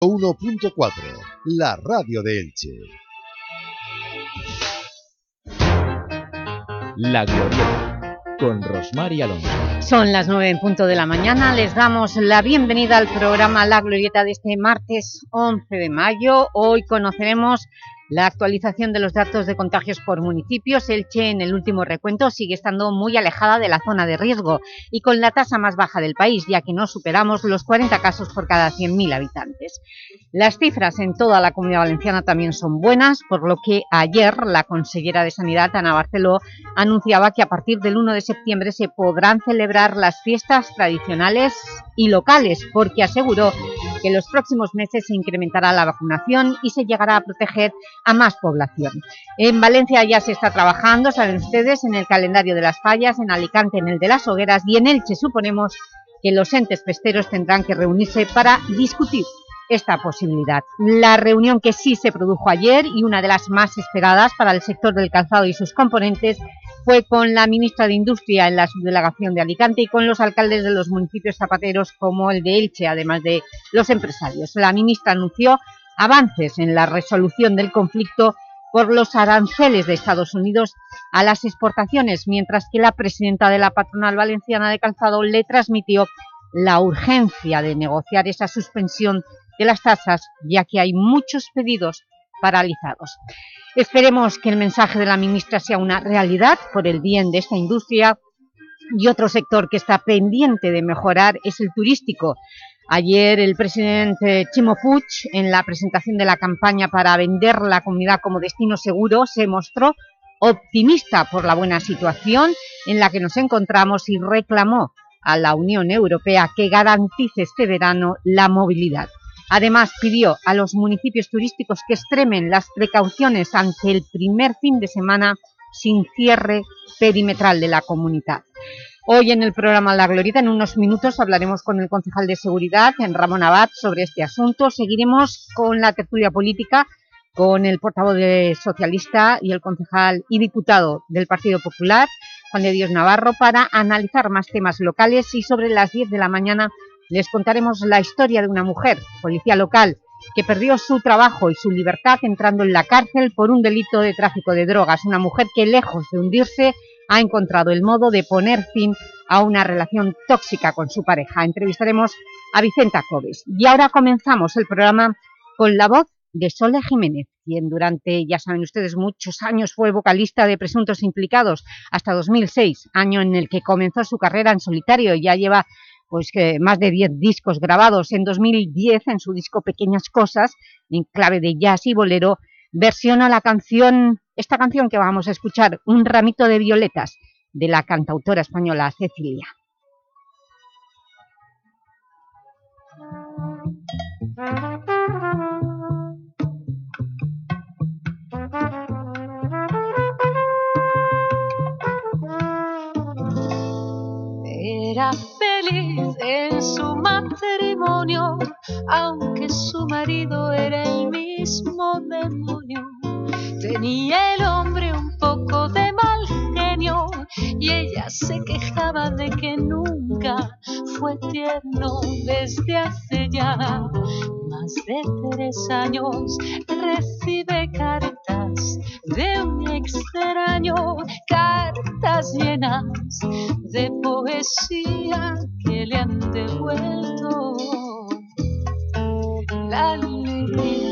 1.4, la radio de Elche. La Glorieta, con Rosmar y Alonso. Son las 9 en punto de la mañana, les damos la bienvenida al programa La Glorieta de este martes 11 de mayo. Hoy conoceremos la actualización de los datos de contagios por municipios. Elche, en el último recuento, sigue estando muy alejada de la zona de riesgo y con la tasa más baja del país, ya que no superamos los 40 casos por cada 100.000 habitantes. Las cifras en toda la Comunidad Valenciana también son buenas, por lo que ayer la consellera de Sanidad, Ana Barceló, anunciaba que a partir del 1 de septiembre se podrán celebrar las fiestas tradicionales y locales, porque aseguró que en los próximos meses se incrementará la vacunación y se llegará a proteger a más población. En Valencia ya se está trabajando, saben ustedes, en el calendario de las fallas, en Alicante en el de las hogueras y en Elche suponemos que los entes pesqueros tendrán que reunirse para discutir esta posibilidad. La reunión que sí se produjo ayer y una de las más esperadas para el sector del calzado y sus componentes fue con la ministra de Industria en la subdelegación de Alicante y con los alcaldes de los municipios zapateros como el de Elche, además de los empresarios. La ministra anunció avances en la resolución del conflicto por los aranceles de Estados Unidos a las exportaciones, mientras que la presidenta de la patronal valenciana de calzado le transmitió la urgencia de negociar esa suspensión de las tasas, ya que hay muchos pedidos paralizados. Esperemos que el mensaje de la ministra sea una realidad por el bien de esta industria. Y otro sector que está pendiente de mejorar es el turístico. Ayer el presidente Ximo Puig, en la presentación de la campaña para vender la comunidad como destino seguro, se mostró optimista por la buena situación en la que nos encontramos y reclamó a la Unión Europea que garantice este verano la movilidad. Además, pidió a los municipios turísticos que extremen las precauciones ante el primer fin de semana sin cierre perimetral de la comunidad. Hoy en el programa La Glorieta, en unos minutos, hablaremos con el concejal de Seguridad, Ramón Abad, sobre este asunto. Seguiremos con la tertulia política, con el portavoz de Socialista y el concejal y diputado del Partido Popular, Juan de Dios Navarro, para analizar más temas locales, y sobre las 10 de la mañana les contaremos la historia de una mujer, policía local, que perdió su trabajo y su libertad entrando en la cárcel por un delito de tráfico de drogas. Una mujer que, lejos de hundirse, ha encontrado el modo de poner fin a una relación tóxica con su pareja. Entrevistaremos a Vicenta Cobes. Y ahora comenzamos el programa con la voz de Sole Jiménez, quien durante, ya saben ustedes, muchos años fue vocalista de Presuntos Implicados, hasta 2006, año en el que comenzó su carrera en solitario. Ya lleva más de 10 discos grabados. En 2010, en su disco Pequeñas Cosas, en clave de jazz y bolero, versiona esta canción que vamos a escuchar, Un ramito de violetas, de la cantautora española Cecilia. Era feliz en su matrimonio, aunque su marido era el mismo demonio. Tenía el hombre un poco de mal genio y ella se quejaba de que nunca fue tierno. Desde hace ya más de 3 años recibe cartas de un extraño, cartas llenas de poesía que le han devuelto la alegría.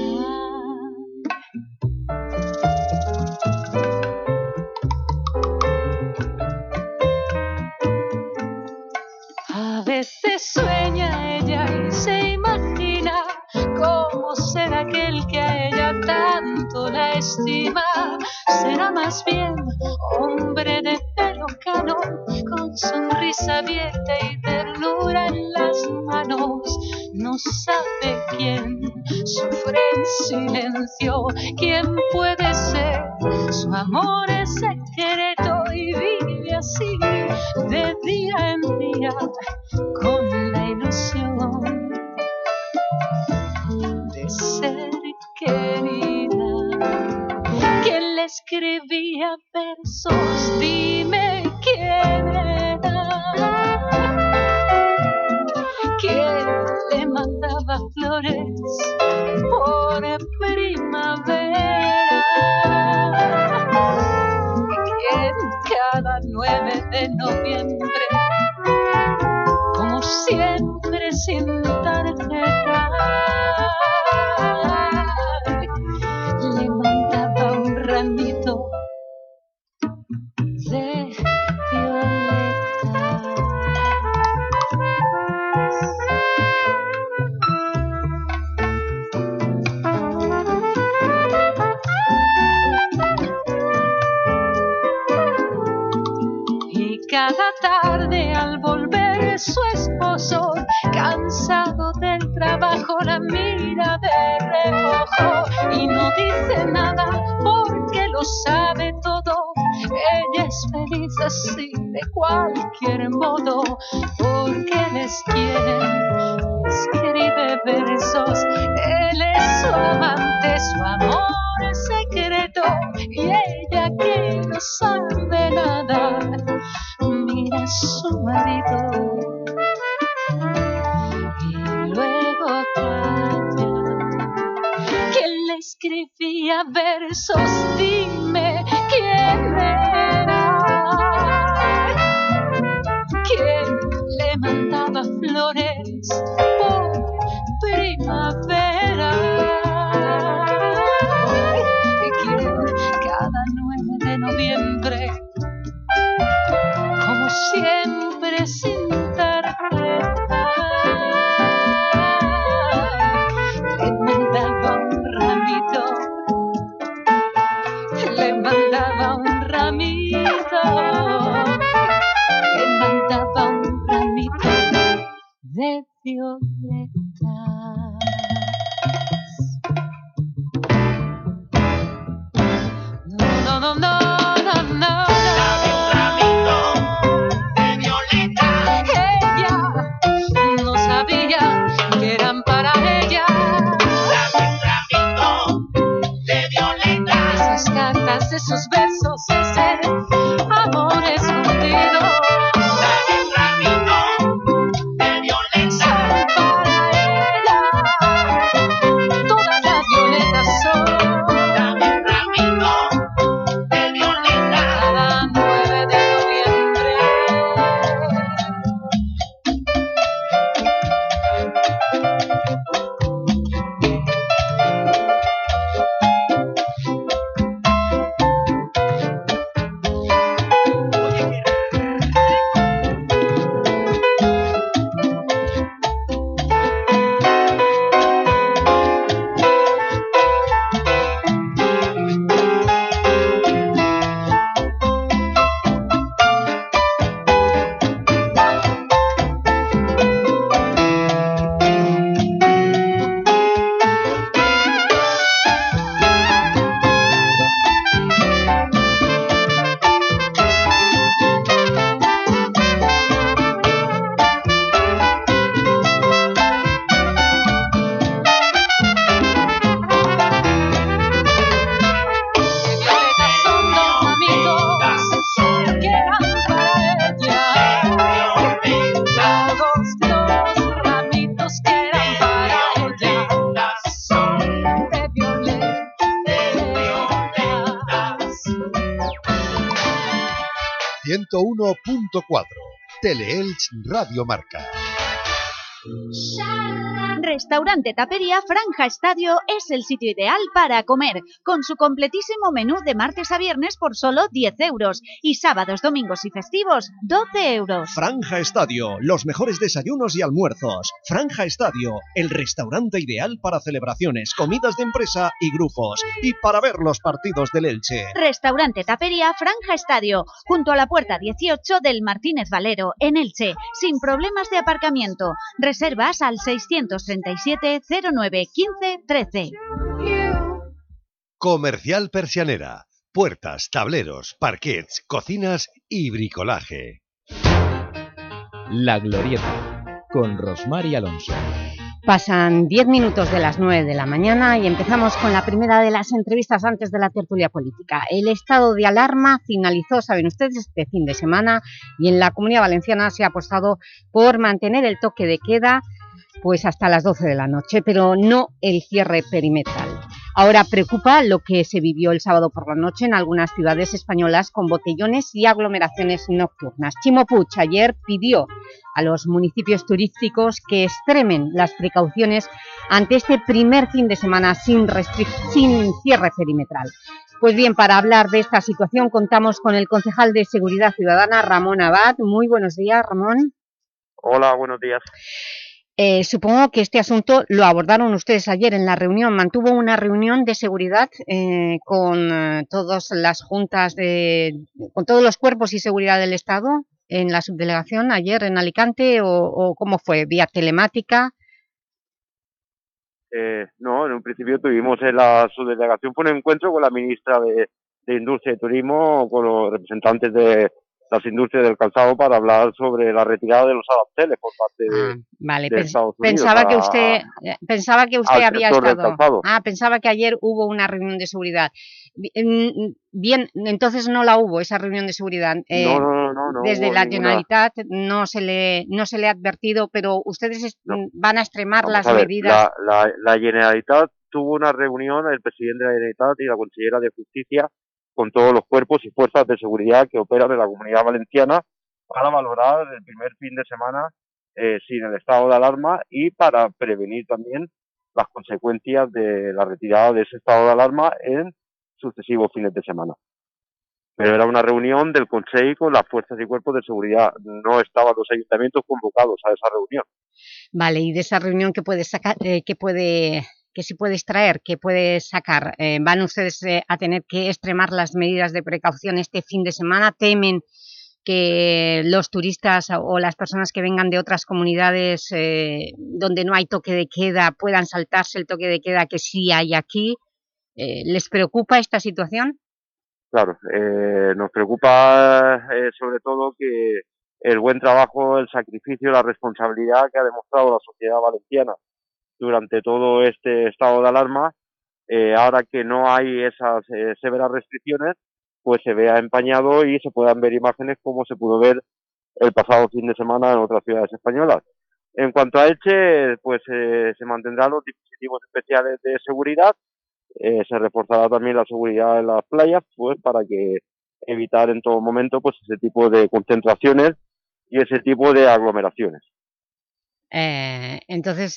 A veces sueña ella y se imagina cómo será aquel que a ella tanto la estima. Será más bien hombre de pelo cano, con sonrisa abierta y ternura en las manos. No sabe quién sufre en silencio, quién puede ser. Su amor es secreto y vive así de día en día con la ilusión de ser querida. ¿Quién le escribía versos? Dime quién era. ¿Quién le mandaba flores por primavera. Quien cada 9 de noviembre, como siempre sin tarjeta, le mandaba un ramito de violetas. Y cada tarde al volver su esposo, cansado del trabajo, la mira de reojo y no dice nada porque lo sabe todo. Ella es feliz así de cualquier modo, porque les quiere, escribe versos. Él es su amante, su amor es secreto, y ella que no sabe nada mira a su marido y luego calla. ¿Quién le escribía versos? Dime quién era. ¿Quién le mandaba flores por primavera? ¿Quién cada 9 de noviembre, como siempre sin tarjeta, le mandaba un ramito, le mandaba un ramito, le mandaba un ramito de violetas? No, no, no, no, no, no. Que eran para ella. Dame un ramito de violeta. Esas cartas, esos versos, ese amor escondido. Dame un ramito de violeta. Son para ella. Todas las violetas son. Dame un ramito de violeta. Cada 9 de noviembre. Ramitos que eran para ella, 101.4 Teleelch Radio Marca. Restaurante Tapería Franja Estadio es el sitio ideal para comer, con su completísimo menú de martes a viernes por solo 10 euros y sábados, domingos y festivos 12 euros. Franja Estadio, los mejores desayunos y almuerzos. Franja Estadio, el restaurante ideal para celebraciones, comidas de empresa y grupos, y para ver los partidos del Elche. Restaurante Tapería Franja Estadio, junto a la puerta 18 del Martínez Valero, en Elche, sin problemas de aparcamiento. Reservas al 637 09 15 13. Comercial Persianera. Puertas, tableros, parquets, cocinas y bricolaje. La Glorieta, con Rosmar y Alonso. Pasan 10 minutos de las 9 de la mañana y empezamos con la primera de las entrevistas antes de la tertulia política. El estado de alarma finalizó, saben ustedes, este fin de semana, y en la Comunidad Valenciana se ha apostado por mantener el toque de queda pues hasta las 12 de la noche, pero no el cierre perimetral. Ahora preocupa lo que se vivió el sábado por la noche en algunas ciudades españolas con botellones y aglomeraciones nocturnas. Chimo Puig ayer pidió a los municipios turísticos que extremen las precauciones ante este primer fin de semana sin cierre perimetral. Pues bien, para hablar de esta situación contamos con el concejal de Seguridad Ciudadana, Ramón Abad. Muy buenos días, Ramón. Hola, buenos días. Supongo que este asunto lo abordaron ustedes ayer en la reunión. Mantuvo una reunión de seguridad con todas las juntas, con todos los cuerpos y seguridad del Estado en la subdelegación ayer en Alicante, o ¿cómo fue? ¿Vía telemática? No, en un principio tuvimos en la subdelegación un encuentro con la ministra de Industria y Turismo, con los representantes de las industrias del calzado para hablar sobre la retirada de los aranceles por parte de Estados Unidos. Pensaba que usted había estado... pensaba que ayer hubo una reunión de seguridad. Bien, entonces no la hubo, esa reunión de seguridad. No desde la Generalitat no se le ha advertido, pero ustedes van a extremar las medidas. La Generalitat tuvo una reunión, el presidente de la Generalitat y la consellera de Justicia, con todos los cuerpos y fuerzas de seguridad que operan en la Comunidad Valenciana para valorar el primer fin de semana sin el estado de alarma y para prevenir también las consecuencias de la retirada de ese estado de alarma en sucesivos fines de semana. Pero era una reunión del Consejo con las fuerzas y cuerpos de seguridad, no estaban los ayuntamientos convocados a esa reunión. Vale, y de esa reunión ¿qué puede sacar, que se puede extraer, que puede sacar? ¿Van ustedes a tener que extremar las medidas de precaución este fin de semana? ¿Temen que los turistas o las personas que vengan de otras comunidades donde no hay toque de queda puedan saltarse el toque de queda que sí hay aquí? ¿Les preocupa esta situación? Claro, nos preocupa sobre todo que el buen trabajo, el sacrificio, la responsabilidad que ha demostrado la sociedad valenciana durante todo este estado de alarma, ahora que no hay esas severas restricciones, pues se vea empañado y se puedan ver imágenes como se pudo ver el pasado fin de semana en otras ciudades españolas. En cuanto a Elche, pues se mantendrán los dispositivos especiales de seguridad, se reforzará también la seguridad en las playas, pues para que evitar en todo momento pues ese tipo de concentraciones y ese tipo de aglomeraciones. Entonces,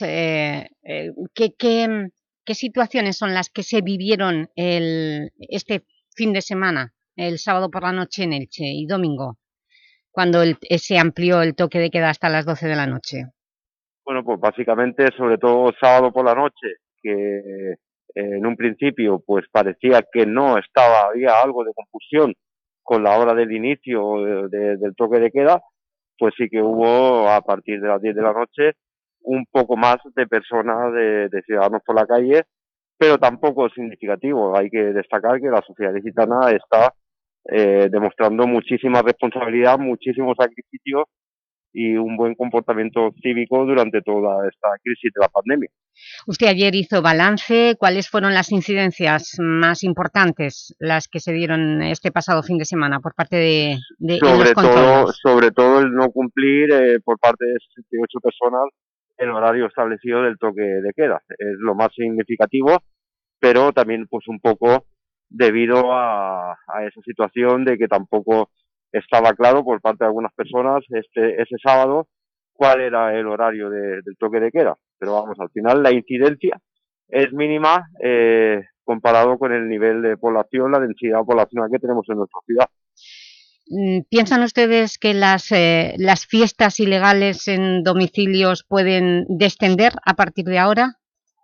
¿qué situaciones son las que se vivieron este fin de semana, el sábado por la noche en Elche y domingo, cuando se amplió el toque de queda hasta las 12 de la noche? Bueno, pues básicamente, sobre todo el sábado por la noche, que en un principio pues parecía que había algo de confusión con la hora del inicio del toque de queda, pues sí que hubo a partir de las 10 de la noche un poco más de personas, de ciudadanos por la calle, pero tampoco significativo. Hay que destacar que la sociedad licitana está demostrando muchísima responsabilidad, muchísimo sacrificio y un buen comportamiento cívico durante toda esta crisis de la pandemia. Usted ayer hizo balance. ¿Cuáles fueron las incidencias más importantes, las que se dieron este pasado fin de semana por parte de los controles? Sobre todo el no cumplir por parte de 68 personas el horario establecido del toque de queda. Es lo más significativo, pero también pues un poco debido a esa situación de que tampoco estaba claro por parte de algunas personas ese sábado cuál era el horario del toque de queda. Pero vamos, al final la incidencia es mínima comparado con el nivel de población, la densidad poblacional que tenemos en nuestra ciudad. ¿Piensan ustedes que las fiestas ilegales en domicilios pueden descender a partir de ahora?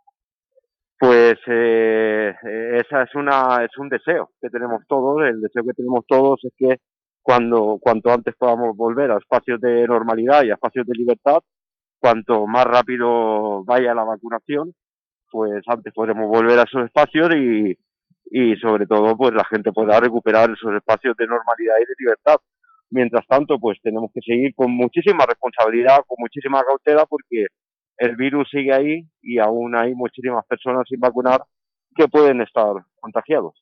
Pues esa es un deseo que tenemos todos. El deseo que tenemos todos es que cuanto antes podamos volver a espacios de normalidad y a espacios de libertad, cuanto más rápido vaya la vacunación, pues antes podremos volver a esos espacios y sobre todo pues la gente pueda recuperar esos espacios de normalidad y de libertad. Mientras tanto, pues tenemos que seguir con muchísima responsabilidad, con muchísima cautela, porque el virus sigue ahí y aún hay muchísimas personas sin vacunar que pueden estar contagiados.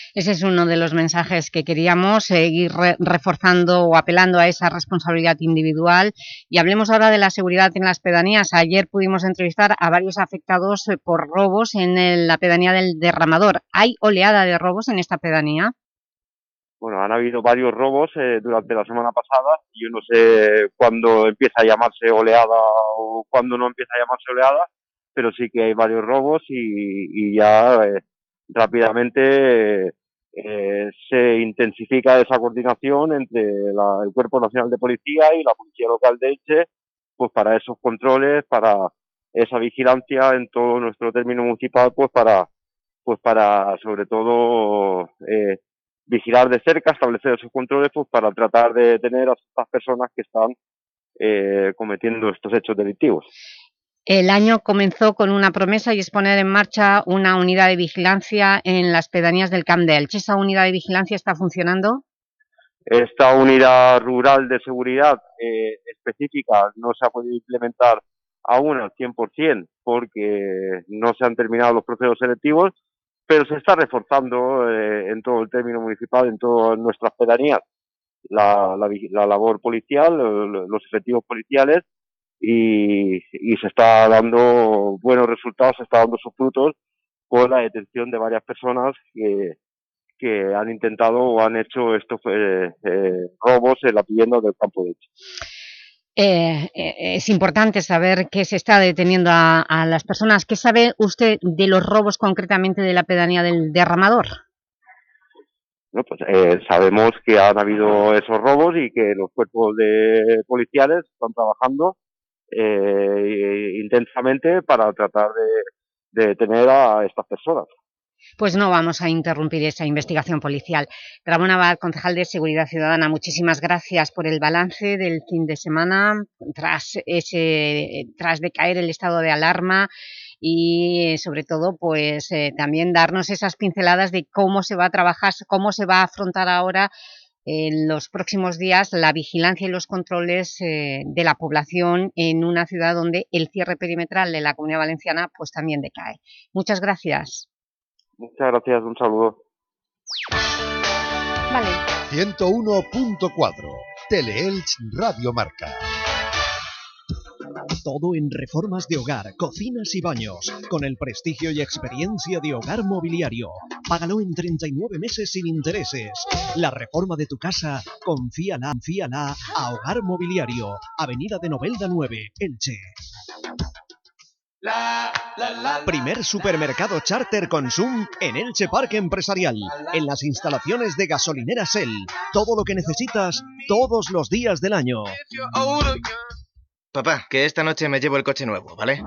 Ese es uno de los mensajes que queríamos seguir reforzando o apelando a esa responsabilidad individual. Y hablemos ahora de la seguridad en las pedanías. Ayer pudimos entrevistar a varios afectados por robos en la pedanía del Derramador. ¿Hay oleada de robos en esta pedanía? Bueno, han habido varios robos durante la semana pasada. Yo no sé cuándo empieza a llamarse oleada o cuándo no empieza a llamarse oleada, pero sí que hay varios robos y ya rápidamente se intensifica esa coordinación entre el Cuerpo Nacional de Policía y la Policía Local de Elche, pues para esos controles, para esa vigilancia en todo nuestro término municipal, pues para sobre todo vigilar de cerca, establecer esos controles, pues para tratar de detener a estas personas que están cometiendo estos hechos delictivos. El año comenzó con una promesa y es poner en marcha una unidad de vigilancia en las pedanías del Camp de Elche. ¿Esa unidad de vigilancia está funcionando? Esta unidad rural de seguridad específica no se ha podido implementar aún al 100% porque no se han terminado los procesos selectivos, pero se está reforzando en todo el término municipal, en todas nuestras pedanías, la labor policial, los efectivos policiales, y se está dando buenos resultados, se está dando sus frutos con la detención de varias personas que han intentado o han hecho estos robos en la vivienda del campo de Elche. Es importante saber que se está deteniendo a las personas. ¿Qué sabe usted de los robos concretamente de la pedanía del Derramador? No, pues sabemos que han habido esos robos y que los cuerpos de policiales están trabajando intensamente para tratar de detener a estas personas. Pues no vamos a interrumpir esa investigación policial. Ramón Abad, concejal de Seguridad Ciudadana, muchísimas gracias por el balance del fin de semana tras decaer el estado de alarma y sobre todo pues también darnos esas pinceladas de cómo se va a trabajar, cómo se va a afrontar ahora en los próximos días la vigilancia y los controles de la población en una ciudad donde el cierre perimetral de la Comunidad Valenciana pues también decae. Muchas gracias. Muchas gracias, un saludo. Vale. 101.4 Teleelch Radio Marca. Todo en reformas de hogar, cocinas y baños, con el prestigio y experiencia de Hogar Mobiliario. Págalo en 39 meses sin intereses. La reforma de tu casa, confíala a Hogar Mobiliario, Avenida de Novelda 9, Elche. Primer supermercado charter Consum en Elche Parque Empresarial, en las instalaciones de gasolinera Shell. Todo lo que necesitas todos los días del año. Papá, que esta noche me llevo el coche nuevo, ¿vale?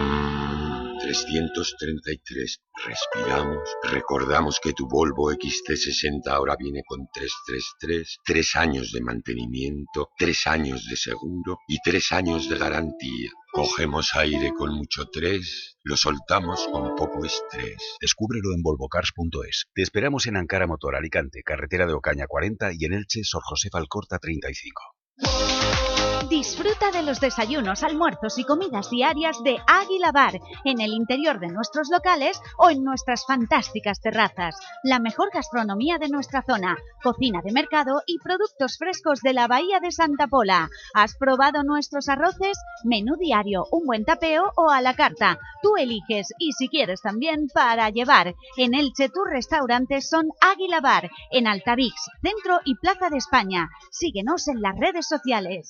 333. Respiramos. Recordamos que tu Volvo XC60 ahora viene con 333, 3 años de mantenimiento, 3 años de seguro y 3 años de garantía. Cogemos aire con mucho 3, lo soltamos con poco estrés. Descúbrelo en volvocars.es. Te esperamos en Ankara Motor Alicante, carretera de Ocaña 40 y en Elche, Sor José Alcorta 35. Disfruta de los desayunos, almuerzos y comidas diarias de Águila Bar en el interior de nuestros locales o en nuestras fantásticas terrazas. La mejor gastronomía de nuestra zona, cocina de mercado y productos frescos de la Bahía de Santa Pola. ¿Has probado nuestros arroces? Menú diario, un buen tapeo o a la carta. Tú eliges y si quieres también para llevar. En Elche tus restaurantes son Águila Bar, en Altavix, Centro y Plaza de España. Síguenos en las redes sociales.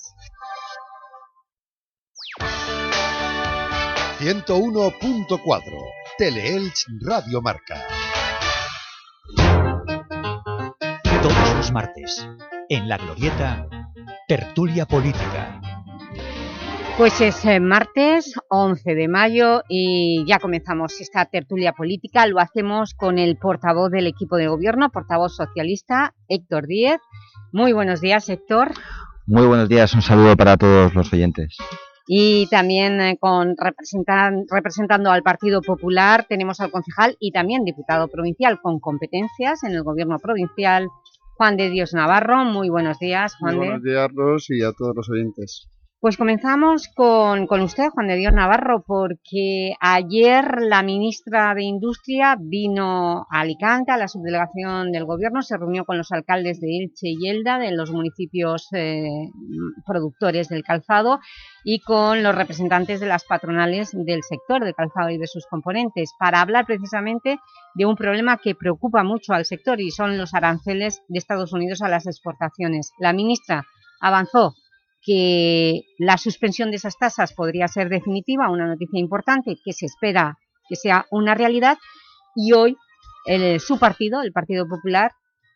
101.4 Teleelch Radio Marca. Todos los martes, en La Glorieta, Tertulia Política. Pues es martes 11 de mayo y ya comenzamos esta tertulia política. Lo hacemos con el portavoz del equipo de gobierno, portavoz socialista, Héctor Díez. Muy buenos días, Héctor. Muy buenos días, un saludo para todos los oyentes. Y también representando al Partido Popular tenemos al concejal y también diputado provincial con competencias en el gobierno provincial, Juan de Dios Navarro. Muy buenos días, Juan. Muy buenos días, Ros, y a todos los oyentes. Pues comenzamos con usted, Juan de Dios Navarro, porque ayer la ministra de Industria vino a Alicante, a la subdelegación del Gobierno, se reunió con los alcaldes de Elche y Elda, de los municipios productores del calzado, y con los representantes de las patronales del sector del calzado y de sus componentes, para hablar precisamente de un problema que preocupa mucho al sector, y son los aranceles de Estados Unidos a las exportaciones. La ministra avanzó que la suspensión de esas tasas podría ser definitiva, una noticia importante que se espera que sea una realidad, y hoy su partido, el Partido Popular,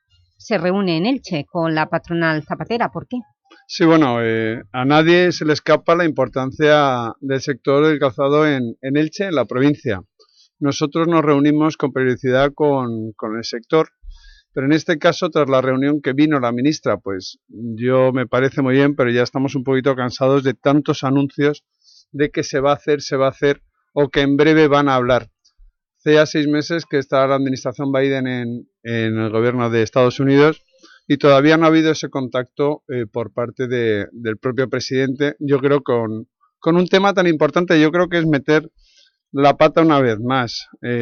se reúne en Elche con la patronal zapatera. ¿Por qué? Sí, bueno, a nadie se le escapa la importancia del sector del calzado en Elche, en la provincia. Nosotros nos reunimos con periodicidad con el sector, pero en este caso, tras la reunión que vino la ministra, pues yo me parece muy bien, pero ya estamos un poquito cansados de tantos anuncios de que se va a hacer o que en breve van a hablar. Hace ya 6 meses que está la administración Biden en el gobierno de Estados Unidos y todavía no ha habido ese contacto por parte del propio presidente, yo creo, con un tema tan importante. Yo creo que es meter la pata una vez más.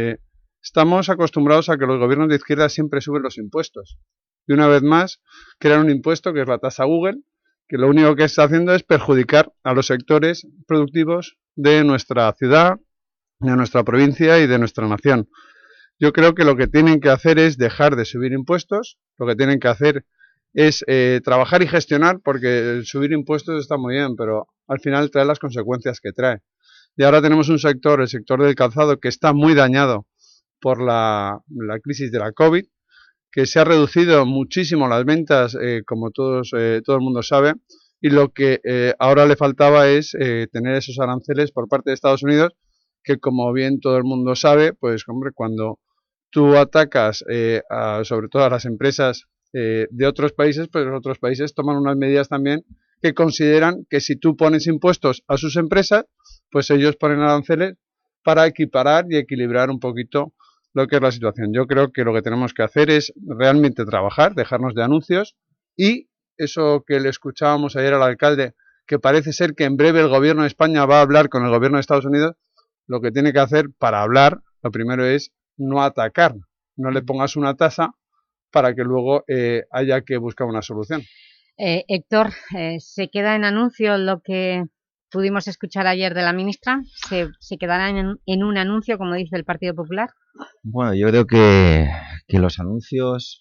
Estamos acostumbrados a que los gobiernos de izquierda siempre suben los impuestos. Y una vez más, crean un impuesto que es la tasa Google, que lo único que está haciendo es perjudicar a los sectores productivos de nuestra ciudad, de nuestra provincia y de nuestra nación. Yo creo que lo que tienen que hacer es dejar de subir impuestos, lo que tienen que hacer es trabajar y gestionar, porque subir impuestos está muy bien, pero al final trae las consecuencias que trae. Y ahora tenemos un sector, el sector del calzado, que está muy dañado por la crisis de la COVID, que se ha reducido muchísimo las ventas, como todo el mundo sabe, y lo que ahora le faltaba es tener esos aranceles por parte de Estados Unidos, que como bien todo el mundo sabe, pues hombre, cuando tú atacas sobre todo a las empresas de otros países, pues los otros países toman unas medidas también que consideran que si tú pones impuestos a sus empresas, pues ellos ponen aranceles para equiparar y equilibrar un poquito lo que es la situación. Yo creo que lo que tenemos que hacer es realmente trabajar, dejarnos de anuncios, y eso que le escuchábamos ayer al alcalde, que parece ser que en breve el gobierno de España va a hablar con el gobierno de Estados Unidos, lo que tiene que hacer para hablar, lo primero es no atacar, no le pongas una tasa para que luego haya que buscar una solución. Héctor, ¿se queda en anuncio lo que pudimos escuchar ayer de la ministra? ¿Se quedará en un anuncio, como dice el Partido Popular? Bueno, yo creo que los anuncios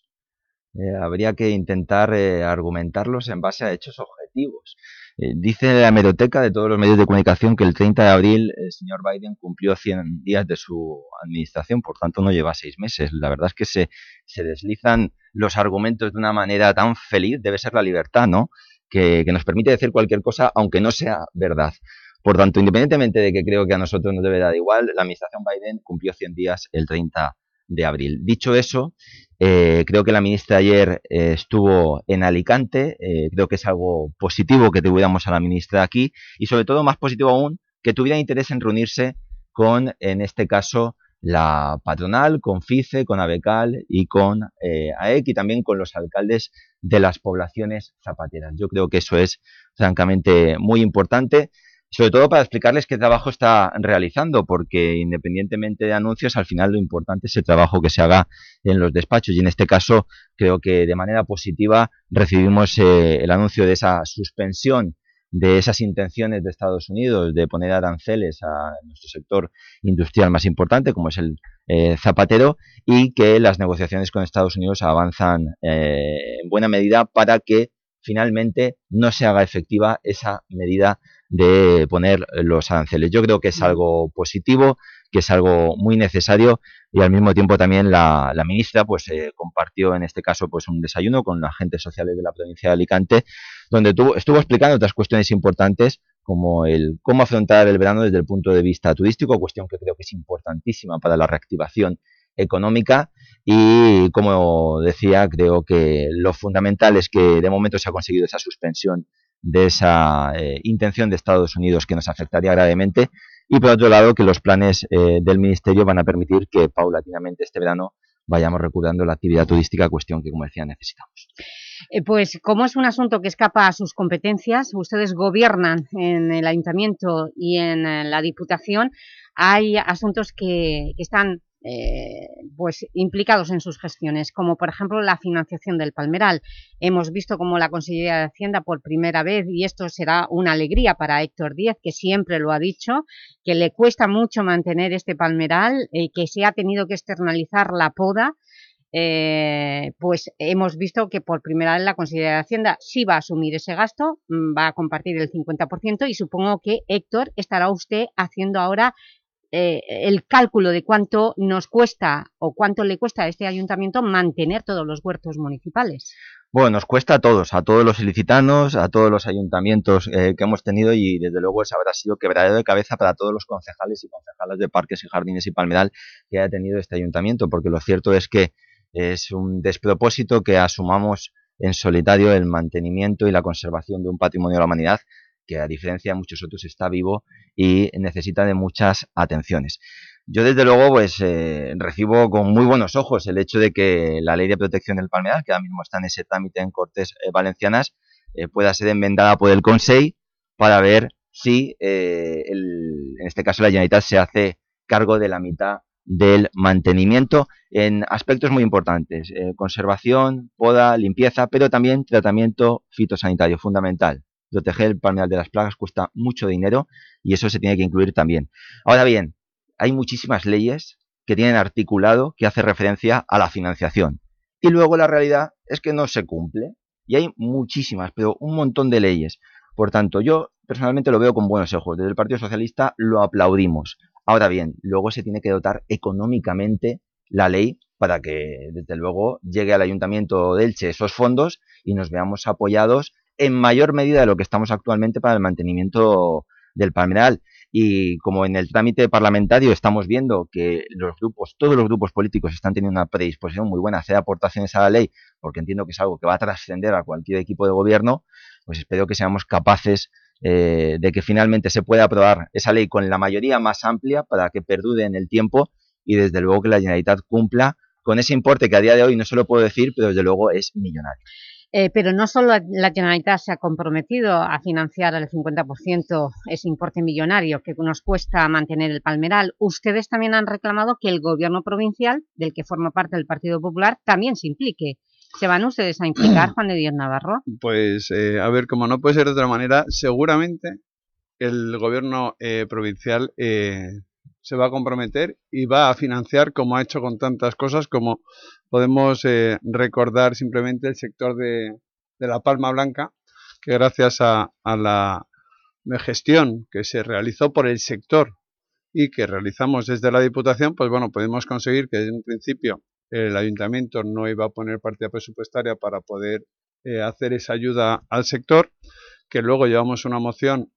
habría que intentar argumentarlos en base a hechos objetivos. Dice la hemeroteca de todos los medios de comunicación que el 30 de abril el señor Biden cumplió 100 días de su administración, por tanto no lleva 6 meses. La verdad es que se deslizan los argumentos de una manera tan feliz, debe ser la libertad, ¿no?, que nos permite decir cualquier cosa aunque no sea verdad. Por tanto, independientemente de que creo que a nosotros nos debe dar igual, la administración Biden cumplió 100 días el 30 de abril. Dicho eso, creo que la ministra ayer estuvo en Alicante, creo que es algo positivo que tuviéramos a la ministra aquí, y sobre todo más positivo aún, que tuviera interés en reunirse con, en este caso, la patronal, con FICE, con ABECAL y con AEC, y también con los alcaldes de las poblaciones zapateras. Yo creo que eso es francamente muy importante, sobre todo para explicarles qué trabajo está realizando, porque independientemente de anuncios, al final lo importante es el trabajo que se haga en los despachos, y en este caso creo que de manera positiva recibimos el anuncio de esa suspensión de esas intenciones de Estados Unidos de poner aranceles a nuestro sector industrial más importante, como es el zapatero, y que las negociaciones con Estados Unidos avanzan en buena medida para que finalmente no se haga efectiva esa medida de poner los aranceles. Yo creo que es algo positivo, que es algo muy necesario, y al mismo tiempo también la ministra pues compartió en este caso pues un desayuno con los agentes sociales de la provincia de Alicante, donde estuvo explicando otras cuestiones importantes como el cómo afrontar el verano desde el punto de vista turístico, cuestión que creo que es importantísima para la reactivación económica, y como decía, creo que lo fundamental es que de momento se ha conseguido esa suspensión de esa intención de Estados Unidos que nos afectaría gravemente, y por otro lado que los planes del Ministerio van a permitir que paulatinamente este verano vayamos recuperando la actividad turística, cuestión que, como decía, necesitamos. Pues como es un asunto que escapa a sus competencias, ustedes gobiernan en el Ayuntamiento y en la Diputación, hay asuntos que están pues implicados en sus gestiones, como por ejemplo la financiación del Palmeral. Hemos visto como la Consellería de Hacienda por primera vez, y esto será una alegría para Héctor Díaz, que siempre lo ha dicho, que le cuesta mucho mantener este Palmeral, que se ha tenido que externalizar la poda. Pues hemos visto que por primera vez la Consellería de Hacienda sí va a asumir ese gasto, va a compartir el 50%, y supongo que, Héctor, estará usted haciendo ahora el cálculo de cuánto nos cuesta o cuánto le cuesta a este ayuntamiento mantener todos los huertos municipales. Bueno, nos cuesta a todos los ilicitanos, a todos los ayuntamientos que hemos tenido, y desde luego eso habrá sido quebradero de cabeza para todos los concejales y concejalas de Parques y Jardines y Palmeral que haya tenido este ayuntamiento, porque lo cierto es que es un despropósito que asumamos en solitario el mantenimiento y la conservación de un patrimonio de la humanidad que, a diferencia de muchos otros, está vivo y necesita de muchas atenciones. Yo, desde luego, pues recibo con muy buenos ojos el hecho de que la Ley de Protección del Palmeral, que ahora mismo está en ese trámite en Cortes Valencianas, pueda ser enmendada por el Consell para ver si, en este caso, la Generalitat se hace cargo de la mitad del mantenimiento en aspectos muy importantes: conservación, poda, limpieza, pero también tratamiento fitosanitario, fundamental. Proteger el palmeral de las plagas cuesta mucho dinero y eso se tiene que incluir también. Ahora bien, hay muchísimas leyes que tienen articulado que hace referencia a la financiación, y luego la realidad es que no se cumple, y hay muchísimas, pero un montón de leyes. Por tanto, yo personalmente lo veo con buenos ojos. Desde el Partido Socialista lo aplaudimos. Ahora bien, luego se tiene que dotar económicamente la ley para que, desde luego, llegue al Ayuntamiento de Elche esos fondos y nos veamos apoyados en mayor medida de lo que estamos actualmente para el mantenimiento del palmeral. Y como en el trámite parlamentario estamos viendo que todos los grupos políticos están teniendo una predisposición muy buena a hacer aportaciones a la ley, porque entiendo que es algo que va a trascender a cualquier equipo de gobierno, pues espero que seamos capaces de que finalmente se pueda aprobar esa ley con la mayoría más amplia para que perdure en el tiempo, y desde luego que la Generalitat cumpla con ese importe que a día de hoy no se lo puedo decir, pero desde luego es millonario. Pero no solo la Generalitat se ha comprometido a financiar al 50% ese importe millonario que nos cuesta mantener el palmeral. Ustedes también han reclamado que el gobierno provincial, del que forma parte el Partido Popular, también se implique. ¿Se van ustedes a implicar, Juan de Dios Navarro? Pues, a ver, como no puede ser de otra manera, seguramente el gobierno provincial se va a comprometer y va a financiar, como ha hecho con tantas cosas, como podemos recordar simplemente el sector de la Palma Blanca, que gracias a la gestión que se realizó por el sector y que realizamos desde la Diputación, pues bueno, pudimos conseguir que en principio el Ayuntamiento no iba a poner partida presupuestaria para poder hacer esa ayuda al sector, que luego llevamos una moción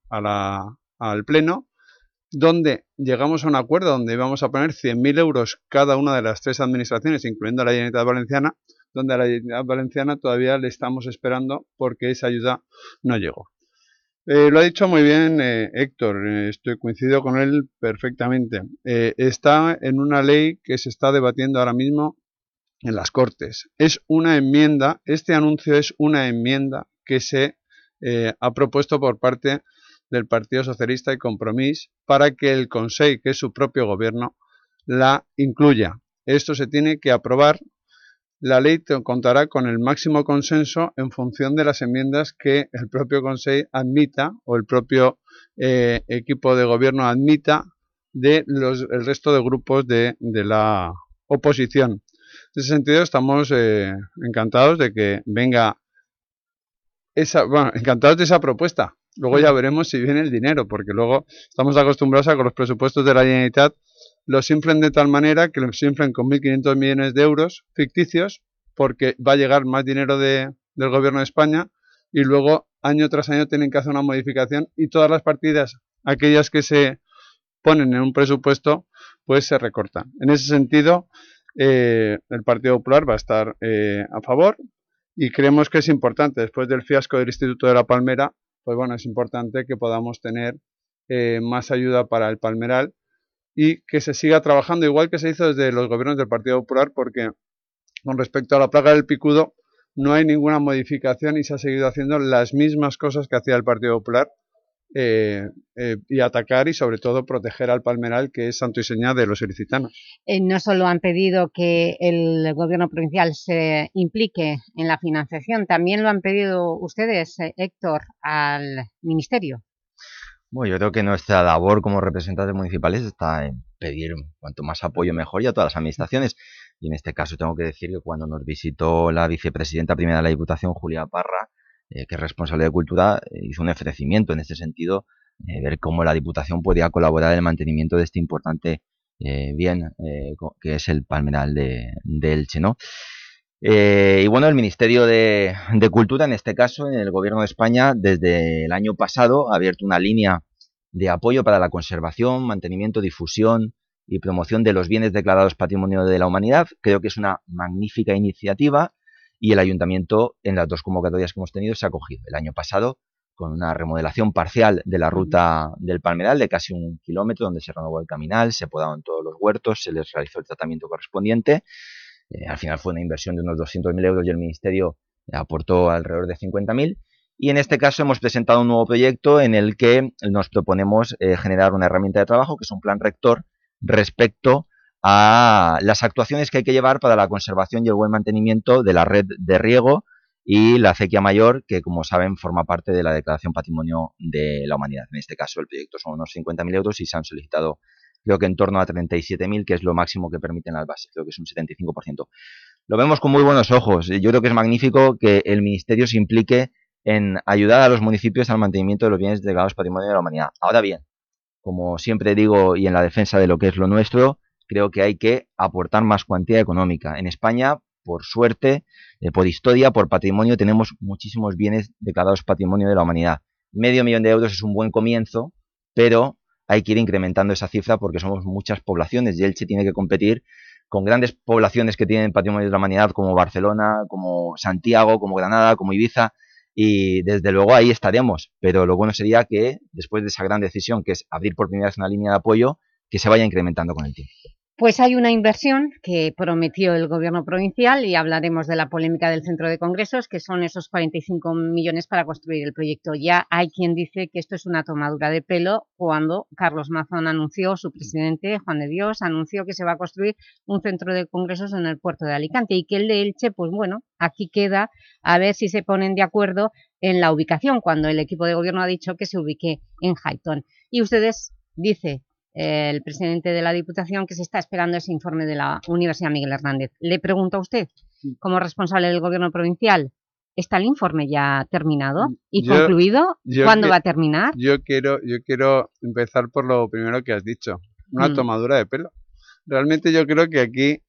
al Pleno, donde llegamos a un acuerdo donde íbamos a poner 100.000 euros cada una de las tres administraciones, incluyendo la Generalitat Valenciana, donde a la Generalitat Valenciana todavía le estamos esperando porque esa ayuda no llegó. Lo ha dicho muy bien Héctor, coincido con él perfectamente. Está en una ley que se está debatiendo ahora mismo en las Cortes. Es una enmienda, este anuncio es una enmienda que se ha propuesto por parte del Partido Socialista y Compromís para que el Consell, que es su propio gobierno, la incluya. Esto se tiene que aprobar. La ley contará con el máximo consenso en función de las enmiendas que el propio Consell admita o el propio equipo de gobierno admita de el resto de grupos de la oposición. En ese sentido estamos encantados de que venga encantados de esa propuesta. Luego ya veremos si viene el dinero, porque luego estamos acostumbrados a que los presupuestos de la Generalitat los inflen de tal manera que los inflen con 1.500 millones de euros ficticios, porque va a llegar más dinero del Gobierno de España, y luego año tras año tienen que hacer una modificación y todas las partidas, aquellas que se ponen en un presupuesto, pues se recortan. En ese sentido, el Partido Popular va a estar a favor, y creemos que es importante, después del fiasco del Instituto de la Palmera, pues bueno, es importante que podamos tener más ayuda para el palmeral y que se siga trabajando igual que se hizo desde los gobiernos del Partido Popular, porque con respecto a la plaga del picudo, no hay ninguna modificación y se ha seguido haciendo las mismas cosas que hacía el Partido Popular, y atacar y sobre todo proteger al palmeral, que es santo y seña de los ilicitanos. No solo han pedido que el gobierno provincial se implique en la financiación, también lo han pedido ustedes, Héctor, al Ministerio. Bueno, yo creo que nuestra labor como representantes municipales está en pedir cuanto más apoyo mejor y a todas las administraciones. Y en este caso tengo que decir que cuando nos visitó la vicepresidenta primera de la Diputación, Julia Parra, que es responsable de Cultura, hizo un ofrecimiento en este sentido, ver cómo la Diputación podía colaborar en el mantenimiento de este importante bien que es el palmeral de Elche, ¿no? Y bueno, el Ministerio de Cultura, en este caso, en el Gobierno de España, desde el año pasado ha abierto una línea de apoyo para la conservación, mantenimiento, difusión y promoción de los bienes declarados Patrimonio de la Humanidad. Creo que es una magnífica iniciativa y el Ayuntamiento, en las dos convocatorias que hemos tenido, se ha acogido. El año pasado, con una remodelación parcial de la ruta del palmeral de casi 1 kilómetro, donde se renovó el caminal, se podaron todos los huertos, se les realizó el tratamiento correspondiente. Al final fue una inversión de unos 200.000 euros y el Ministerio aportó alrededor de 50.000. Y en este caso hemos presentado un nuevo proyecto en el que nos proponemos generar una herramienta de trabajo, que es un plan rector, respecto a las actuaciones que hay que llevar para la conservación y el buen mantenimiento de la red de riego y la acequia mayor, que como saben forma parte de la Declaración Patrimonio de la Humanidad. En este caso el proyecto son unos 50.000 euros y se han solicitado creo que en torno a 37.000, que es lo máximo que permiten las bases, creo que es un 75%. Lo vemos con muy buenos ojos. Yo creo que es magnífico que el Ministerio se implique en ayudar a los municipios al mantenimiento de los bienes declarados Patrimonio de la Humanidad. Ahora bien, como siempre digo, y en la defensa de lo que es lo nuestro, creo que hay que aportar más cuantía económica. En España, por suerte, por historia, por patrimonio, tenemos muchísimos bienes declarados Patrimonio de la Humanidad. 500.000 de euros es un buen comienzo, pero hay que ir incrementando esa cifra porque somos muchas poblaciones y Elche tiene que competir con grandes poblaciones que tienen Patrimonio de la Humanidad como Barcelona, como Santiago, como Granada, como Ibiza, y desde luego ahí estaremos, pero lo bueno sería que después de esa gran decisión, que es abrir por primera vez una línea de apoyo, que se vaya incrementando con el tiempo. Pues hay una inversión que prometió el gobierno provincial y hablaremos de la polémica del centro de congresos, que son esos 45 millones para construir el proyecto. Ya hay quien dice que esto es una tomadura de pelo cuando Carlos Mazón anunció, su presidente, Juan de Dios, anunció que se va a construir un centro de congresos en el puerto de Alicante y que el de Elche, pues bueno, aquí queda a ver si se ponen de acuerdo en la ubicación, cuando el equipo de gobierno ha dicho que se ubique en Highton. Y ustedes, dice el presidente de la Diputación, que se está esperando ese informe de la Universidad Miguel Hernández. Le pregunto a usted, como responsable del gobierno provincial, ¿está el informe ya terminado y concluido? ¿Cuándo va a terminar? Yo quiero empezar por lo primero que has dicho, una tomadura de pelo. Realmente yo creo que aquí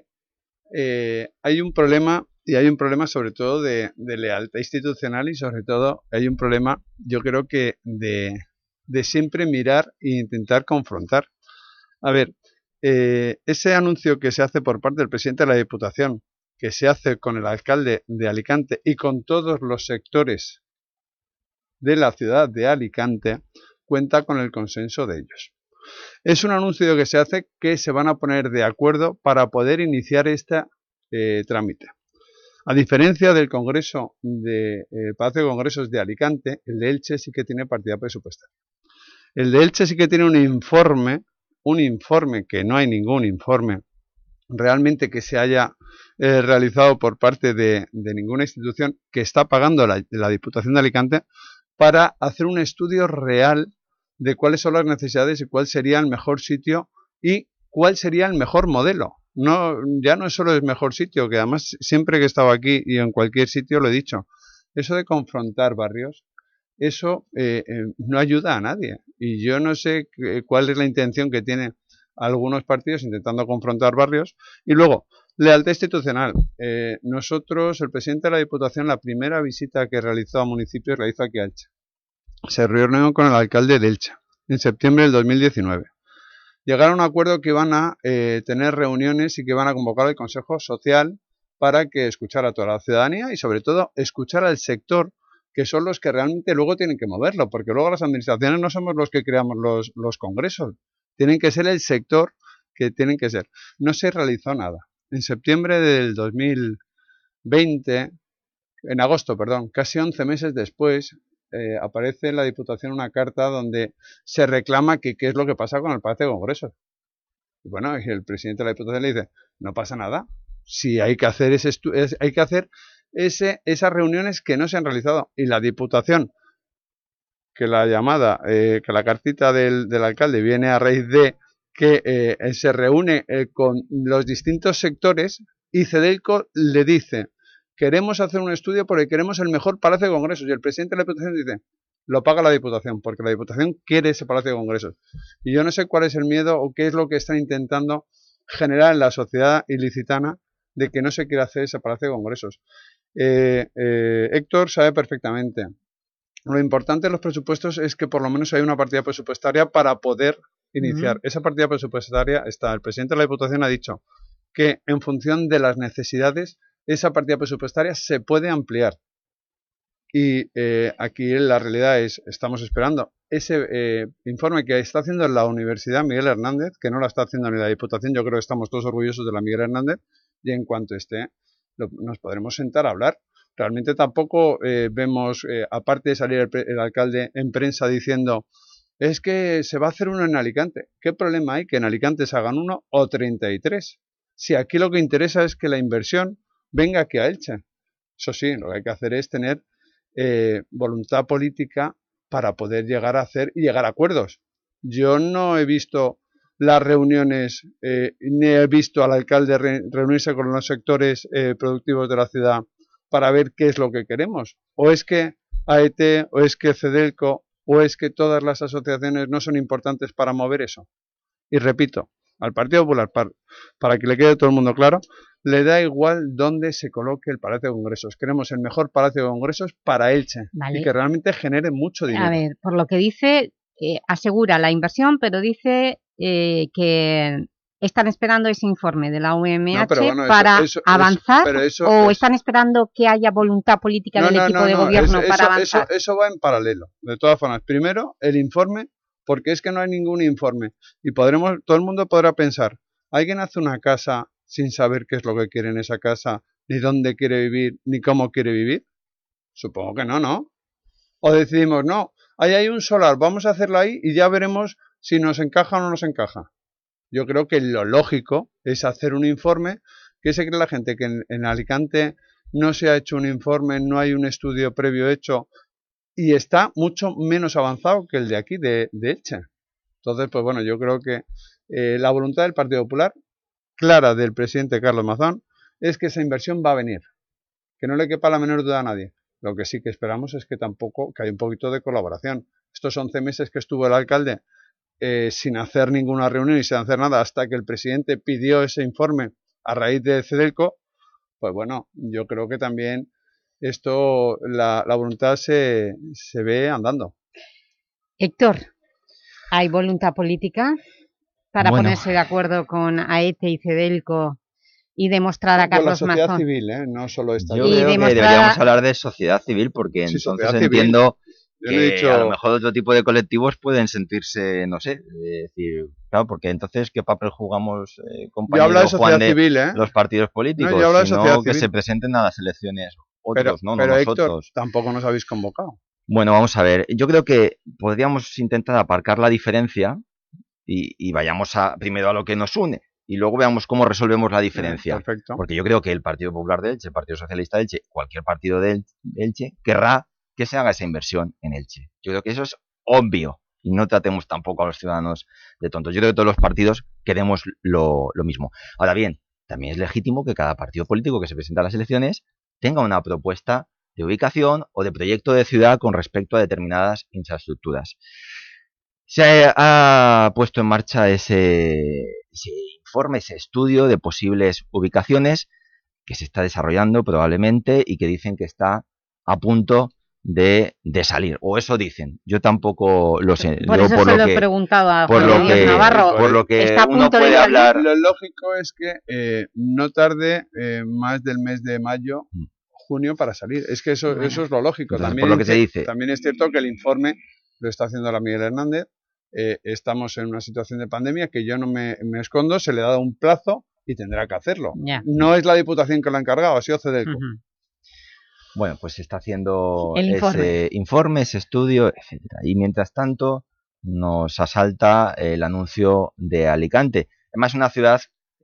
hay un problema, y hay un problema sobre todo de lealtad institucional y sobre todo hay un problema, yo creo que de siempre mirar e intentar confrontar. A ver, ese anuncio que se hace por parte del presidente de la Diputación, que se hace con el alcalde de Alicante y con todos los sectores de la ciudad de Alicante, cuenta con el consenso de ellos. Es un anuncio que se hace que se van a poner de acuerdo para poder iniciar este trámite. A diferencia del Congreso de Palacio de Congresos de Alicante, el de Elche sí que tiene partida presupuestaria. El de Elche sí que tiene un informe que no hay ningún informe realmente que se haya realizado por parte de ninguna institución, que está pagando la Diputación de Alicante para hacer un estudio real de cuáles son las necesidades y cuál sería el mejor sitio y cuál sería el mejor modelo. No, ya no es solo el mejor sitio, que además siempre que he estado aquí y en cualquier sitio lo he dicho, eso de confrontar barrios, eso no ayuda a nadie. Y yo no sé cuál es la intención que tienen algunos partidos intentando confrontar barrios. Y luego, lealtad institucional. Nosotros, el presidente de la Diputación, la primera visita que realizó a municipios la hizo aquí a Elche. Se reunió con el alcalde de Elche en septiembre del 2019. Llegaron a un acuerdo que iban a tener reuniones y que iban a convocar al Consejo Social para que escuchara a toda la ciudadanía y sobre todo escuchar al sector, que son los que realmente luego tienen que moverlo, porque luego las administraciones no somos los que creamos los congresos, tienen que ser el sector que tienen que ser. No se realizó nada. En septiembre del 2020 se reunió con el alcalde de Elche. Se reunió con el alcalde de Elche en septiembre del 2019. Llegaron a un acuerdo que iban a tener reuniones y que iban a convocar al Consejo Social para que escuchara a toda la ciudadanía y sobre todo escuchar al sector, que son los que realmente luego tienen que moverlo, porque luego las administraciones no somos los que creamos los congresos, tienen que ser el sector que tienen que ser. No se realizó nada. En septiembre del en agosto, perdón, casi 11 meses después, aparece en la Diputación una carta donde se reclama que qué es lo que pasa con el Palacio de Congresos. Y bueno, y el presidente de la Diputación le dice, no pasa nada, si hay que hacer esas reuniones que no se han realizado. Y la Diputación, que la cartita del alcalde viene a raíz de que se reúne con los distintos sectores y Cedelco le dice, queremos hacer un estudio porque queremos el mejor Palacio de Congresos. Y el presidente de la Diputación dice, lo paga la Diputación, porque la Diputación quiere ese Palacio de Congresos. Y yo no sé cuál es el miedo o qué es lo que están intentando generar en la sociedad ilicitana de que no se quiere hacer ese Palacio de Congresos. Héctor sabe perfectamente. Lo importante en los presupuestos es que por lo menos hay una partida presupuestaria para poder iniciar. Esa partida presupuestaria está. El presidente de la Diputación ha dicho que en función de las necesidades esa partida presupuestaria se puede ampliar. Y aquí la realidad es, estamos esperando ese informe que está haciendo la Universidad Miguel Hernández, que no la está haciendo ni la Diputación. Yo creo que estamos todos orgullosos de la Miguel Hernández y en cuanto esté nos podremos sentar a hablar. Realmente tampoco vemos, aparte de salir el alcalde en prensa diciendo es que se va a hacer uno en Alicante. ¿Qué problema hay que en Alicante se hagan uno o 33? Si aquí lo que interesa es que la inversión venga aquí a Elche. Eso sí, lo que hay que hacer es tener voluntad política para poder llegar a hacer y llegar a acuerdos. Yo no he visto las reuniones, ni he visto al alcalde reunirse con los sectores productivos de la ciudad para ver qué es lo que queremos. O es que AET, o es que Cedelco, o es que todas las asociaciones no son importantes para mover eso. Y repito, al Partido Popular, para que le quede a todo el mundo claro, le da igual dónde se coloque el Palacio de Congresos. Queremos el mejor Palacio de Congresos para Elche, y que realmente genere mucho dinero. A ver, por lo que dice, asegura la inversión, pero dice que están esperando ese informe de la UMH para avanzar, o están esperando que haya voluntad política del equipo de gobierno para avanzar. Eso va en paralelo. De todas formas, primero el informe, porque es que no hay ningún informe. Y todo el mundo podrá pensar, ¿alguien hace una casa sin saber qué es lo que quiere en esa casa, ni dónde quiere vivir, ni cómo quiere vivir? Supongo que no, ¿no? O decidimos, no, ahí hay un solar, vamos a hacerlo ahí y ya veremos si nos encaja o no nos encaja. Yo creo que lo lógico es hacer un informe. ¿Qué se cree la gente? Que en Alicante no se ha hecho un informe, no hay un estudio previo hecho y está mucho menos avanzado que el de aquí, de Elche. Entonces, pues bueno, yo creo que la voluntad del Partido Popular, clara del presidente Carlos Mazón, es que esa inversión va a venir. Que no le quepa la menor duda a nadie. Lo que sí que esperamos es que haya un poquito de colaboración. Estos 11 meses que estuvo el alcalde sin hacer ninguna reunión y sin hacer nada hasta que el presidente pidió ese informe a raíz de Cedelco, pues bueno, yo creo que también esto, la voluntad se ve andando. Héctor, ¿hay voluntad política para ponerse de acuerdo con AET y Cedelco y demostrar a Carlos Mazón? La sociedad civil, no solo esta. Yo creo que deberíamos hablar de sociedad civil porque entonces entiendo que a lo mejor otro tipo de colectivos pueden sentirse, no sé, decir, claro, porque entonces ¿qué papel jugamos, compañero Juan, de los partidos políticos? No, yo hablo de sino que se presenten a las elecciones otros, no nosotros. Héctor, tampoco nos habéis convocado. Bueno, vamos a ver, yo creo que podríamos intentar aparcar la diferencia y vayamos primero a lo que nos une y luego veamos cómo resolvemos la diferencia. Perfecto. Porque yo creo que el Partido Popular de Elche, el Partido Socialista de Elche, cualquier partido de Elche querrá que se haga esa inversión en Elche. Yo creo que eso es obvio y no tratemos tampoco a los ciudadanos de tontos. Yo creo que todos los partidos queremos lo mismo. Ahora bien, también es legítimo que cada partido político que se presenta a las elecciones tenga una propuesta de ubicación o de proyecto de ciudad con respecto a determinadas infraestructuras. Se ha puesto en marcha ese informe, ese estudio de posibles ubicaciones que se está desarrollando probablemente y que dicen que está a punto de salir, o eso dicen. Yo tampoco lo sé. Por eso se lo he preguntado a Juan Díaz Navarro. Por lo que está a uno punto puede de hablar. Lo lógico es que no tarde más del mes de mayo, junio para salir. Es que eso es lo lógico. Entonces, también, por lo que se dice. También es cierto que el informe lo está haciendo la Miguel Hernández. Estamos en una situación de pandemia que yo no me escondo, se le ha dado un plazo y tendrá que hacerlo. Ya. No es la Diputación que lo ha encargado, ha sido Cedelco. Bueno, pues se está haciendo El ese informe, ese estudio, etcétera. Y mientras tanto nos asalta el anuncio de Alicante. Además, una ciudad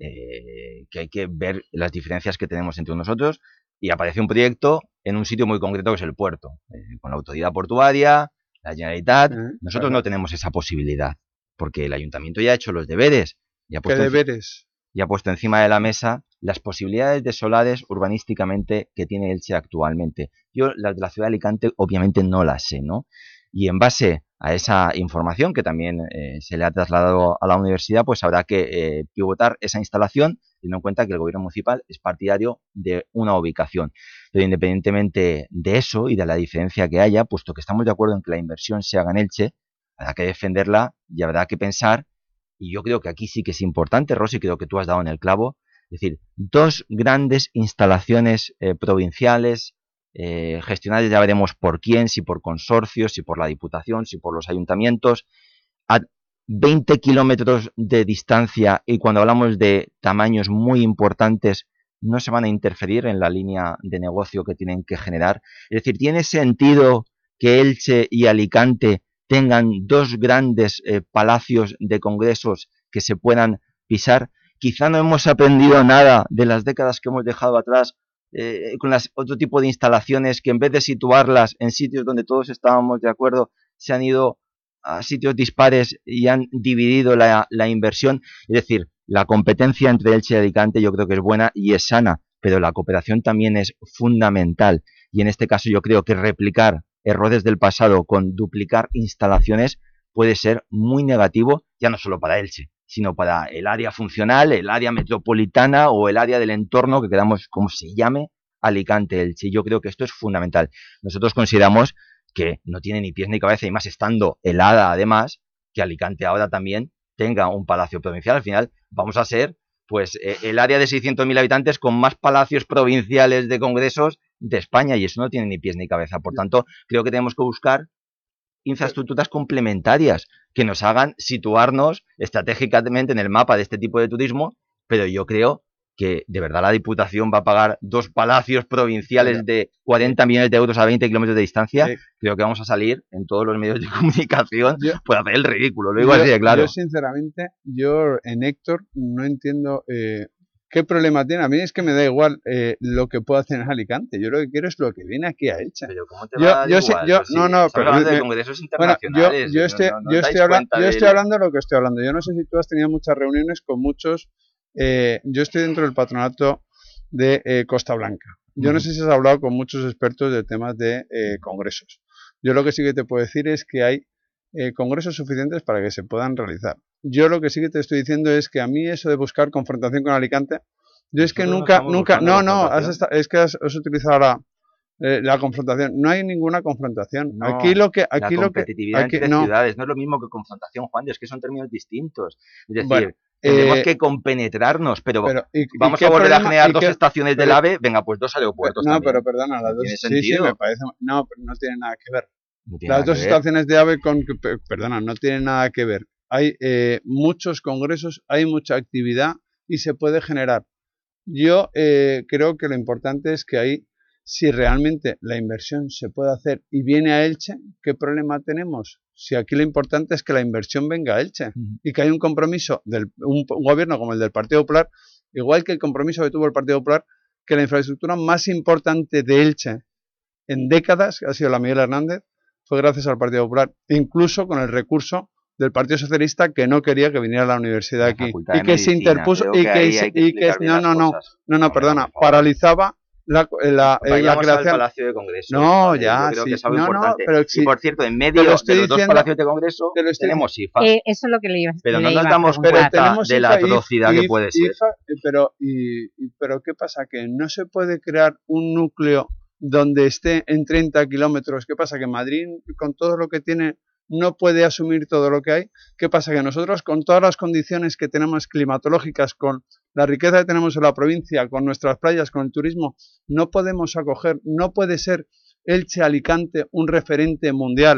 que hay que ver las diferencias que tenemos entre nosotros, y aparece un proyecto en un sitio muy concreto que es el puerto, con la autoridad portuaria, la Generalitat. Nosotros no tenemos esa posibilidad, porque el ayuntamiento ya ha hecho los deberes. Y ha ¿Qué deberes? Y ha puesto encima de la mesa las posibilidades de solares urbanísticamente que tiene Elche actualmente. Yo las de la ciudad de Alicante obviamente no las sé, ¿no? Y en base a esa información que también se le ha trasladado a la universidad, pues habrá que pivotar esa instalación, teniendo en cuenta que el gobierno municipal es partidario de una ubicación. Pero independientemente de eso y de la diferencia que haya, puesto que estamos de acuerdo en que la inversión se haga en Elche, habrá que defenderla y habrá que pensar. Y yo creo que aquí sí que es importante, Rosy, creo que tú has dado en el clavo, es decir, dos grandes instalaciones provinciales, gestionadas, ya veremos por quién, si por consorcios, si por la Diputación, si por los ayuntamientos, a 20 kilómetros de distancia, y cuando hablamos de tamaños muy importantes, no se van a interferir en la línea de negocio que tienen que generar. Es decir, ¿tiene sentido que Elche y Alicante tengan dos grandes palacios de congresos que se puedan pisar? Quizá no hemos aprendido nada de las décadas que hemos dejado atrás con otro tipo de instalaciones, que en vez de situarlas en sitios donde todos estábamos de acuerdo, se han ido a sitios dispares y han dividido la inversión. Es decir, la competencia entre Elche y Alicante yo creo que es buena y es sana, pero la cooperación también es fundamental. Y en este caso yo creo que replicar errores del pasado con duplicar instalaciones puede ser muy negativo, ya no solo para Elche, sino para el área funcional, el área metropolitana o el área del entorno que queramos, como se llame, Alicante-Elche. Yo creo que esto es fundamental. Nosotros consideramos que no tiene ni pies ni cabeza, y más estando helada además, que Alicante ahora también tenga un palacio provincial. Al final vamos a ser pues el área de 600.000 habitantes con más palacios provinciales de congresos de España, y eso no tiene ni pies ni cabeza. Por tanto, creo que tenemos que buscar infraestructuras complementarias que nos hagan situarnos estratégicamente en el mapa de este tipo de turismo, pero yo creo que de verdad la Diputación va a pagar dos palacios provinciales de 40 millones de euros a 20 kilómetros de distancia. Creo que vamos a salir en todos los medios de comunicación por hacer el ridículo, lo digo así de claro. Yo sinceramente, en Héctor no entiendo qué problema tiene. A mí es que me da igual lo que pueda hacer en Alicante. Yo lo que quiero es lo que viene aquí a Elche. Pero ¿cómo te va a dar igual? Pero de congresos internacionales. Yo estoy hablando de lo que estoy hablando. Yo no sé si tú has tenido muchas reuniones con muchos. Yo estoy dentro del patronato de Costa Blanca. Yo no sé si has hablado con muchos expertos de temas de congresos. Yo lo que sí que te puedo decir es que hay congresos suficientes para que se puedan realizar. Yo lo que sí que te estoy diciendo es que a mí eso de buscar confrontación con Alicante, yo es que nunca, es que has utilizado la confrontación. No hay ninguna confrontación. No, la competitividad entre ciudades no es lo mismo que confrontación, Juan, es que son términos distintos. Es decir, bueno, tenemos que compenetrarnos, pero vamos a volver a generar dos estaciones del AVE, venga, pues dos aeropuertos también. Pero perdona, las dos, sí, me parece, no, pero no tiene nada que ver. Las dos estaciones de AVE no tienen nada que ver. Hay muchos congresos, hay mucha actividad y se puede generar. Yo creo que lo importante es que ahí, si realmente la inversión se puede hacer y viene a Elche, ¿qué problema tenemos? Si aquí lo importante es que la inversión venga a Elche y que hay un compromiso de un gobierno como el del Partido Popular, igual que el compromiso que tuvo el Partido Popular, que la infraestructura más importante de Elche en décadas, que ha sido la Miguel Hernández, fue gracias al Partido Popular, incluso con el recurso del Partido Socialista, que no quería que viniera la universidad aquí y que se interpuso paralizaba la creación al Palacio de Congreso. No, ya, creo sí. que es algo importante. Pero y por cierto, en medio de los dos palacios de Congreso tenemos IFA. Eso es lo que le iba a decir. Pero no nos damos cuenta de la atrocidad que puede ser. Pero ¿qué pasa? Que no se puede crear un núcleo donde esté en 30 kilómetros. ¿Qué pasa? Que Madrid, con todo lo que tiene, no puede asumir todo lo que hay. ¿Qué pasa? Que nosotros, con todas las condiciones que tenemos climatológicas, con la riqueza que tenemos en la provincia, con nuestras playas, con el turismo, no podemos acoger, no puede ser Elche-Alicante un referente mundial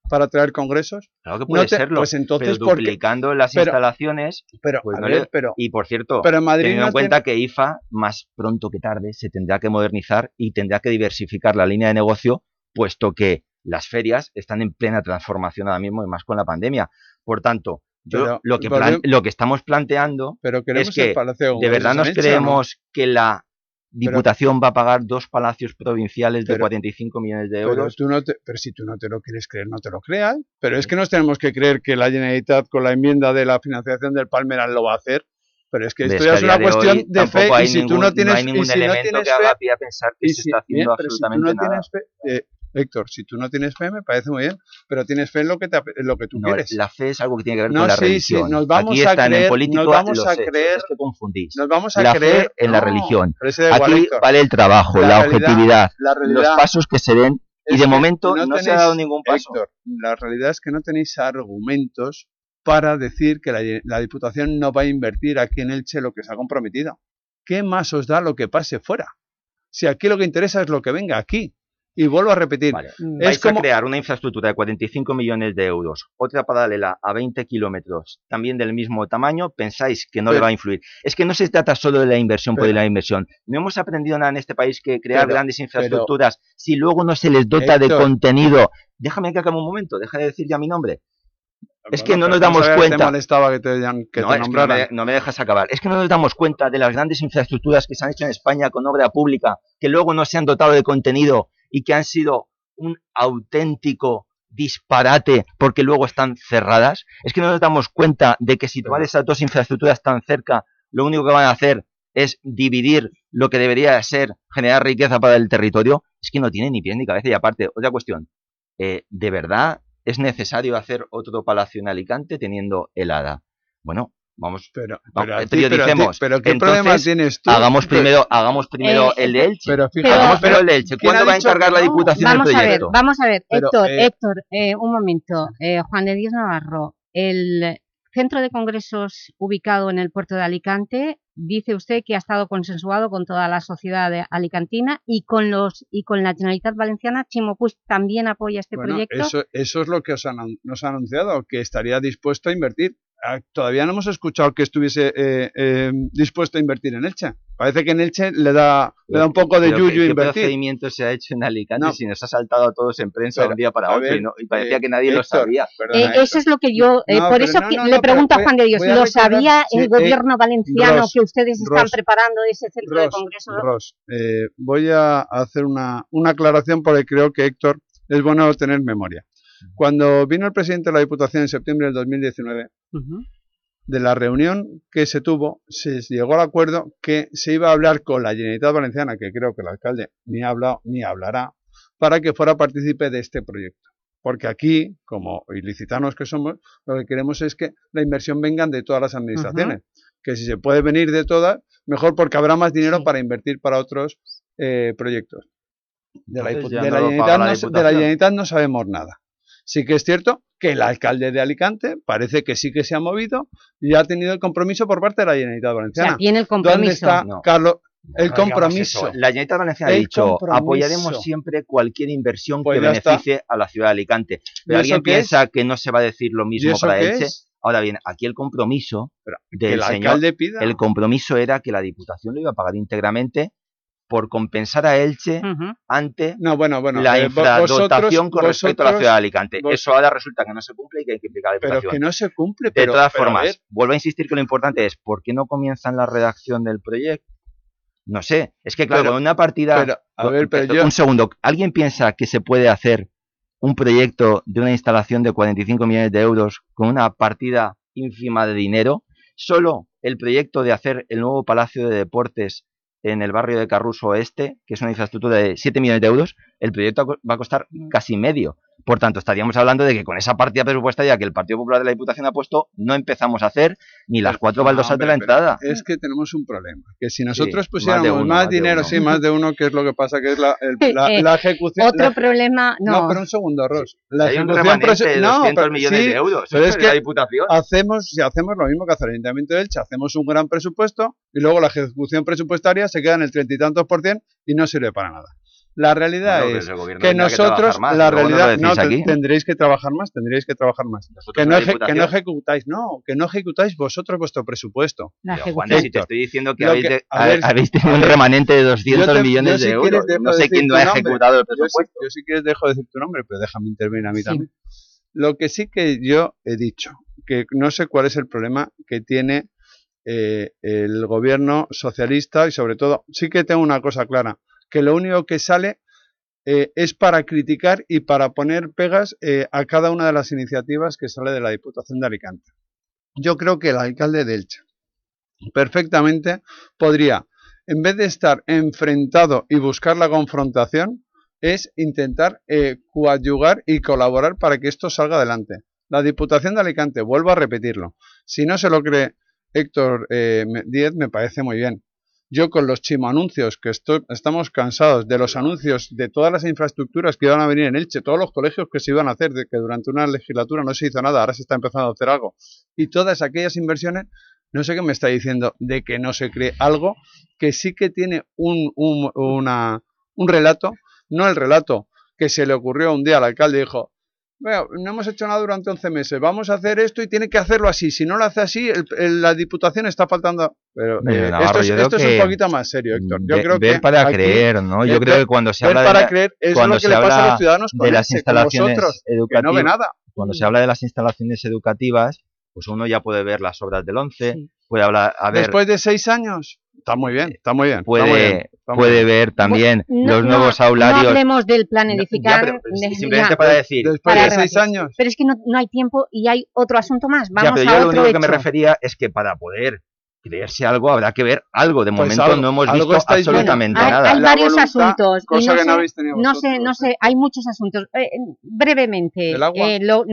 para traer congresos? Claro que puede serlo, pues entonces, pero duplicando las instalaciones, pues no y por cierto, pero en Madrid teniendo en cuenta que IFA, más pronto que tarde, se tendrá que modernizar y tendrá que diversificar la línea de negocio, puesto que las ferias están en plena transformación ahora mismo, y más con la pandemia. Por tanto, lo que estamos planteando es que de verdad nos creemos que la Diputación va a pagar 2 palacios provinciales de 45 millones de euros. Pero si tú no te lo quieres creer, no te lo creas. Pero es que nos tenemos que creer que la Generalitat, con la enmienda de la financiación del Palmeral, lo va a hacer. Pero es que esto ya es una cuestión de fe, y si tú no tienes no hay ningún elemento que haga pie a pensar que se está haciendo absolutamente nada. Héctor, si tú no tienes fe, me parece muy bien, pero tienes fe en lo que tú quieres. La fe es algo que tiene que ver con la religión. Sí, nos vamos aquí a están creer, en político, nos vamos a creer, es que confundís. Nos vamos a la creer, fe en la religión. Igual, aquí Héctor, vale el trabajo, la objetividad, los pasos que se den, y de momento no se ha dado ningún paso. Héctor, la realidad es que no tenéis argumentos para decir que la Diputación no va a invertir aquí en Elche lo que se ha comprometido. ¿Qué más os da lo que pase fuera? Si aquí lo que interesa es lo que venga aquí. Y vuelvo a repetir. Vale. Vais a crear una infraestructura de 45 millones de euros, otra paralela a 20 kilómetros, también del mismo tamaño, pensáis que no le va a influir. Es que no se trata solo de la inversión por la inversión. No hemos aprendido nada en este país que crear grandes infraestructuras, si luego no se les dota de contenido. Déjame que acabe un momento, deja de decir ya mi nombre. Es que no nos damos cuenta. ¿Te molestaba que te nombraran? No me dejas acabar. Es que no nos damos cuenta de las grandes infraestructuras que se han hecho en España con obra pública, que luego no se han dotado de contenido y que han sido un auténtico disparate porque luego están cerradas. Es que no nos damos cuenta de que situar esas dos infraestructuras tan cerca, lo único que van a hacer es dividir lo que debería ser generar riqueza para el territorio. Es que no tiene ni pies ni cabeza. Y aparte, otra cuestión, ¿de verdad es necesario hacer otro palacio en Alicante teniendo el ADA? Bueno, pero ¿qué problema tienes tú? Hagamos primero el de Elche. Hagamos primero el de Elche. ¿Cuándo va a encargar la Diputación el proyecto? Vamos a ver, Héctor, un momento. Juan de Dios Navarro, el centro de congresos ubicado en el puerto de Alicante, dice usted que ha estado consensuado con toda la sociedad alicantina y con la Generalitat Valenciana. ¿Chimo Puig también apoya este proyecto? Eso es lo que nos ha anunciado, que estaría dispuesto a invertir. Todavía no hemos escuchado que estuviese dispuesto a invertir en Elche. Parece que en Elche le da un poco de yuyu invertir. ¿Qué procedimiento se ha hecho en Alicante si nos ha saltado a todos en prensa de un día para otro y parecía que nadie lo sabía? Eso es lo que yo... por eso le pregunto a Juan de Dios, ¿lo sabía el gobierno valenciano que ustedes están preparando ese centro de congresos? Voy a hacer una aclaración porque creo que, Héctor, es bueno tener memoria. Cuando vino el presidente de la Diputación en septiembre del 2019, de la reunión que se tuvo, se llegó al acuerdo que se iba a hablar con la Generalitat Valenciana, que creo que el alcalde ni ha hablado ni hablará, para que fuera partícipe de este proyecto. Porque aquí, como ilicitanos que somos, lo que queremos es que la inversión venga de todas las administraciones. Que si se puede venir de todas, mejor, porque habrá más dinero para invertir para otros proyectos. De la Generalitat no sabemos nada. Sí que es cierto que el alcalde de Alicante parece que sí que se ha movido y ha tenido el compromiso por parte de la Generalitat Valenciana. O sea, tiene el compromiso. ¿Dónde está, Carlos? El compromiso. La Generalitat Valenciana ha dicho, apoyaremos siempre cualquier inversión que beneficie a la ciudad de Alicante. Pero alguien piensa que no se va a decir lo mismo para Elche. Ahora bien, aquí el compromiso del señor, el compromiso era que la Diputación lo iba a pagar íntegramente por compensar a Elche ante la infradotación con respecto a la ciudad de Alicante. Eso ahora resulta que no se cumple y que hay que implicar a la Diputación. Pero que no se cumple. De todas formas, vuelvo a insistir que lo importante es ¿por qué no comienzan la redacción del proyecto? No sé, es que claro, con una partida... Un segundo, ¿alguien piensa que se puede hacer un proyecto de una instalación de 45 millones de euros con una partida ínfima de dinero? Solo el proyecto de hacer el nuevo Palacio de Deportes en el barrio de Carruso Oeste, que es una infraestructura de 7 millones de euros, el proyecto va a costar casi medio. Por tanto, estaríamos hablando de que con esa partida presupuestaria que el Partido Popular de la Diputación ha puesto, no empezamos a a ni las 4 baldosas de la entrada. Es que tenemos un problema, que si nosotros pusiéramos más dinero, más de uno, que es lo que pasa, que es la ejecución... Otro problema... No, pero un segundo, Ros. La ejecución de 200 millones de euros. Pero es que la Diputación. hacemos lo mismo que hace el Ayuntamiento de Elche, hacemos un gran presupuesto y luego la ejecución presupuestaria se queda en el 30 y tantos % y no sirve para nada. La realidad Bueno, es el gobierno que tendrá nosotros, trabajar más, la luego no lo realidad, decís no, aquí. tendréis que trabajar más, Nosotros que la no Diputación. ejecutáis, que no ejutáis vosotros vuestro presupuesto. Pero, Juan, si te Héctor, estoy diciendo que lo habéis, que- a ver, habéis tenido a un ver, remanente de 200 millones yo de si quieres euros. dejo No de sé decir quién no tu ha nombre. ejecutado el Yo presupuesto. si quieres dejo de decir tu nombre, pero déjame intervenir a mí Sí. también. Lo que sí que yo he dicho, que no sé cuál es el problema que tiene el gobierno socialista y sobre todo, sí que tengo una cosa clara, que lo único que sale es para criticar y para poner pegas a cada una de las iniciativas que sale de la Diputación de Alicante. Yo creo que el alcalde de Elche perfectamente podría, en vez de estar enfrentado y buscar la confrontación, es intentar coadyuvar y colaborar para que esto salga adelante. La Diputación de Alicante, vuelvo a repetirlo, si no se lo cree Héctor Díez, me parece muy bien. Yo con los chimoanuncios, que estamos cansados de los anuncios de todas las infraestructuras que iban a venir en Elche, todos los colegios que se iban a hacer, de que durante una legislatura no se hizo nada, ahora se está empezando a hacer algo, y todas aquellas inversiones, no sé qué me está diciendo de que no se cree algo que sí que tiene un relato, no el relato que se le ocurrió un día al alcalde y dijo, bueno, no hemos hecho nada durante 11 meses, vamos a hacer esto y tiene que hacerlo así, si no lo hace así, la Diputación está faltando. Pero Navarro, esto es un poquito más serio, Héctor. Yo creo ver que para aquí, creer, ¿no? Yo creo que cuando se ver habla para creer es cuando lo que se le pasa a habla los ciudadanos con de las Elche, con instalaciones vosotros, que no educativas, ve nada. cuando se habla de las instalaciones educativas, pues uno ya puede ver las obras del 11, puede hablar, a ver, Después de 6 años, está muy bien, está muy bien. puede ver también los nuevos aularios. No hablemos del plan edificar. Simplemente para decir, después de 6 años. Pero es que no hay tiempo y hay otro asunto más. Vamos pero a yo lo otro único hecho. que me refería es que para poder creerse algo habrá que ver algo. De Pues momento no hemos visto absolutamente nada. Hay varios asuntos. Cosa y que no habéis tenido no sé, hay muchos asuntos. Brevemente. ¿El agua?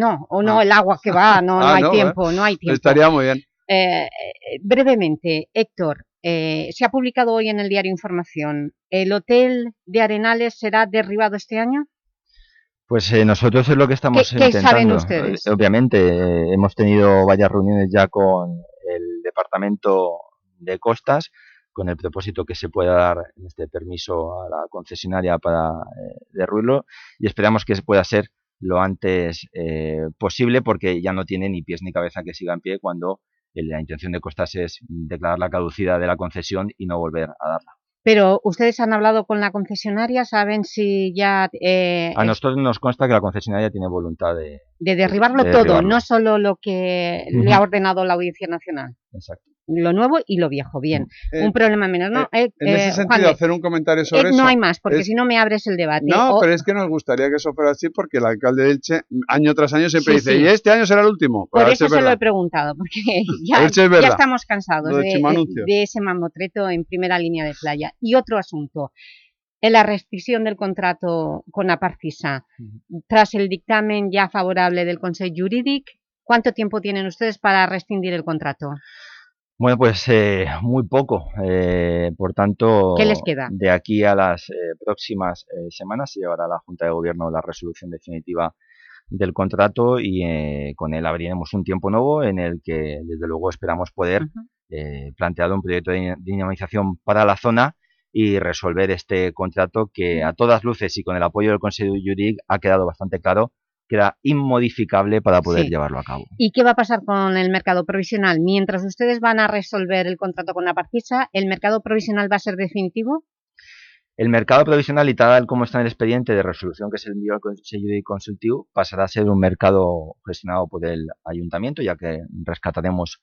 El agua que va, no hay tiempo. Estaría muy bien. Brevemente, Héctor, se ha publicado hoy en el diario Información, ¿el hotel de Arenales será derribado este año? Pues nosotros es lo que estamos intentando. ¿Qué saben ustedes? Obviamente, hemos tenido varias reuniones ya con el Departamento de Costas, con el propósito que se pueda dar este permiso a la concesionaria para derruirlo, y esperamos que pueda ser lo antes posible, porque ya no tiene ni pies ni cabeza que siga en pie cuando la intención de Costas es declarar la caducidad de la concesión y no volver a darla. Pero, ¿ustedes han hablado con la concesionaria? ¿Saben si ya...? A nosotros nos consta que la concesionaria tiene voluntad de derribarlo todo, no solo lo que le ha ordenado la Audiencia Nacional. Exacto. Lo nuevo y lo viejo, bien. Un problema menos, ¿no? En ese sentido, Juan, hacer un comentario sobre eso. No hay más, porque si no me abres el debate. No, pero es que nos gustaría que eso fuera así, porque el alcalde de Elche, año tras año, siempre dice, y este año será el último. Por eso se lo he preguntado, porque ya estamos cansados de ese mamotreto en primera línea de playa. Y otro asunto, en la rescisión del contrato con Aparcisa, tras el dictamen ya favorable del Consell Jurídic, ¿cuánto tiempo tienen ustedes para rescindir el contrato? Bueno, pues muy poco, por tanto, ¿qué les queda? De aquí a las próximas semanas se llevará a la Junta de Gobierno la resolución definitiva del contrato y con él abriremos un tiempo nuevo en el que desde luego esperamos poder plantear un proyecto de dinamización para la zona y resolver este contrato que a todas luces y con el apoyo del Consejo Jurídico ha quedado bastante claro que era inmodificable para poder llevarlo a cabo. ¿Y qué va a pasar con el mercado provisional? Mientras ustedes van a resolver el contrato con Aparcisa, ¿el mercado provisional va a ser definitivo? El mercado provisional, y tal como está en el expediente de resolución que se envió al Consejo Jurídico Consultivo, pasará a ser un mercado gestionado por el Ayuntamiento, ya que rescataremos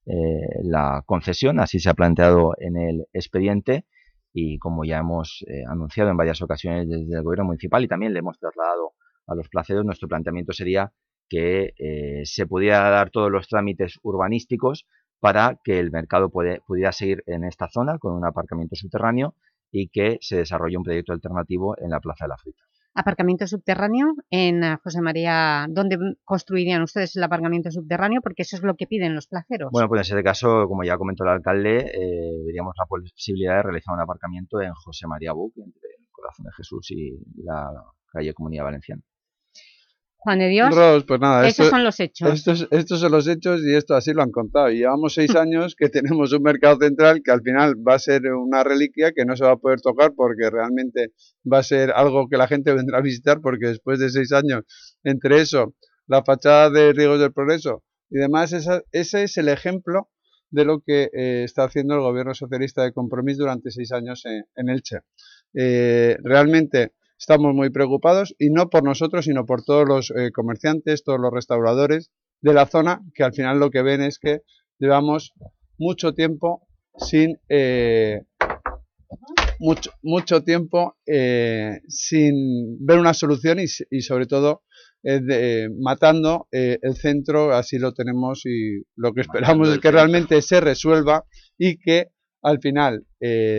la concesión, así se ha planteado en el expediente, y como ya hemos anunciado en varias ocasiones desde el Gobierno Municipal y también le hemos trasladado a los placeros, nuestro planteamiento sería que se pudiera dar todos los trámites urbanísticos para que el mercado pudiera seguir en esta zona con un aparcamiento subterráneo y que se desarrolle un proyecto alternativo en la Plaza de la Fruta. ¿Aparcamiento subterráneo en José María? ¿Dónde construirían ustedes el aparcamiento subterráneo? Porque eso es lo que piden los placeros. Bueno, pues en ese caso, como ya comentó el alcalde, veríamos la posibilidad de realizar un aparcamiento en José María Buc, entre el Corazón de Jesús y la calle Comunidad Valenciana. Juan de Dios, pues nada, estos son los hechos. Estos son los hechos y esto así lo han contado. Y llevamos 6 años que tenemos un mercado central que al final va a ser una reliquia que no se va a poder tocar porque realmente va a ser algo que la gente vendrá a visitar, porque después de 6 años, entre eso, la fachada de Riegos del Progreso y demás, ese es el ejemplo de lo que está haciendo el gobierno socialista de Compromís durante 6 años en Elche. Realmente estamos muy preocupados, y no por nosotros, sino por todos los comerciantes, todos los restauradores de la zona, que al final lo que ven es que llevamos mucho tiempo sin sin ver una solución y sobre todo matando el centro. Así lo tenemos, y lo que esperamos es que realmente se resuelva y que al final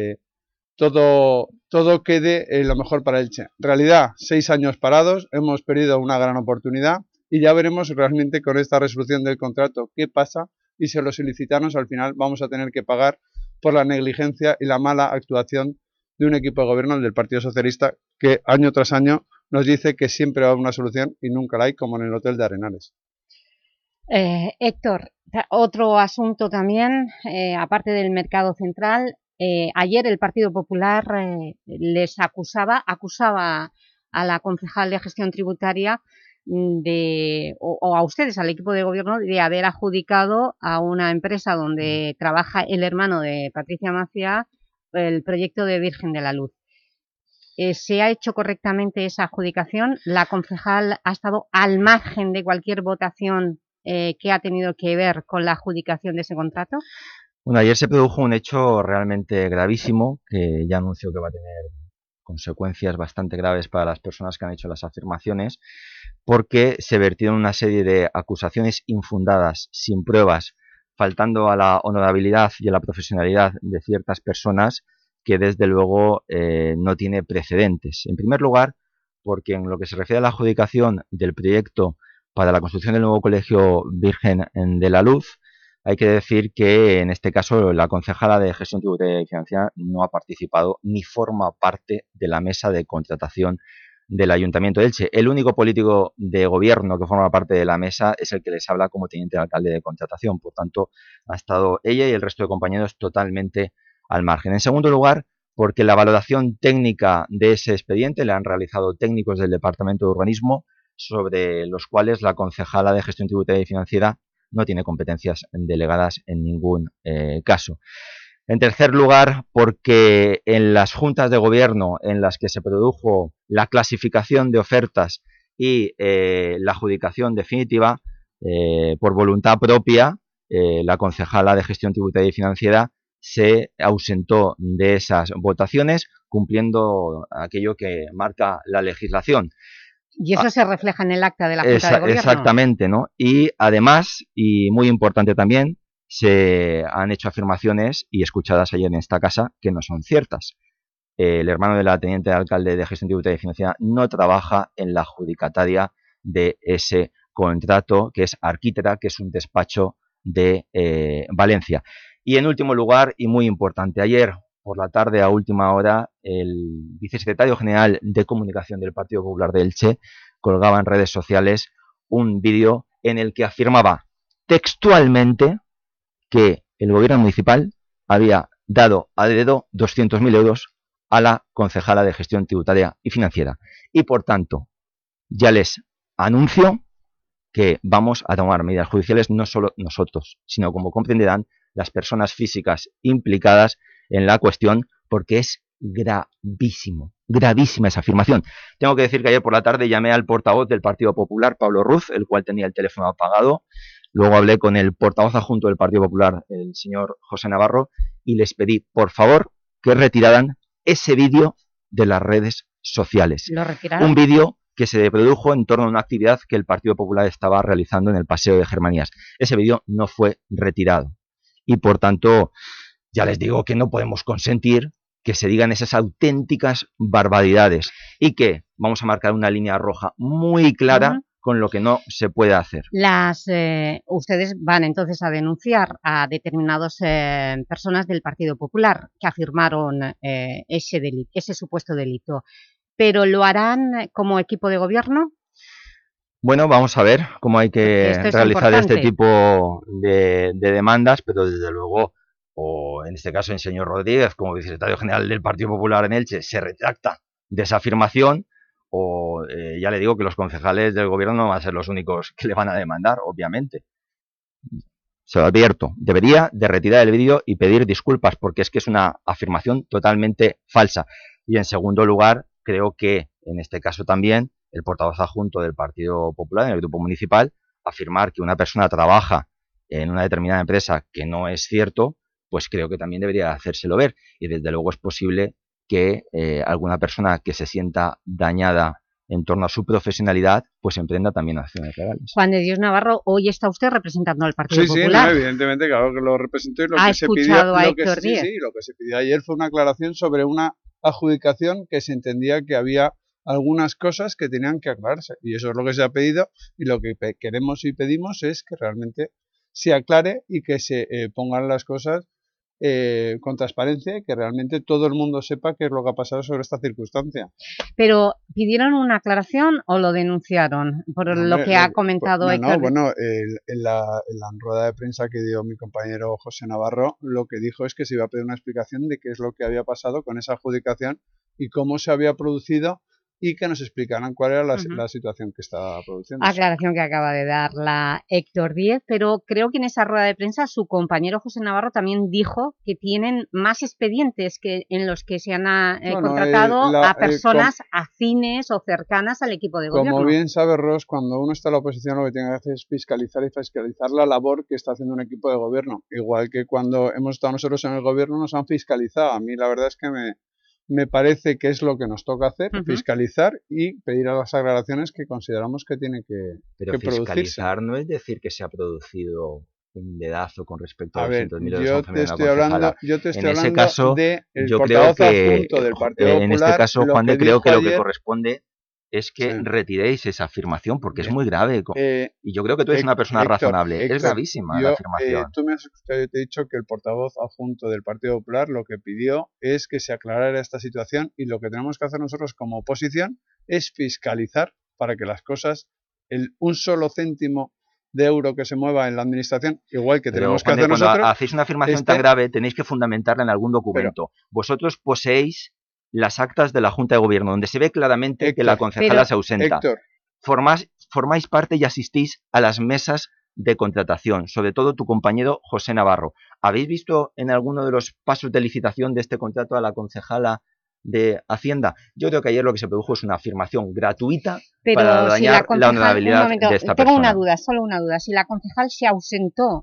todo quede lo mejor para Elche. En realidad, 6 años parados, hemos perdido una gran oportunidad, y ya veremos realmente con esta resolución del contrato qué pasa, y si los ilicitanos al final vamos a tener que pagar por la negligencia y la mala actuación de un equipo de gobierno, el del Partido Socialista, que año tras año nos dice que siempre va a haber una solución y nunca la hay, como en el hotel de Arenales. Héctor, otro asunto también, aparte del mercado central. Ayer el Partido Popular les acusaba a la concejal de gestión tributaria o a ustedes, al equipo de gobierno, de haber adjudicado a una empresa donde trabaja el hermano de Patricia Maciá el proyecto de Virgen de la Luz. ¿Se ha hecho correctamente esa adjudicación? ¿La concejal ha estado al margen de cualquier votación que ha tenido que ver con la adjudicación de ese contrato? Bueno, ayer se produjo un hecho realmente gravísimo, que ya anunció que va a tener consecuencias bastante graves para las personas que han hecho las afirmaciones, porque se vertieron una serie de acusaciones infundadas, sin pruebas, faltando a la honorabilidad y a la profesionalidad de ciertas personas, que desde luego no tiene precedentes. En primer lugar, porque en lo que se refiere a la adjudicación del proyecto para la construcción del nuevo Colegio Virgen de la Luz, hay que decir que en este caso la concejala de Gestión Tributaria y Financiera no ha participado ni forma parte de la mesa de contratación del Ayuntamiento de Elche. El único político de gobierno que forma parte de la mesa es el que les habla como teniente de alcalde de contratación. Por tanto, ha estado ella y el resto de compañeros totalmente al margen. En segundo lugar, porque la valoración técnica de ese expediente la han realizado técnicos del Departamento de Urbanismo, sobre los cuales la concejala de Gestión Tributaria y Financiera no tiene competencias delegadas en ningún caso. En tercer lugar, porque en las juntas de gobierno en las que se produjo la clasificación de ofertas y la adjudicación definitiva, por voluntad propia, la concejala de Gestión Tributaria y Financiera se ausentó de esas votaciones, cumpliendo aquello que marca la legislación. Y eso se refleja en el acta de la Junta de Gobierno. Exactamente, ¿no? Y además, y muy importante también, se han hecho afirmaciones y escuchadas ayer en esta casa que no son ciertas. El hermano de la teniente de alcalde de Gestión Tributaria y Financiera no trabaja en la adjudicataria de ese contrato, que es Arquitera, que es un despacho de Valencia. Y en último lugar, y muy importante, ayer por la tarde a última hora, el vicesecretario general de Comunicación del Partido Popular de Elche colgaba en redes sociales un vídeo en el que afirmaba textualmente que el gobierno municipal había dado a dedo 200.000 euros a la concejala de Gestión Tributaria y Financiera. Y por tanto, ya les anuncio que vamos a tomar medidas judiciales, no solo nosotros, sino, como comprenderán, las personas físicas implicadas en la cuestión, porque es gravísima esa afirmación. Tengo que decir que ayer por la tarde llamé al portavoz del Partido Popular, Pablo Ruz, el cual tenía el teléfono apagado. Luego hablé con el portavoz adjunto del Partido Popular, el señor José Navarro, y les pedí, por favor, que retiraran ese vídeo de las redes sociales. ¿Lo retiraron? Un vídeo que se produjo en torno a una actividad que el Partido Popular estaba realizando en el Paseo de Germanías. Ese vídeo no fue retirado. Y por tanto, ya les digo que no podemos consentir que se digan esas auténticas barbaridades y que vamos a marcar una línea roja muy clara con lo que no se puede hacer. Ustedes van entonces a denunciar a determinadas personas del Partido Popular que afirmaron ese supuesto delito, ¿pero lo harán como equipo de gobierno? Bueno, vamos a ver cómo hay que realizar este tipo de demandas, pero desde luego, o en este caso el señor Rodríguez, como vicesecretario general del Partido Popular en Elche, se retracta de esa afirmación, o ya le digo que los concejales del gobierno no van a ser los únicos que le van a demandar, obviamente. Se lo advierto, debería de retirar el vídeo y pedir disculpas, porque es que es una afirmación totalmente falsa. Y en segundo lugar, creo que en este caso también el portavoz adjunto del Partido Popular en el grupo municipal, afirmar que una persona trabaja en una determinada empresa que no es cierto, pues creo que también debería hacérselo ver. Y desde luego es posible que alguna persona que se sienta dañada en torno a su profesionalidad, pues emprenda también acciones legales. Juan de Dios Navarro, hoy está usted representando al Partido Popular. Sí, no, evidentemente, claro que lo represento y lo que se pidió, lo que se pidió ayer fue una aclaración sobre una adjudicación que se entendía que había algunas cosas que tenían que aclararse, y eso es lo que se ha pedido, y lo que queremos y pedimos es que realmente se aclare y que se pongan las cosas con transparencia y que realmente todo el mundo sepa qué es lo que ha pasado sobre esta circunstancia. ¿Pero pidieron una aclaración o lo denunciaron por lo que ha comentado Héctor? Bueno, en la rueda de prensa que dio mi compañero José Navarro, lo que dijo es que se iba a pedir una explicación de qué es lo que había pasado con esa adjudicación y cómo se había producido, y que nos explicaran cuál era la situación que estaba produciendo. Aclaración que acaba de dar la Héctor Díez, pero creo que en esa rueda de prensa su compañero José Navarro también dijo que tienen más expedientes en los que se han contratado a personas afines o cercanas al equipo de gobierno. Como bien sabe Ros, cuando uno está en la oposición lo que tiene que hacer es fiscalizar la labor que está haciendo un equipo de gobierno. Igual que cuando hemos estado nosotros en el gobierno nos han fiscalizado. A mí la verdad es que me parece que es lo que nos toca hacer, fiscalizar y pedir a las aclaraciones que consideramos que tienen que producirse. Pero fiscalizar no es decir que se ha producido un dedazo con respecto a los 200.000 euros de la yo te estoy en ese hablando caso, del yo creo que del Partido Popular, en este caso, Juan de, creo que lo que corresponde es que sí. retiréis esa afirmación, porque es muy grave. Y yo creo que tú eres una persona razonable. Es gravísima la afirmación. Tú me has escuchado, yo te he dicho que el portavoz adjunto del Partido Popular lo que pidió es que se aclarara esta situación, y lo que tenemos que hacer nosotros como oposición es fiscalizar para que las cosas, un solo céntimo de euro que se mueva en la administración, igual que tenemos que hacer nosotros. Cuando hacéis una afirmación tan grave, tenéis que fundamentarla en algún documento. Vosotros poseéis las actas de la Junta de Gobierno, donde se ve claramente que la concejala se ausenta. Formáis parte y asistís a las mesas de contratación, sobre todo tu compañero José Navarro. ¿Habéis visto en alguno de los pasos de licitación de este contrato a la concejala de Hacienda? Yo creo que ayer lo que se produjo es una afirmación gratuita para dañar la honorabilidad de esta persona. Tengo una duda, solo una duda. Si la concejal se ausentó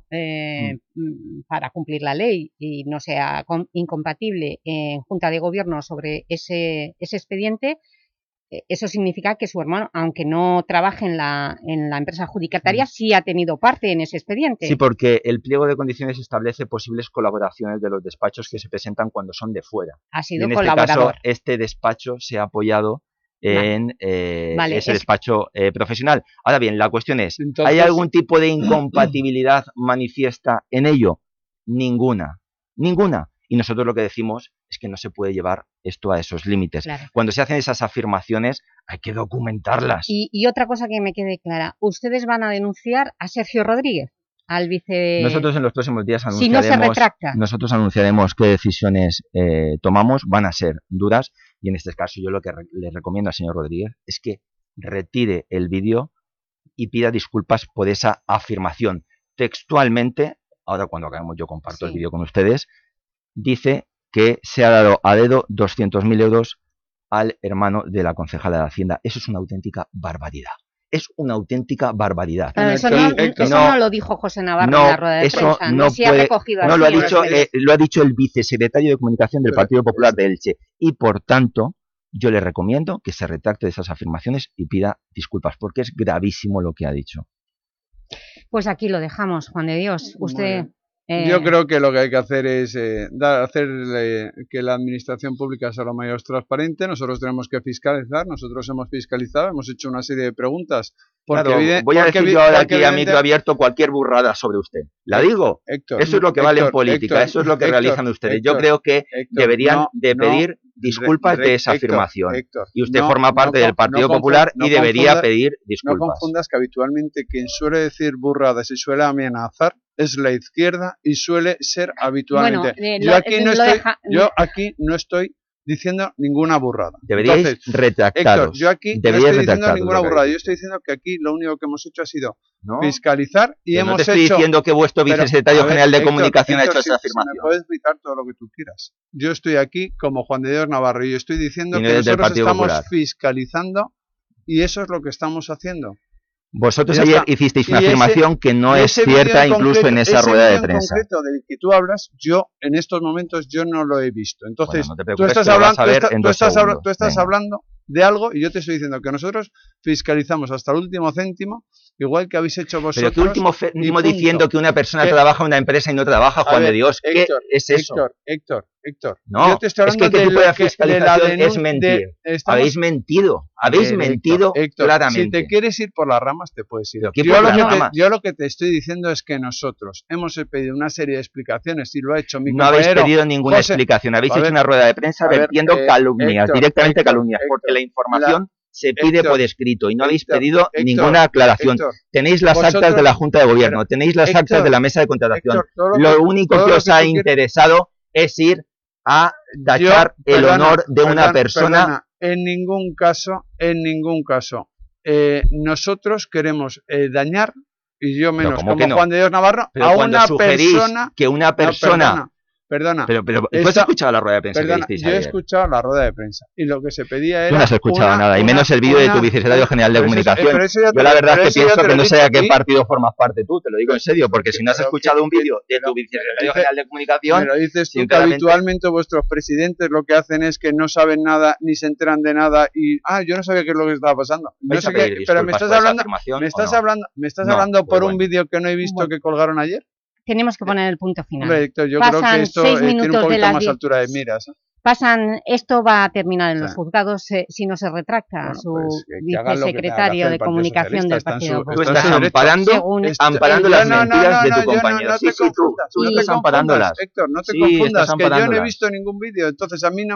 para cumplir la ley y no sea incompatible en Junta de Gobierno sobre ese expediente, eso significa que su hermano, aunque no trabaje en la empresa adjudicataria, sí ha tenido parte en ese expediente. Sí, porque el pliego de condiciones establece posibles colaboraciones de los despachos que se presentan cuando son de fuera. Ha sido colaborador. En este caso, este despacho se ha apoyado en ese despacho profesional. Ahora bien, la cuestión es, entonces, ¿hay algún tipo de incompatibilidad manifiesta en ello? Ninguna. Ninguna. Y nosotros lo que decimos es que no se puede llevar esto a esos límites. Claro. Cuando se hacen esas afirmaciones hay que documentarlas. Y otra cosa que me quede clara, ¿ustedes van a denunciar a Sergio Rodríguez, al vice...? Nosotros en los próximos días anunciaremos, si no se retracta. Nosotros anunciaremos qué decisiones tomamos, van a ser duras, y en este caso yo lo que le recomiendo al señor Rodríguez es que retire el vídeo y pida disculpas por esa afirmación. Textualmente, ahora cuando acabemos yo comparto el vídeo con ustedes, dice que se ha dado a dedo 200.000 euros al hermano de la concejala de Hacienda. Eso es una auténtica barbaridad. Es una auténtica barbaridad. Eso no lo dijo José Navarro en la rueda de prensa. No lo ha dicho el vicesecretario de Comunicación del Partido Popular de Elche. Y por tanto, yo le recomiendo que se retracte de esas afirmaciones y pida disculpas, porque es gravísimo lo que ha dicho. Pues aquí lo dejamos, Juan de Dios. Usted... Yo creo que lo que hay que hacer es hacer que la administración pública sea lo más transparente. Nosotros tenemos que fiscalizar, nosotros hemos fiscalizado, hemos hecho una serie de preguntas. Claro, voy a decir yo ahora aquí a micro abierto cualquier burrada sobre usted. ¿La digo? Héctor, eso es lo que vale en política, eso es lo que realizan ustedes. Yo creo que deberían de pedir disculpas de esa afirmación. Y usted forma parte del Partido Popular y debería pedir disculpas. No confundas que habitualmente quien suele decir burradas y suele amenazar es la izquierda y suele ser habitualmente. Yo aquí no estoy diciendo ninguna burrada. Deberíais retractaros. Héctor, yo aquí no estoy diciendo ninguna burrada. Yo estoy diciendo que aquí lo único que hemos hecho ha sido fiscalizar y hemos hecho... No te estoy diciendo que vuestro vicesecretario general de Comunicación ha hecho esa afirmación. Me puedes gritar todo lo que tú quieras. Yo estoy aquí como Juan de Dios Navarro y yo estoy diciendo que nosotros estamos fiscalizando y eso es lo que estamos haciendo. Vosotros ayer hicisteis una afirmación que no es cierta incluso en esa rueda de prensa. En concreto del que tú hablas, yo en estos momentos yo no lo he visto. Entonces, bueno, no te preocupes, tú estás hablando de algo y yo te estoy diciendo que nosotros fiscalizamos hasta el último céntimo, igual que habéis hecho vosotros. Pero que último céntimo diciendo que una persona trabaja en una empresa y no trabaja, Juan de Dios, ¿qué es eso? Héctor, no, yo te estoy hablando es que tipo de fiscalización es mentir. Habéis mentido Héctor, claramente. Si te quieres ir por las ramas, te puedes ir. Yo lo que te estoy diciendo es que nosotros hemos pedido una serie de explicaciones y lo ha hecho mi compañero. No habéis pedido ninguna explicación, habéis hecho una rueda de prensa vertiendo calumnias, directamente calumnias, porque la información se pide por escrito y no habéis pedido ninguna aclaración. Tenéis las actas de la Junta de Gobierno, tenéis las actas de la mesa de contratación. Lo único que os ha interesado es ir a tachar el honor de una persona. En ningún caso, nosotros queremos dañar, y yo menos como Juan de Dios Navarro, pero a una persona... que una persona... Perdona. Pero ¿tú has escuchado la rueda de prensa que disteis ayer? Yo he escuchado la rueda de prensa y lo que se pedía era... Tú no has escuchado nada, y menos el vídeo de tu vicesecretario general de Comunicación. Yo la verdad es que pienso que no sé a qué partido formas parte tú, te lo digo en serio, porque si no has escuchado un vídeo de tu vicesecretario general de Comunicación... Me lo dices tú, que habitualmente vuestros presidentes lo que hacen es que no saben nada, ni se enteran de nada, y... yo no sabía qué es lo que estaba pasando. No sé qué, pero me estás hablando por un vídeo que no he visto que colgaron ayer. Tenemos que poner el punto final. Hombre, Héctor, yo creo que esto tiene un poquito más altura de miras. Esto va a terminar en los juzgados si no se retracta su vicesecretario de Comunicación del Partido Popular. Tú estás amparando las mentiras de tu compañero. Tú estás amparándolas. Héctor, no te confundas, que yo no he visto ningún vídeo, entonces a mí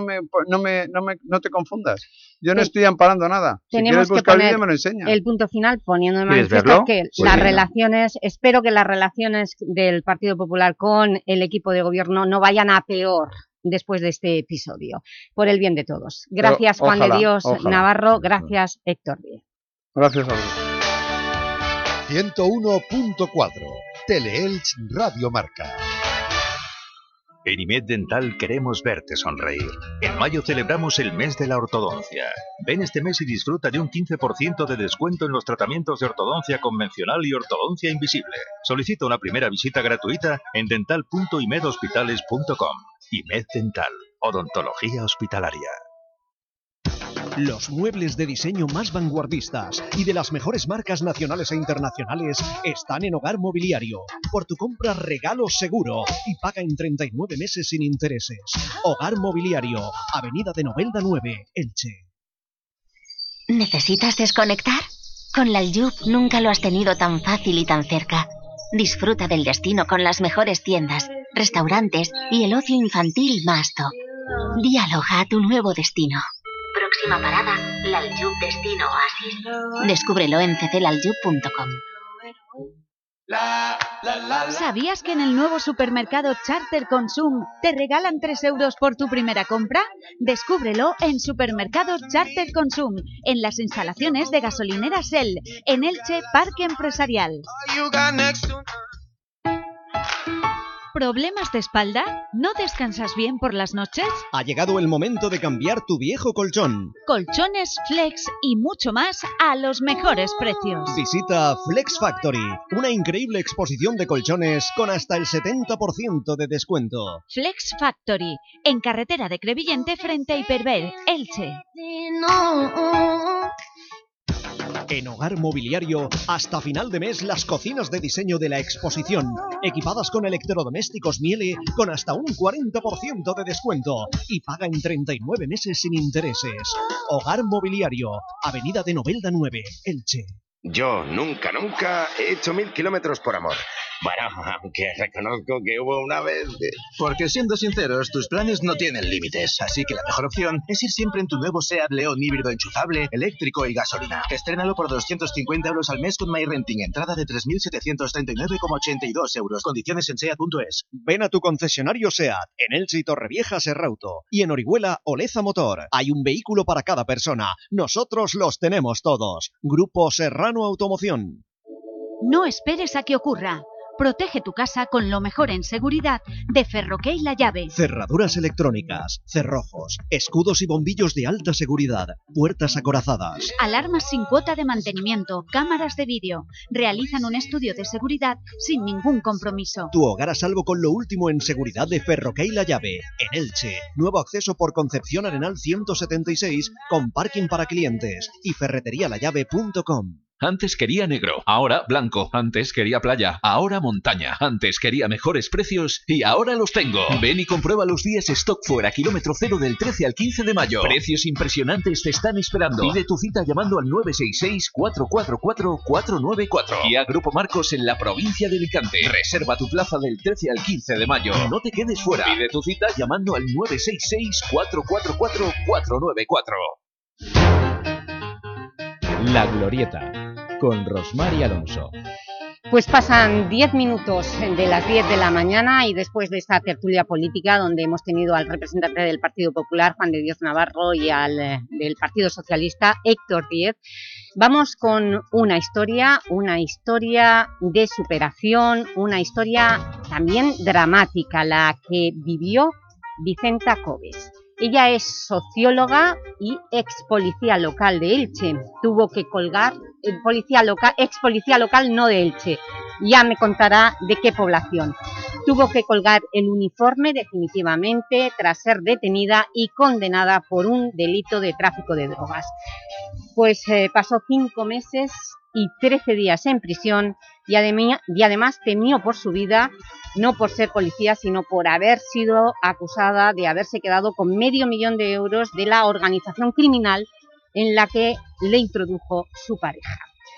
no te confundas. Yo no estoy amparando nada. Si quieres buscar el vídeo, me lo enseñas. El punto final poniendo de manifiesto que las relaciones, espero que las relaciones del Partido Popular con el equipo de gobierno no vayan a peor después de este episodio, por el bien de todos. Gracias, Juan de Dios Navarro, gracias, Héctor Díez. Gracias a vos. 101.4 Teleelch Radio Marca. En IMED Dental queremos verte sonreír. En mayo celebramos el mes de la ortodoncia. Ven este mes y disfruta de un 15% de descuento en los tratamientos de ortodoncia convencional y ortodoncia invisible. Solicita una primera visita gratuita en dental.imedhospitales.com. IMED Dental, odontología hospitalaria. Los muebles de diseño más vanguardistas y de las mejores marcas nacionales e internacionales están en Hogar Mobiliario. Por tu compra regalo seguro y paga en 39 meses sin intereses. Hogar Mobiliario, Avenida de Novelda 9, Elche. ¿Necesitas desconectar? Con la Aljub nunca lo has tenido tan fácil y tan cerca. Disfruta del destino con las mejores tiendas, restaurantes y el ocio infantil más top. Dialoga a tu nuevo destino. Próxima parada, la Aljub Destino Oasis. Descúbrelo en cclaljub.com. ¿Sabías que en el nuevo supermercado Charter Consum te regalan 3 euros por tu primera compra? Descúbrelo en Supermercados Charter Consum, en las instalaciones de gasolinera Shell, en Elche Parque Empresarial. ¿Problemas de espalda? ¿No descansas bien por las noches? Ha llegado el momento de cambiar tu viejo colchón. Colchones, flex y mucho más a los mejores precios. Visita Flex Factory, una increíble exposición de colchones con hasta el 70% de descuento. Flex Factory, en carretera de Crevillente frente a Hiperver, Elche. En Hogar Mobiliario, hasta final de mes, las cocinas de diseño de la exposición, equipadas con electrodomésticos Miele con hasta un 40% de descuento y paga en 39 meses sin intereses. Hogar Mobiliario, Avenida de Novelda 9, Elche. Yo nunca he hecho 1000 kilómetros por amor. Bueno, aunque reconozco que hubo una vez... Porque siendo sinceros, tus planes no tienen límites, así que la mejor opción es ir siempre en tu nuevo SEAT León híbrido enchufable, eléctrico y gasolina. Estrénalo por 250 € al mes con MyRenting, entrada de 3.739,82 €. Condiciones en SEAT.es. Ven a tu concesionario SEAT, en Elche y Torrevieja Serrauto, y en Orihuela Oleza Motor. Hay un vehículo para cada persona. Nosotros los tenemos todos. Grupo Serrano Automoción. No esperes a que ocurra. Protege tu casa con lo mejor en seguridad de Ferroquey La Llave. Cerraduras electrónicas, cerrojos, escudos y bombillos de alta seguridad, puertas acorazadas. Alarmas sin cuota de mantenimiento, cámaras de vídeo. Realizan un estudio de seguridad sin ningún compromiso. Tu hogar a salvo con lo último en seguridad de Ferroquey La Llave. En Elche, nuevo acceso por Concepción Arenal 176 con parking para clientes y ferreterialallave.com. Antes quería negro, ahora blanco. Antes quería playa, ahora montaña. Antes quería mejores precios y ahora los tengo. Ven y comprueba los días stock fuera kilómetro cero del 13 al 15 de mayo. Precios impresionantes te están esperando. Pide tu cita llamando al 966-444-494. Y a Grupo Marcos en la provincia de Alicante. Reserva tu plaza del 13 al 15 de mayo. No te quedes fuera. Pide tu cita llamando al 966-444-494. La Glorieta, con Rosmar y Alonso. Pues pasan 10 minutos de las 10 de la mañana y después de esta tertulia política donde hemos tenido al representante del Partido Popular, Juan de Dios Navarro, y al del Partido Socialista, Héctor Díez, vamos con una historia de superación, una historia también dramática, la que vivió Vicenta Coves. Ella es socióloga y ex policía local de Elche. Tuvo que colgar, ex policía local no de Elche, ya me contará de qué población. Tuvo que colgar el uniforme definitivamente tras ser detenida y condenada por un delito de tráfico de drogas. Pues pasó 5 meses y 13 días en prisión y además temió por su vida, no por ser policía, sino por haber sido acusada de haberse quedado con $500.000 de euros de la organización criminal en la que le introdujo su pareja.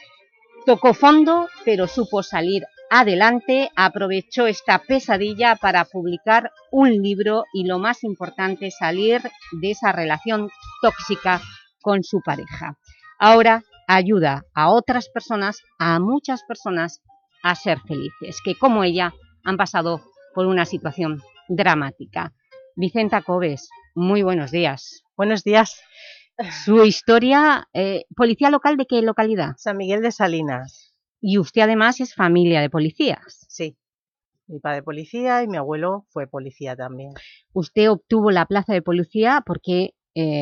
Tocó fondo, pero supo salir adelante, aprovechó esta pesadilla para publicar un libro y, lo más importante, salir de esa relación tóxica con su pareja. Ahora ayuda a otras personas, a muchas personas, a ser felices, que como ella han pasado por una situación dramática. Vicenta Coves, muy buenos días. Buenos días. Su historia, ¿policía local de qué localidad? San Miguel de Salinas. Y usted además es familia de policías. Sí, mi padre policía y mi abuelo fue policía también. Usted obtuvo la plaza de policía porque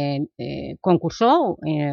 concursó...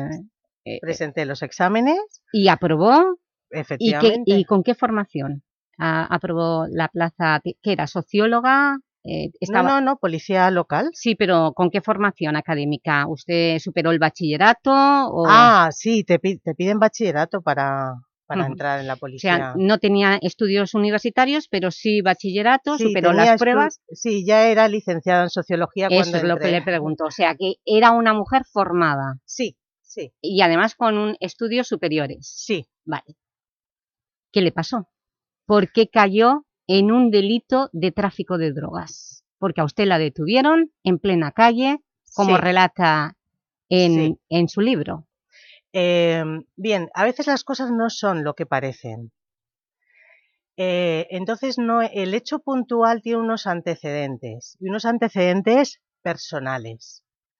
presenté los exámenes. ¿Y aprobó? Efectivamente. ¿Y con qué formación aprobó la plaza? ¿Qué era? ¿Socióloga? No, policía local. Sí, pero ¿con qué formación académica? ¿Usted superó el bachillerato? O... Ah, sí, te piden bachillerato para entrar en la policía. O sea, no tenía estudios universitarios, pero sí bachillerato, sí, superó las pruebas. Sí, ya era licenciada en sociología cuando Eso es lo que le pregunto, o sea, que era una mujer formada. Sí, sí. Y además con estudios superiores. Sí. Vale. ¿Qué le pasó? ¿Por qué cayó en un delito de tráfico de drogas? Porque a usted la detuvieron en plena calle, como relata en su libro. Bien, a veces las cosas no son lo que parecen. Entonces, el hecho puntual tiene unos antecedentes, y unos antecedentes personales.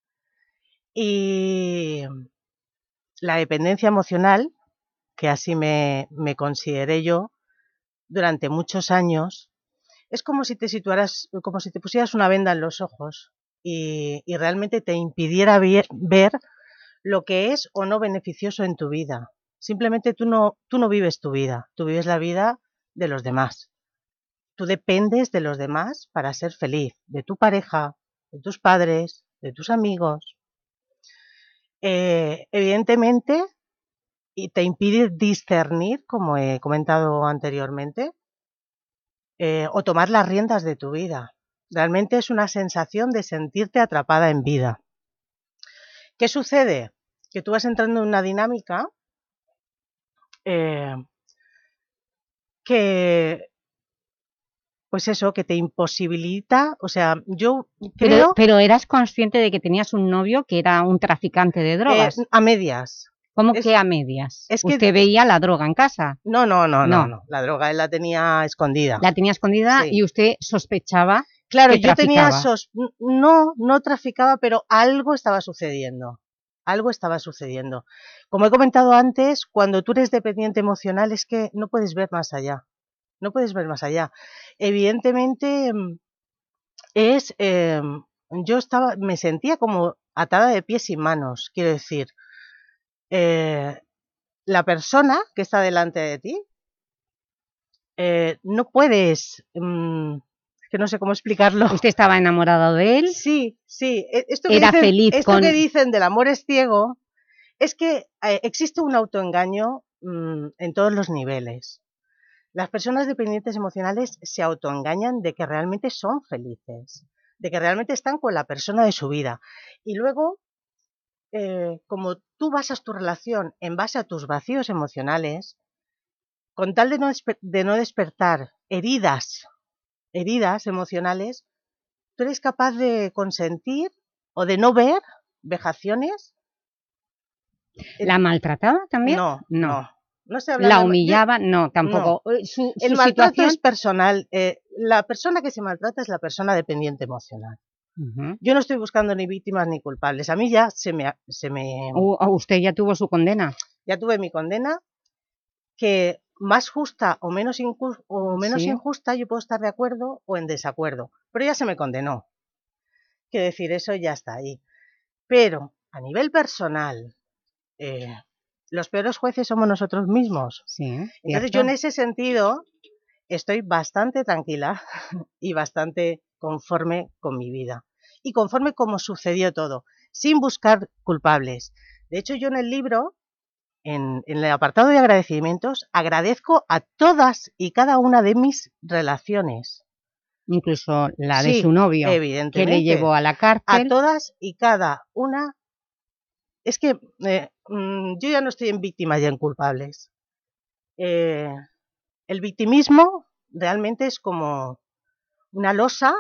Y la dependencia emocional, que así me consideré yo, durante muchos años, es como si te pusieras una venda en los ojos y realmente te impidiera ver lo que es o no beneficioso en tu vida. Simplemente tú no vives tu vida, tú vives la vida de los demás. Tú dependes de los demás para ser feliz, de tu pareja, de tus padres, de tus amigos. Evidentemente, y te impide discernir, como he comentado anteriormente, o tomar las riendas de tu vida. Realmente es una sensación de sentirte atrapada en vida. ¿Qué sucede? Que tú vas entrando en una dinámica que, pues eso, que te imposibilita, o sea, yo creo... Pero ¿eras consciente de que tenías un novio que era un traficante de drogas? A medias. ¿Cómo que a medias? Es que ¿Usted veía la droga en casa? No. La droga él la tenía escondida. La tenía escondida Sí. y usted sospechaba Claro, que yo tenía traficaba. no traficaba, pero algo estaba sucediendo. Algo estaba sucediendo. Como he comentado antes, cuando tú eres dependiente emocional es que no puedes ver más allá. No puedes ver más allá. Evidentemente, yo me sentía como atada de pies y manos. Quiero decir, la persona que está delante de ti, no puedes... que no sé cómo explicarlo. ¿Usted estaba enamorado de él? Sí. Esto ¿Era feliz con...? que dicen del amor es ciego, es que existe un autoengaño en todos los niveles. Las personas dependientes emocionales se autoengañan de que realmente son felices, de que realmente están con la persona de su vida. Y luego, como tú basas tu relación en base a tus vacíos emocionales, con tal de no despertar heridas emocionales, tú eres capaz de consentir o de no ver vejaciones. ¿La maltrataba también? No estoy hablando ¿La humillaba? No, tampoco. No. Su El maltrato situación... es personal. La persona que se maltrata es la persona dependiente emocional. Yo no estoy buscando ni víctimas ni culpables. A mí ya ¿Usted ya tuvo su condena? Ya tuve mi condena, que más justa o menos injusta, yo puedo estar de acuerdo o en desacuerdo, pero ya se me condenó. Quiero decir, eso ya está ahí. Pero a nivel personal, los peores jueces somos nosotros mismos. Sí, entonces yo en ese sentido estoy bastante tranquila y bastante conforme con mi vida y conforme como sucedió todo, sin buscar culpables. De hecho, yo en el libro, en el apartado de agradecimientos, agradezco a todas y cada una de mis relaciones. Incluso la de su novio, evidentemente, que le llevó a la cárcel. A todas y cada una. Es que yo ya no estoy en víctimas y en culpables. El victimismo realmente es como una losa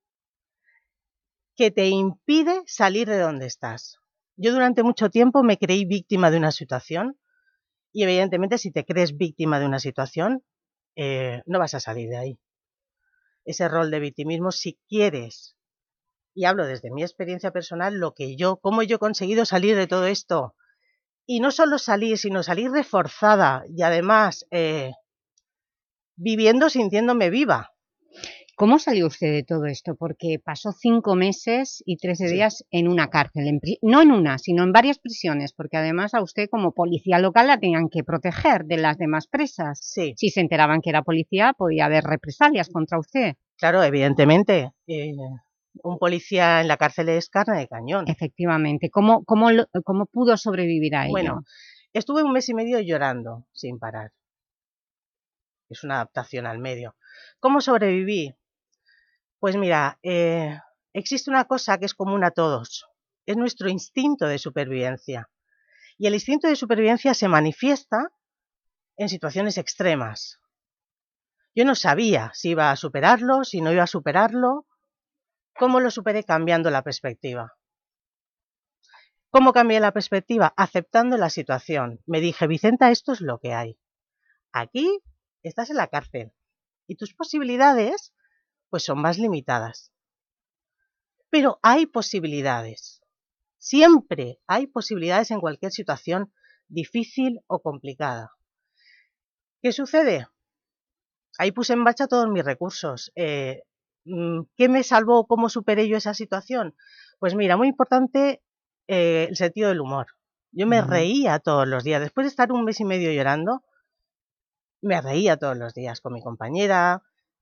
que te impide salir de donde estás. Yo durante mucho tiempo me creí víctima de una situación y evidentemente si te crees víctima de una situación no vas a salir de ahí. Ese rol de victimismo, si quieres, y hablo desde mi experiencia personal, cómo yo he conseguido salir de todo esto. Y no solo salir, sino salir reforzada y además viviendo, sintiéndome viva. ¿Cómo salió usted de todo esto? Porque pasó 5 meses y 13 días en una cárcel, no en una, sino en varias prisiones, porque además a usted como policía local la tenían que proteger de las demás presas. Sí. Si se enteraban que era policía, podía haber represalias contra usted. Claro, evidentemente. Un policía en la cárcel es carne de cañón. Efectivamente. ¿Cómo pudo sobrevivir a ello? Bueno, estuve 1 mes y medio llorando sin parar. Es una adaptación al medio. ¿Cómo sobreviví? Pues mira, existe una cosa que es común a todos. Es nuestro instinto de supervivencia. Y el instinto de supervivencia se manifiesta en situaciones extremas. Yo no sabía si iba a superarlo, si no iba a superarlo. ¿Cómo lo superé? Cambiando la perspectiva. ¿Cómo cambié la perspectiva? Aceptando la situación. Me dije, Vicenta, esto es lo que hay. Aquí estás en la cárcel y tus posibilidades pues son más limitadas. Pero hay posibilidades. Siempre hay posibilidades en cualquier situación difícil o complicada. ¿Qué sucede? Ahí puse en marcha todos mis recursos. ¿Qué me salvó? ¿Cómo superé yo esa situación? Pues mira, muy importante el sentido del humor. Yo me reía todos los días. Después de estar 1 mes y medio llorando, me reía todos los días con mi compañera,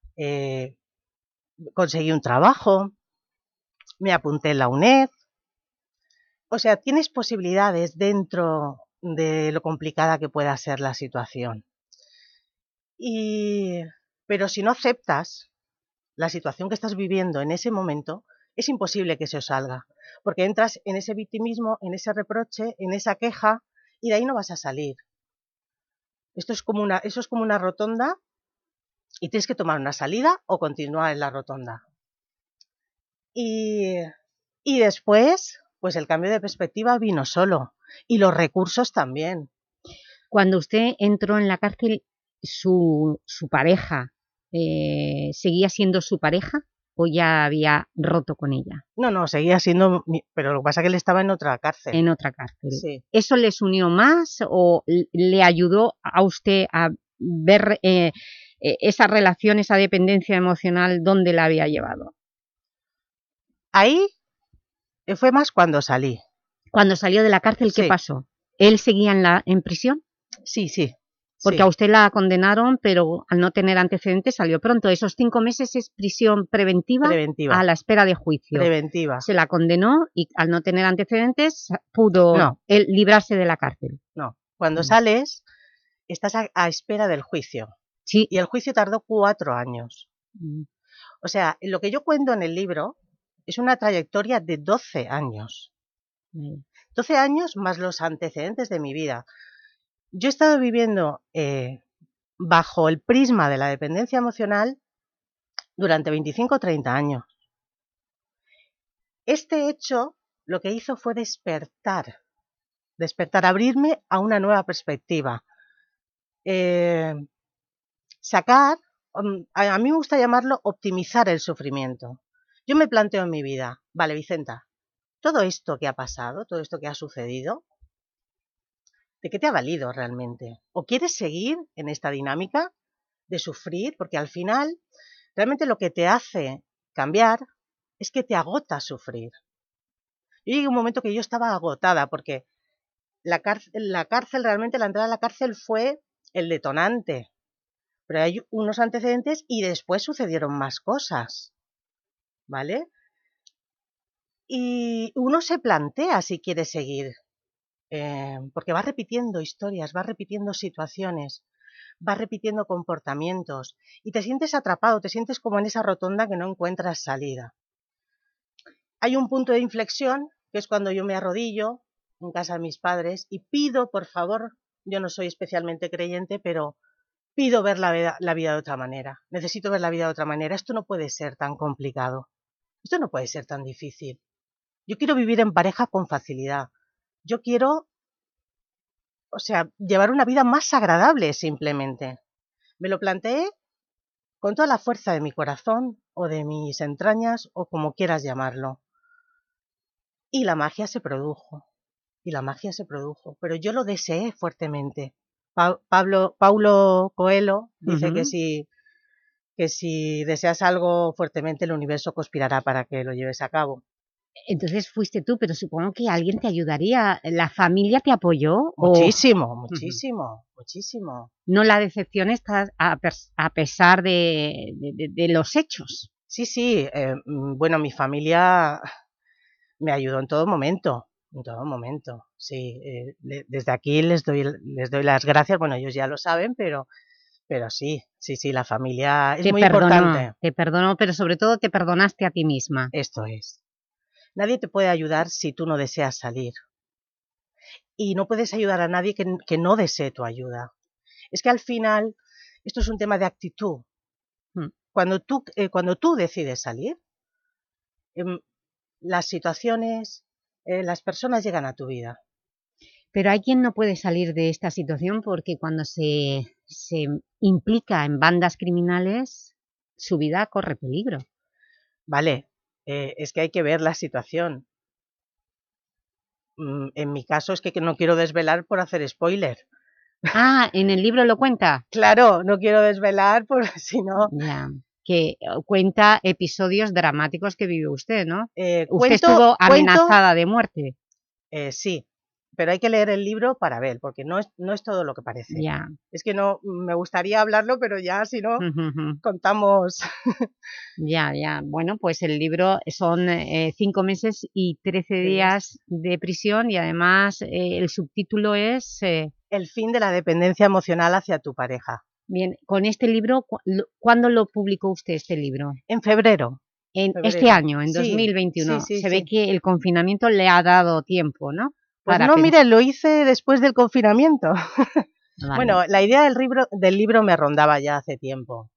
conseguí un trabajo, me apunté en la UNED. O sea, tienes posibilidades dentro de lo complicada que pueda ser la situación. Pero si no aceptas la situación que estás viviendo en ese momento, es imposible que se os salga, porque entras en ese victimismo, en ese reproche, en esa queja, y de ahí no vas a salir. Eso es como una rotonda y tienes que tomar una salida o continuar en la rotonda. Y después, pues el cambio de perspectiva vino solo, y los recursos también. Cuando usted entró en la cárcel, ¿su pareja seguía siendo su pareja o ya había roto con ella? No, seguía siendo pero lo que pasa es que él estaba en otra cárcel. En otra cárcel. Sí. ¿Eso les unió más o le ayudó a usted a ver esa relación, esa dependencia emocional, dónde la había llevado? Ahí fue más cuando salí. Cuando salió de la cárcel, ¿qué pasó? ¿Él seguía en prisión? Sí. Porque a usted la condenaron, pero al no tener antecedentes salió pronto. ¿Esos 5 meses es prisión preventiva? Preventiva. A la espera de juicio. Preventiva. Se la condenó y al no tener antecedentes pudo él librarse de la cárcel. No, cuando sales estás a espera del juicio. Sí. Y el juicio tardó 4 años. O sea, lo que yo cuento en el libro es una trayectoria de 12 años. 12 años más los antecedentes de mi vida. Yo he estado viviendo bajo el prisma de la dependencia emocional durante 25 o 30 años. Este hecho lo que hizo fue despertar, abrirme a una nueva perspectiva. Sacar, a mí me gusta llamarlo optimizar el sufrimiento. Yo me planteo en mi vida, vale, Vicenta, todo esto que ha pasado, todo esto que ha sucedido, ¿de qué te ha valido realmente? ¿O quieres seguir en esta dinámica de sufrir? Porque al final, realmente lo que te hace cambiar es que te agota sufrir. Yo llegué a un momento que yo estaba agotada porque la cárcel, realmente la entrada a la cárcel fue el detonante. Pero hay unos antecedentes y después sucedieron más cosas, ¿vale? Y uno se plantea si quiere seguir. Porque va repitiendo historias, va repitiendo situaciones, va repitiendo comportamientos y te sientes atrapado, te sientes como en esa rotonda que no encuentras salida. Hay un punto de inflexión que es cuando yo me arrodillo en casa de mis padres y pido, por favor, yo no soy especialmente creyente, pero pido ver la vida de otra manera. Necesito ver la vida de otra manera. Esto no puede ser tan complicado. Esto no puede ser tan difícil. Yo quiero vivir en pareja con facilidad. Yo quiero, llevar una vida más agradable simplemente. Me lo planteé con toda la fuerza de mi corazón o de mis entrañas o como quieras llamarlo. Y la magia se produjo. Pero yo lo deseé fuertemente. Paulo Coelho dice que si deseas algo fuertemente el universo conspirará para que lo lleves a cabo. Entonces fuiste tú, pero supongo que alguien te ayudaría. ¿La familia te apoyó? Muchísimo. No la decepciones a pesar de los hechos. Sí. Bueno, mi familia me ayudó en todo momento. Sí. Desde aquí les doy las gracias. Bueno, ellos ya lo saben, pero sí, la familia es muy importante. Te perdonó, pero sobre todo te perdonaste a ti misma. Esto es. Nadie te puede ayudar si tú no deseas salir. Y no puedes ayudar a nadie que no desee tu ayuda. Es que al final, esto es un tema de actitud. Cuando tú decides salir, las situaciones, las personas llegan a tu vida. Pero hay quien no puede salir de esta situación porque cuando se implica en bandas criminales, su vida corre peligro. Vale. Es que hay que ver la situación. En mi caso es que no quiero desvelar por hacer spoiler. Ah, ¿en el libro lo cuenta? Claro, no quiero desvelar porque si no... Ya, que cuenta episodios dramáticos que vive usted, ¿no? Usted estuvo amenazada de muerte. Sí, pero hay que leer el libro para ver, porque no es todo lo que parece. Ya. Es que no, me gustaría hablarlo, pero ya si no, Ujú. contamos. Ya. Bueno, pues el libro son 5 meses y 13 días de prisión y además el subtítulo es... El fin de la dependencia emocional hacia tu pareja. Bien, con este libro, ¿cuándo lo publicó usted este libro? En febrero. Este año, en Sí, 2021. sí, Se ve que el confinamiento le ha dado tiempo, ¿no? Pues Para no, pensar. mire, lo hice después del confinamiento. Vale. Bueno, la idea del libro me rondaba ya hace tiempo.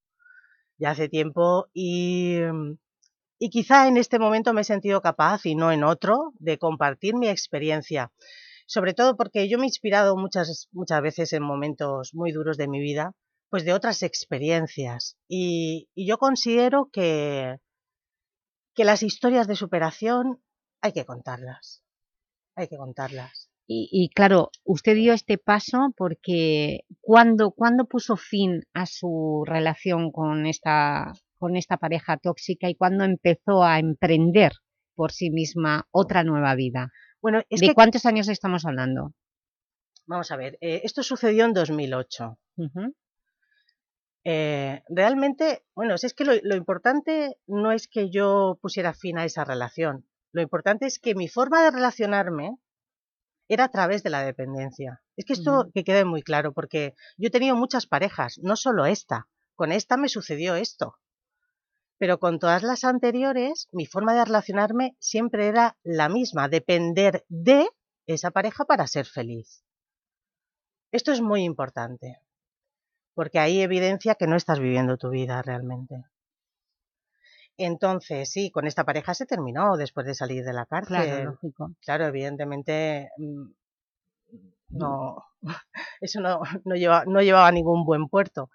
Y quizá en este momento me he sentido capaz, y no en otro, de compartir mi experiencia. Sobre todo porque yo me he inspirado muchas veces en momentos muy duros de mi vida, pues de otras experiencias. Y yo considero que las historias de superación hay que contarlas. Hay que contarlas. Y claro, usted dio este paso porque ¿cuándo puso fin a su relación con esta pareja tóxica y cuándo empezó a emprender por sí misma otra nueva vida? Bueno, ¿De cuántos años estamos hablando? Vamos a ver, esto sucedió en 2008. Realmente, bueno, es que lo importante no es que yo pusiera fin a esa relación. Lo importante es que mi forma de relacionarme era a través de la dependencia. Es que esto que quede muy claro, porque yo he tenido muchas parejas, no solo esta. Con esta me sucedió esto. Pero con todas las anteriores, mi forma de relacionarme siempre era la misma, depender de esa pareja para ser feliz. Esto es muy importante, porque ahí evidencia que no estás viviendo tu vida realmente. Entonces, sí, con esta pareja se terminó después de salir de la cárcel. Claro, lógico. Claro, evidentemente, no, eso no llevaba a ningún buen puerto.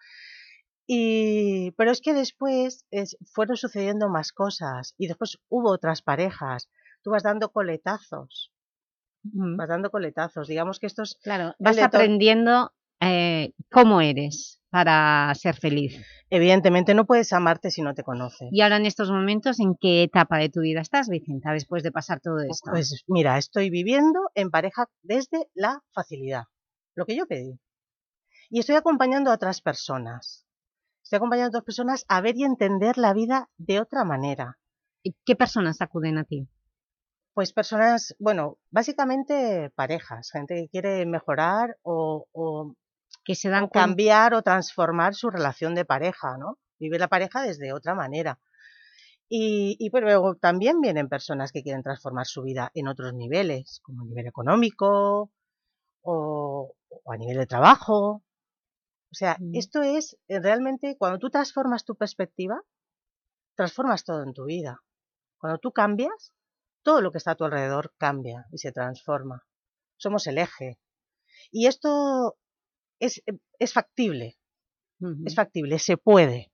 Pero es que después fueron sucediendo más cosas y después hubo otras parejas. Tú vas dando coletazos. Vas dando coletazos. Digamos que esto es... Claro, vas aprendiendo cómo eres para ser feliz. Evidentemente no puedes amarte si no te conoces. Y ahora en estos momentos, ¿en qué etapa de tu vida estás, Vicenta, después de pasar todo esto? Pues mira, estoy viviendo en pareja desde la facilidad, lo que yo pedí. Y estoy acompañando a otras personas. Estoy acompañando a otras personas a ver y entender la vida de otra manera. ¿Y qué personas acuden a ti? Pues personas, bueno, básicamente parejas, gente que quiere mejorar o que se dan cambiar o transformar su relación de pareja, ¿no? Vivir la pareja desde otra manera. Y pues luego también vienen personas que quieren transformar su vida en otros niveles, como a nivel económico o a nivel de trabajo. O sea, esto es realmente, cuando tú transformas tu perspectiva, transformas todo en tu vida. Cuando tú cambias, todo lo que está a tu alrededor cambia y se transforma. Somos el eje. Y esto es factible. Es factible, se puede.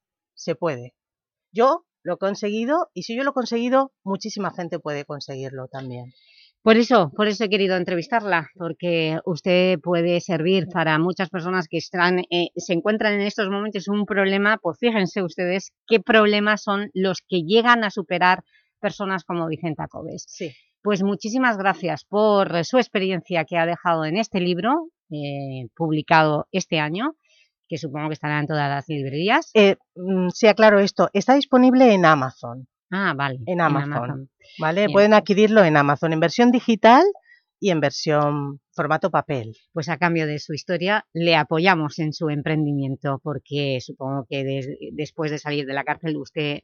Yo lo he conseguido y si yo lo he conseguido, muchísima gente puede conseguirlo también. Por eso he querido entrevistarla, porque usted puede servir para muchas personas que se encuentran en estos momentos un problema. Pues fíjense ustedes qué problemas son los que llegan a superar personas como Vicenta Coves. Sí. Pues muchísimas gracias por su experiencia que ha dejado en este libro, publicado este año, que supongo que estará en todas las librerías. Sí, aclaro esto, está disponible en Amazon. Ah, vale. En Amazon. ¿Vale? Bien. Pueden adquirirlo en Amazon, en versión digital y en versión formato papel. Pues a cambio de su historia le apoyamos en su emprendimiento, porque supongo que después de salir de la cárcel usted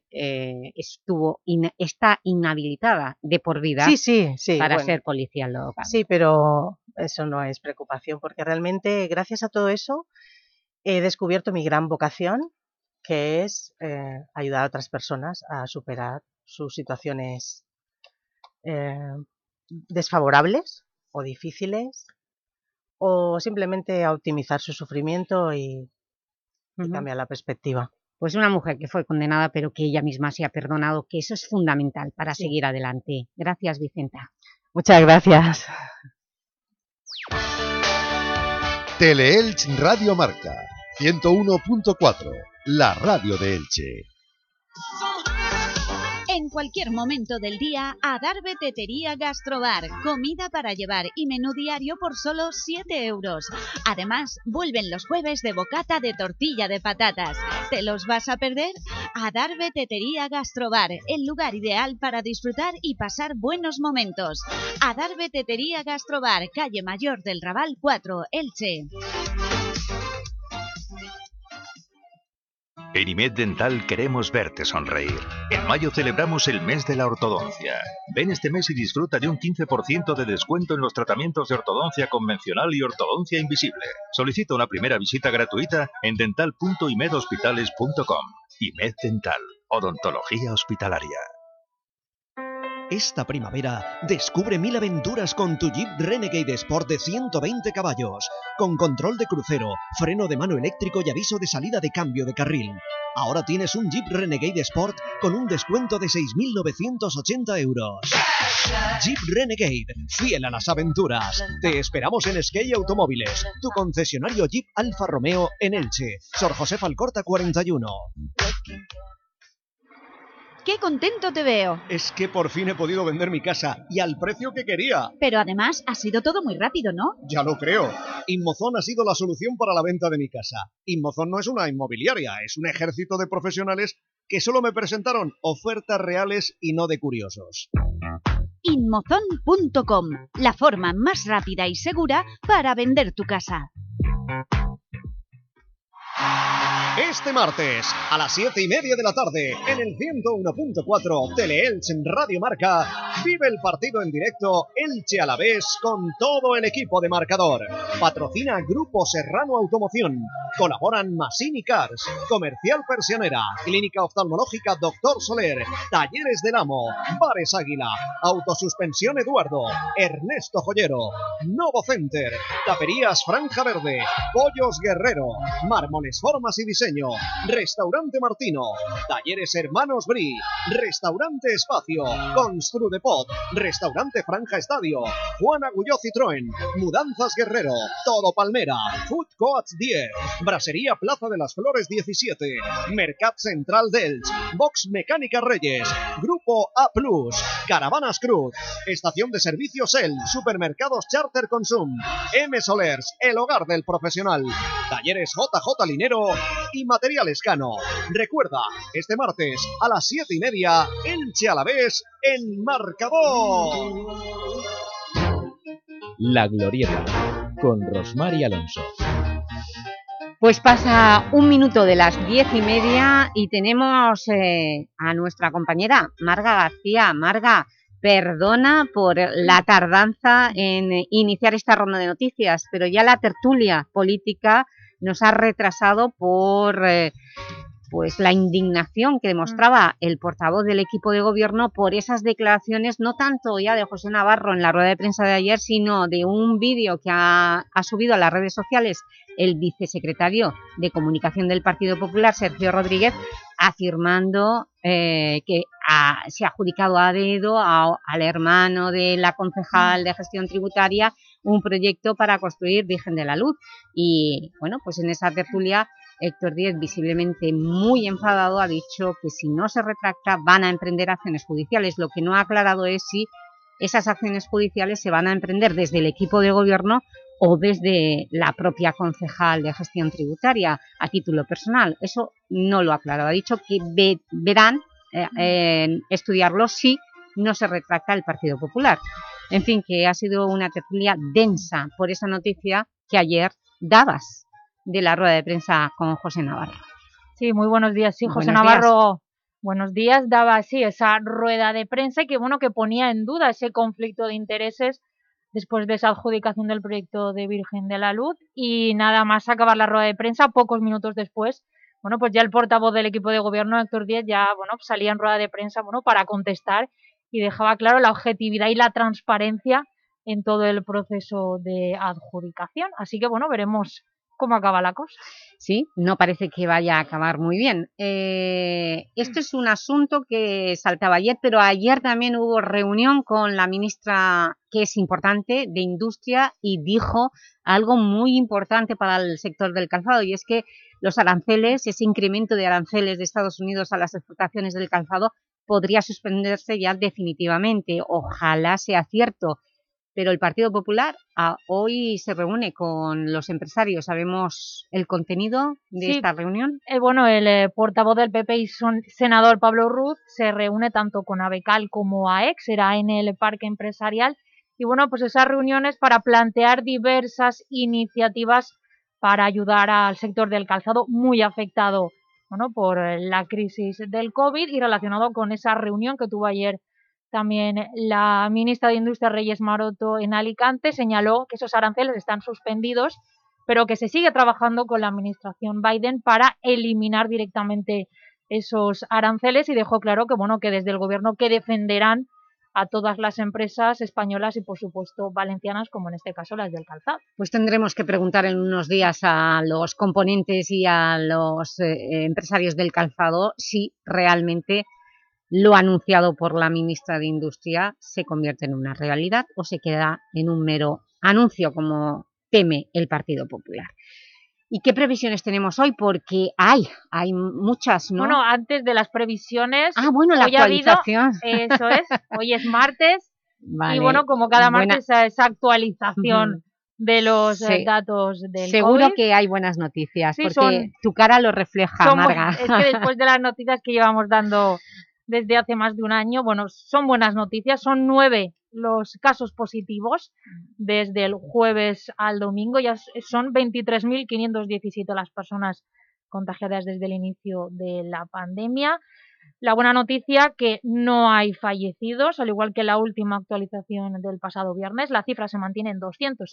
está inhabilitada de por vida para ser policía local. Sí, pero eso no es preocupación, porque realmente gracias a todo eso he descubierto mi gran vocación, que es ayudar a otras personas a superar sus situaciones desfavorables o difíciles, o simplemente a optimizar su sufrimiento y cambiar la perspectiva. Pues una mujer que fue condenada, pero que ella misma se ha perdonado, que eso es fundamental para seguir adelante. Gracias, Vicenta. Muchas gracias. Teleelch Radio Marca 101.4, la radio de Elche. En en cualquier momento del día a Darbe Tetería Gastrobar. Comida para llevar y menú diario por solo 7 euros. Además, vuelven los jueves de bocata de tortilla de patatas. ¿Te los vas a perder? A Darbe Tetería Gastrobar, el lugar ideal para disfrutar y pasar buenos momentos. A Darbe Tetería Gastrobar, calle Mayor del Raval 4, Elche. En IMED Dental queremos verte sonreír. En mayo celebramos el mes de la ortodoncia. Ven este mes y disfruta de un 15% de descuento en los tratamientos de ortodoncia convencional y ortodoncia invisible. Solicita una primera visita gratuita en dental.imedhospitales.com. IMED Dental, odontología hospitalaria. Esta primavera descubre 1000 aventuras con tu Jeep Renegade Sport de 120 caballos, con control de crucero, freno de mano eléctrico y aviso de salida de cambio de carril. Ahora tienes un Jeep Renegade Sport con un descuento de 6.980 euros. Jeep Renegade, fiel a las aventuras. Te esperamos en Skey Automóviles, tu concesionario Jeep Alfa Romeo en Elche. Sor Josefa Alcorta 41. ¡Qué contento te veo! Es que por fin he podido vender mi casa y al precio que quería. Pero además ha sido todo muy rápido, ¿no? Ya lo creo. Inmozon ha sido la solución para la venta de mi casa. Inmozon no es una inmobiliaria, es un ejército de profesionales que solo me presentaron ofertas reales y no de curiosos. Inmozon.com, la forma más rápida y segura para vender tu casa. Este martes, a las 7:30 de la tarde, en el 101.4 Teleelch en Radio Marca, vive el partido en directo Elche Alavés con todo el equipo de Marcador. Patrocina Grupo Serrano Automoción. Colaboran Masini Cars, Comercial Persianera, Clínica Oftalmológica Dr. Soler, Talleres del Amo, Bares Águila, Autosuspensión Eduardo, Ernesto Joyero, Novo Center, Taperías Franja Verde, Pollos Guerrero, Mármoles Formas y Diseño, Restaurante Martino, Talleres Hermanos Bri, Restaurante Espacio, Construdepot, Restaurante Franja Estadio, Juan Agulló Citroën, Mudanzas Guerrero, Todo Palmera, Food Coats 10, Brasería Plaza de las Flores 17, Mercat Central d'Elx, Box Mecánica Reyes, Grupo A+, Caravanas Cruz, Estación de Servicios El, Supermercados Charter Consum, M Solers, el hogar del profesional, Talleres JJ Linero y Materiales Cano. Recuerda, este martes a las 7:30, Elche Alavés en Marcador. La Glorieta, con Rosmar y Alonso. Pues pasa 1 minuto de las 10:30 y tenemos a nuestra compañera Marga García. Marga, perdona por la tardanza en iniciar esta ronda de noticias, pero ya la tertulia política nos ha retrasado por pues la indignación que demostraba el portavoz del equipo de gobierno por esas declaraciones, no tanto ya de José Navarro en la rueda de prensa de ayer, sino de un vídeo que ha subido a las redes sociales el vicesecretario de Comunicación del Partido Popular, Sergio Rodríguez, afirmando que se ha adjudicado a dedo al hermano de la concejal de Gestión Tributaria un proyecto para construir Virgen de la Luz. Y bueno, pues en esa tertulia Héctor Díez, visiblemente muy enfadado, ha dicho que si no se retracta van a emprender acciones judiciales. Lo que no ha aclarado es si esas acciones judiciales se van a emprender desde el equipo de gobierno o desde la propia concejal de Gestión Tributaria a título personal. Eso no lo ha aclarado. Ha dicho que verán estudiarlo si no se retracta el Partido Popular. En fin, que ha sido una tertulia densa por esa noticia que ayer dabas de la rueda de prensa con José Navarro. Sí, muy buenos días. Sí, José Buenos Navarro, días. buenos días, daba así esa rueda de prensa y que bueno, que ponía en duda ese conflicto de intereses después de esa adjudicación del proyecto de Virgen de la Luz, y nada más acabar la rueda de prensa, pocos minutos después, bueno, pues ya el portavoz del equipo de gobierno, Héctor Díez, ya bueno, pues salía en rueda de prensa para contestar y dejaba claro la objetividad y la transparencia en todo el proceso de adjudicación. Así que bueno, veremos cómo acaba la cosa. Sí, no parece que vaya a acabar muy bien. Esto es un asunto que saltaba ayer, pero ayer también hubo reunión con la ministra, que es importante, de Industria, y dijo algo muy importante para el sector del calzado, y es que los aranceles, ese incremento de aranceles de Estados Unidos a las exportaciones del calzado, podría suspenderse ya definitivamente. Ojalá sea cierto. Pero el Partido Popular hoy se reúne con los empresarios. ¿Sabemos el contenido de esta reunión? Bueno, el portavoz del PP y senador Pablo Ruz se reúne tanto con ABECAL como AEC, será en el Parque Empresarial. Y bueno, pues esas reuniones para plantear diversas iniciativas para ayudar al sector del calzado muy afectado, bueno, por la crisis del COVID, y relacionado con esa reunión que tuvo ayer también la ministra de Industria, Reyes Maroto, en Alicante. Señaló que esos aranceles están suspendidos, pero que se sigue trabajando con la administración Biden para eliminar directamente esos aranceles, y dejó claro que, bueno, que desde el gobierno que defenderán a todas las empresas españolas y, por supuesto, valencianas, como en este caso las del calzado. Pues tendremos que preguntar en unos días a los componentes y a los empresarios del calzado si realmente lo anunciado por la ministra de Industria se convierte en una realidad o se queda en un mero anuncio, como teme el Partido Popular. ¿Y qué previsiones tenemos hoy? Porque hay muchas, ¿no? Bueno, antes de las previsiones... bueno, la actualización. Eso es, hoy es martes, vale. Y bueno, como cada martes, esa actualización de los datos del Seguro COVID. Que hay buenas noticias, sí, porque tu cara lo refleja, Marga. Es que después de las noticias que llevamos dando desde hace más de un año, bueno, son buenas noticias. Son 9 los casos positivos desde el jueves al domingo, ya son 23.517 las personas contagiadas desde el inicio de la pandemia. La buena noticia, que no hay fallecidos, al igual que la última actualización del pasado viernes. La cifra se mantiene en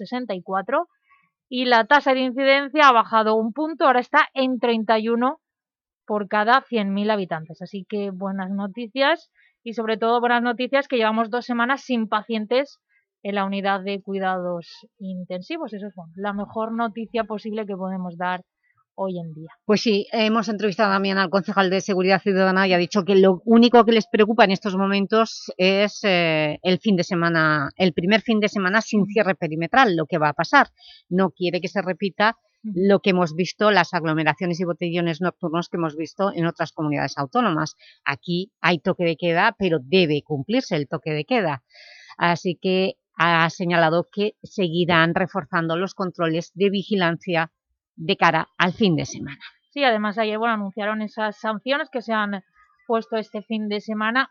264 y la tasa de incidencia ha bajado un punto, ahora está en 31 por cada 100.000 habitantes. Así que buenas noticias, y sobre todo buenas noticias que llevamos 2 semanas sin pacientes en la unidad de cuidados intensivos. Eso es la mejor noticia posible que podemos dar hoy en día. Pues sí, hemos entrevistado también al concejal de Seguridad Ciudadana y ha dicho que lo único que les preocupa en estos momentos es el fin de semana, el primer fin de semana sin cierre perimetral, lo que va a pasar. No quiere que se repita lo que hemos visto, las aglomeraciones y botellones nocturnos que hemos visto en otras comunidades autónomas. Aquí hay toque de queda, pero debe cumplirse el toque de queda. Así que ha señalado que seguirán reforzando los controles de vigilancia de cara al fin de semana. Sí, además ayer anunciaron esas sanciones que se han puesto este fin de semana,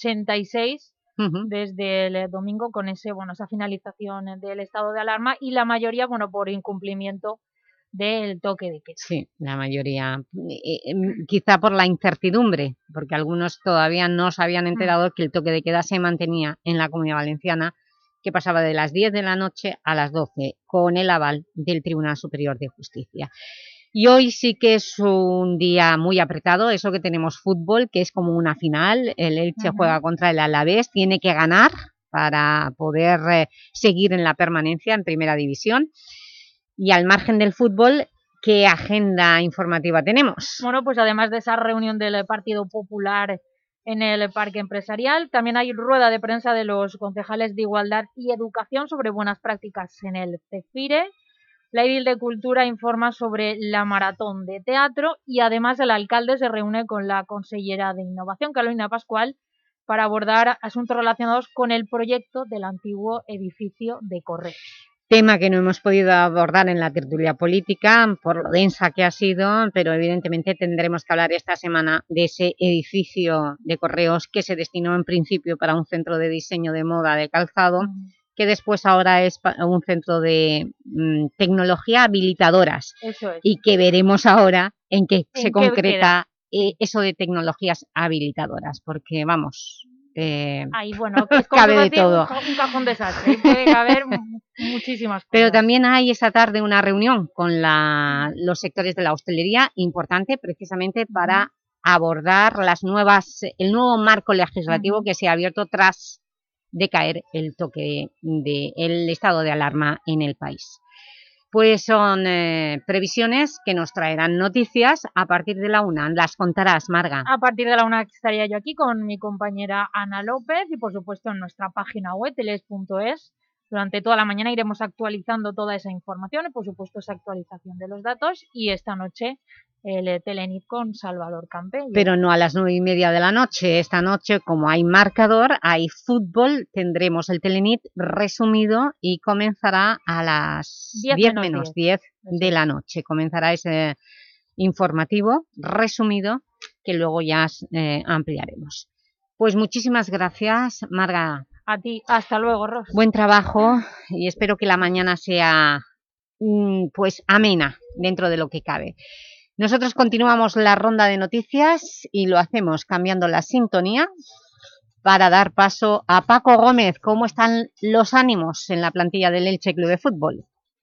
86 desde el domingo, con esa finalización del estado de alarma, y la mayoría por incumplimiento del toque de queda. Sí, la mayoría, quizá por la incertidumbre, porque algunos todavía no se habían enterado que el toque de queda se mantenía en la Comunidad Valenciana, que pasaba de las 10 de la noche a las 12, con el aval del Tribunal Superior de Justicia. Y hoy sí que es un día muy apretado, eso que tenemos fútbol, que es como una final. El Elche juega contra el Alavés, tiene que ganar para poder seguir en la permanencia en Primera División. Y al margen del fútbol, ¿qué agenda informativa tenemos? Bueno, pues además de esa reunión del Partido Popular en el Parque Empresarial, también hay rueda de prensa de los concejales de Igualdad y Educación sobre buenas prácticas en el CEFIRE. La edil de Cultura informa sobre la maratón de teatro, y además el alcalde se reúne con la consellera de Innovación, Carolina Pascual, para abordar asuntos relacionados con el proyecto del antiguo edificio de Correos. Tema que no hemos podido abordar en la tertulia política por lo densa que ha sido, pero evidentemente tendremos que hablar esta semana de ese edificio de Correos que se destinó en principio para un centro de diseño de moda de calzado, que después ahora es un centro de tecnología habilitadoras. Eso es. Y que veremos ahora en qué se concreta eso de tecnologías habilitadoras, porque vamos... Ahí, que es cabe de todo. Un cajón desastre, puede caber muchísimas cosas. Pero también hay esta tarde una reunión con los sectores de la hostelería importante, precisamente para abordar el nuevo marco legislativo que se ha abierto tras decaer el toque del estado de alarma en el país. Pues son previsiones que nos traerán noticias a partir de la 1. Las contarás, Marga. A partir de la 1 estaría yo aquí con mi compañera Ana López, y por supuesto en nuestra página web, teles.es, Durante toda la mañana iremos actualizando toda esa información y, por supuesto, esa actualización de los datos. Y esta noche el Telenit con Salvador Campello. Pero no a las 9:30 de la noche. Esta noche, como hay marcador, hay fútbol, tendremos el Telenit resumido y comenzará a las 10 menos 10 de la noche. Comenzará ese informativo resumido que luego ya ampliaremos. Pues muchísimas gracias, Marga. A ti, hasta luego, Ros. Buen trabajo y espero que la mañana sea pues amena dentro de lo que cabe. Nosotros continuamos la ronda de noticias y lo hacemos cambiando la sintonía para dar paso a Paco Gómez. ¿Cómo están los ánimos en la plantilla del Elche Club de Fútbol?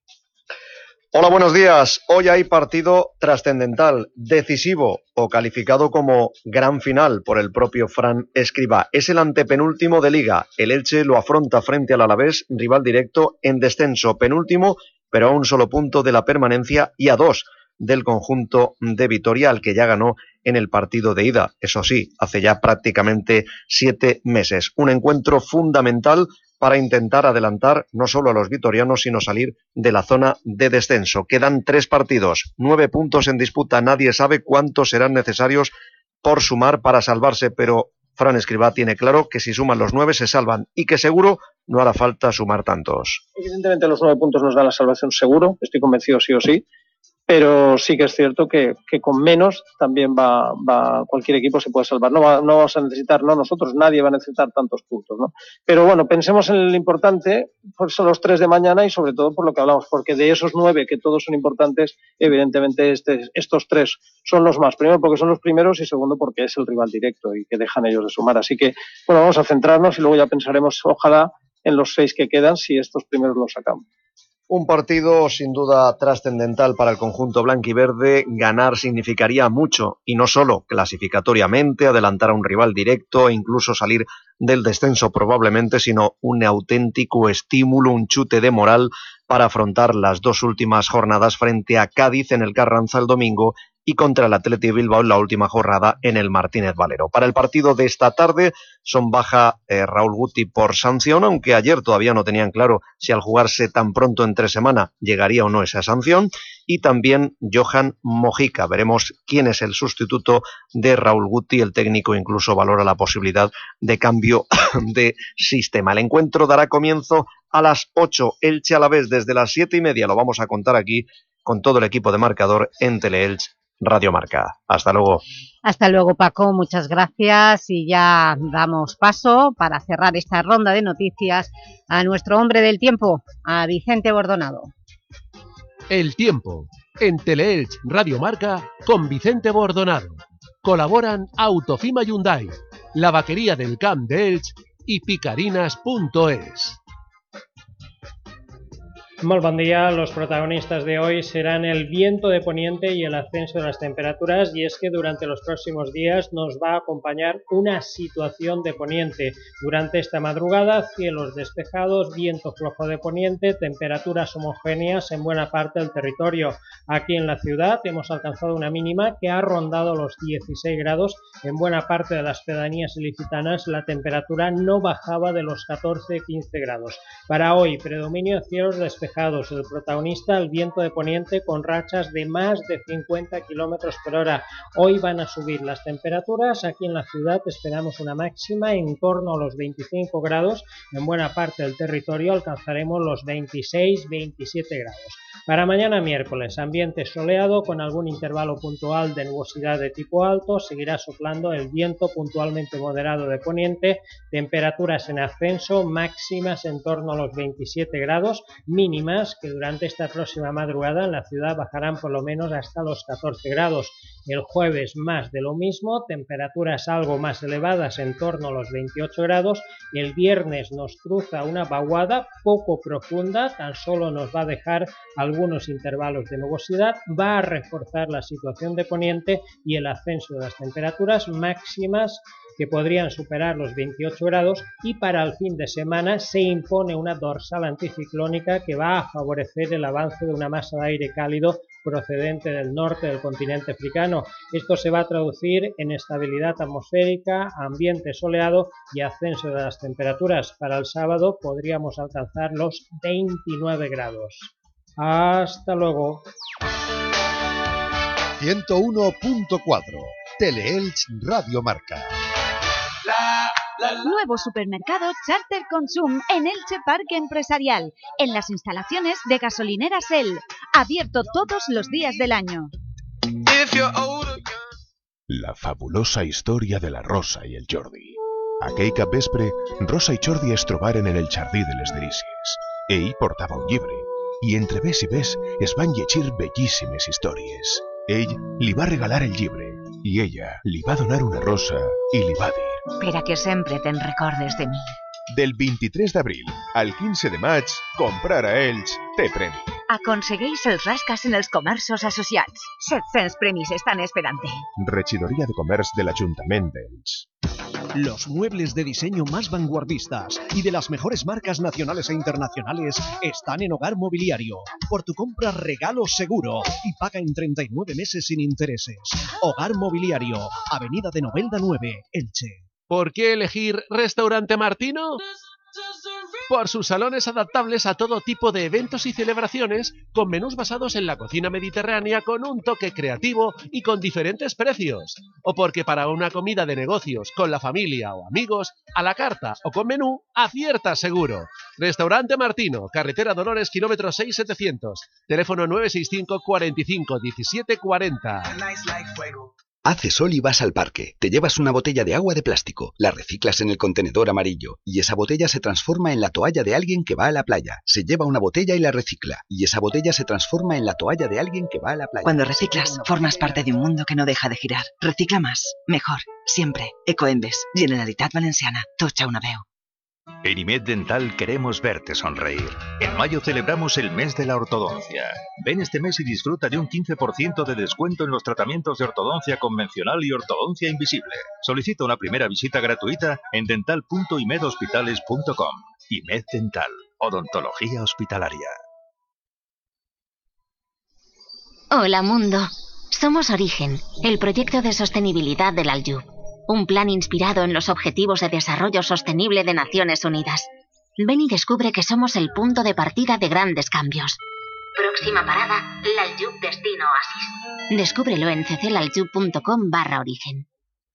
Hola, buenos días. Hoy hay partido trascendental, decisivo o calificado como gran final por el propio Fran Escribá. Es el antepenúltimo de Liga. El Elche lo afronta frente al Alavés, rival directo en descenso, penúltimo, pero a un solo punto de la permanencia y a 2 del conjunto de Vitoria, al que ya ganó en el partido de ida. Eso sí, hace ya prácticamente 7 meses. Un encuentro fundamental para intentar adelantar no solo a los vitorianos, sino salir de la zona de descenso. Quedan 3 partidos, 9 puntos en disputa. Nadie sabe cuántos serán necesarios por sumar para salvarse, pero Fran Escribá tiene claro que si suman los 9 se salvan y que seguro no hará falta sumar tantos. Evidentemente los 9 puntos nos dan la salvación seguro, estoy convencido sí o sí. Pero sí que es cierto que con menos también cualquier equipo se puede salvar. No vamos a necesitar, no nosotros, nadie va a necesitar tantos puntos, ¿no? Pero bueno, pensemos en lo importante, pues son los 3 de mañana y sobre todo por lo que hablamos, porque de esos 9 que todos son importantes, evidentemente estos 3 son los más. Primero porque son los primeros y segundo porque es el rival directo y que dejan ellos de sumar. Así que, bueno, vamos a centrarnos y luego ya pensaremos, ojalá, en los 6 que quedan si estos primeros los sacamos. Un partido sin duda trascendental para el conjunto blanquiverde. Ganar significaría mucho, y no solo clasificatoriamente, adelantar a un rival directo e incluso salir del descenso probablemente, sino un auténtico estímulo, un chute de moral para afrontar las 2 últimas jornadas frente a Cádiz en el Carranza el domingo y contra el Athletic Bilbao en la última jornada en el Martínez Valero. Para el partido de esta tarde son baja Raúl Guti por sanción, aunque ayer todavía no tenían claro si al jugarse tan pronto entre semana llegaría o no esa sanción, y también Johan Mojica. Veremos quién es el sustituto de Raúl Guti. El técnico incluso valora la posibilidad de cambio de sistema. El encuentro dará comienzo a las 8, Elche Alavés desde las 7:30. Lo vamos a contar aquí con todo el equipo de marcador en Teleelch Radio Marca. Hasta luego. Hasta luego, Paco, muchas gracias y ya damos paso para cerrar esta ronda de noticias a nuestro hombre del tiempo, a Vicente Bordonado. El tiempo en Teleelch Radio Marca con Vicente Bordonado. Colaboran Autofima Hyundai, la vaquería del Camp de Elch y picarinas.es. Muy buen día. Los protagonistas de hoy serán el viento de poniente y el ascenso de las temperaturas, y es que durante los próximos días nos va a acompañar una situación de poniente. Durante esta madrugada, cielos despejados, viento flojo de poniente, temperaturas homogéneas en buena parte del territorio. Aquí en la ciudad hemos alcanzado una mínima que ha rondado los 16 grados. En buena parte de las pedanías ilicitanas la temperatura no bajaba de los 14-15 grados. Para hoy, predominio de cielos despejados. El protagonista, el viento de poniente con rachas de más de 50 km por hora. Hoy van a subir las temperaturas. Aquí en la ciudad esperamos una máxima en torno a los 25 grados. En buena parte del territorio alcanzaremos los 26-27 grados. Para mañana miércoles, ambiente soleado con algún intervalo puntual de nubosidad de tipo alto. Seguirá soplando el viento puntualmente moderado de poniente. Temperaturas en ascenso, máximas en torno a los 27 grados, mínimas que durante esta próxima madrugada en la ciudad bajarán por lo menos hasta los 14 grados. El jueves más de lo mismo, temperaturas algo más elevadas en torno a los 28 grados. El viernes nos cruza una vaguada poco profunda, tan solo nos va a dejar algunos intervalos de nubosidad, va a reforzar la situación de poniente y el ascenso de las temperaturas máximas que podrían superar los 28 grados, y para el fin de semana se impone una dorsal anticiclónica que va a favorecer el avance de una masa de aire cálido procedente del norte del continente africano. Esto se va a traducir en estabilidad atmosférica, ambiente soleado y ascenso de las temperaturas. Para el sábado podríamos alcanzar los 29 grados. Hasta luego. 101.4 Teleelch Radio Marca. Nuevo supermercado Charter Consum en Elche Parque Empresarial, en las instalaciones de gasolineras El, abierto todos los días del año. La fabulosa historia de la Rosa i el Jordi. Aquell capvespre, Rosa i Jordi es trobaren en el jardí de les Delícies. Ell portava un llibre, i entre ves i ves es van llegir bellíssimes històries. Ell li va regalar el llibre, i ella li va donar una rosa i li va dir: per a que sempre te'n recordes de mi. Del 23 d'abril al 15 de maig, comprar a Elx té premi. Aconsegueix els rascas en els comerços associats. 700 premis estan esperant-te. Regidoria de Comerç de l'Ajuntament d'Elx. Los muebles de diseño más vanguardistas y de las mejores marcas nacionales e internacionales están en Hogar Mobiliario. Por tu compra regalo seguro y paga en 39 meses sin intereses. Hogar Mobiliario, Avenida de Novelda 9, Elche. ¿Por qué elegir Restaurante Martino? Por sus salones adaptables a todo tipo de eventos y celebraciones, con menús basados en la cocina mediterránea con un toque creativo y con diferentes precios. O porque para una comida de negocios con la familia o amigos, a la carta o con menú, acierta seguro. Restaurante Martino, Carretera Dolores, kilómetro 6700, teléfono 965 45 17 40. Hace sol y vas al parque, te llevas una botella de agua de plástico, la reciclas en el contenedor amarillo y esa botella se transforma en la toalla de alguien que va a la playa. Se lleva una botella y la recicla y esa botella se transforma en la toalla de alguien que va a la playa. Cuando reciclas, formas parte de un mundo que no deja de girar. Recicla más, mejor, siempre. Ecoembes, Generalitat Valenciana, Tocha una veu. En IMED Dental queremos verte sonreír. En mayo celebramos el mes de la ortodoncia. Ven este mes y disfruta de un 15% de descuento en los tratamientos de ortodoncia convencional y ortodoncia invisible. Solicita una primera visita gratuita en dental.imedhospitales.com. IMED Dental, odontología hospitalaria. Hola mundo, somos Origen, el proyecto de sostenibilidad del Aljub. Un plan inspirado en los Objetivos de Desarrollo Sostenible de Naciones Unidas. Ven y descubre que somos el punto de partida de grandes cambios. Próxima parada, l'Aljub Destino Oasis. Descúbrelo en cclaljub.com/origen.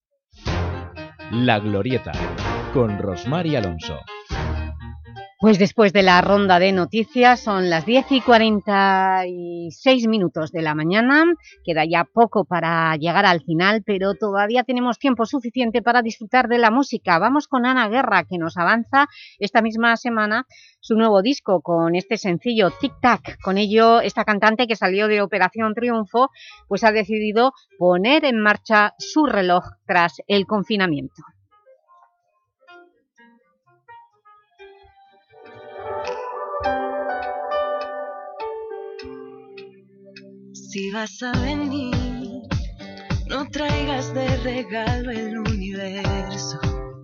La Glorieta, con Rosmar y Alonso. Pues después de la ronda de noticias son las 10:46 minutos de la mañana. Queda ya poco para llegar al final, pero todavía tenemos tiempo suficiente para disfrutar de la música. Vamos con Ana Guerra, que nos avanza esta misma semana su nuevo disco con este sencillo Tic Tac. Con ello, esta cantante que salió de Operación Triunfo, pues ha decidido poner en marcha su reloj tras el confinamiento. Si vas a venir, no traigas de regalo el universo.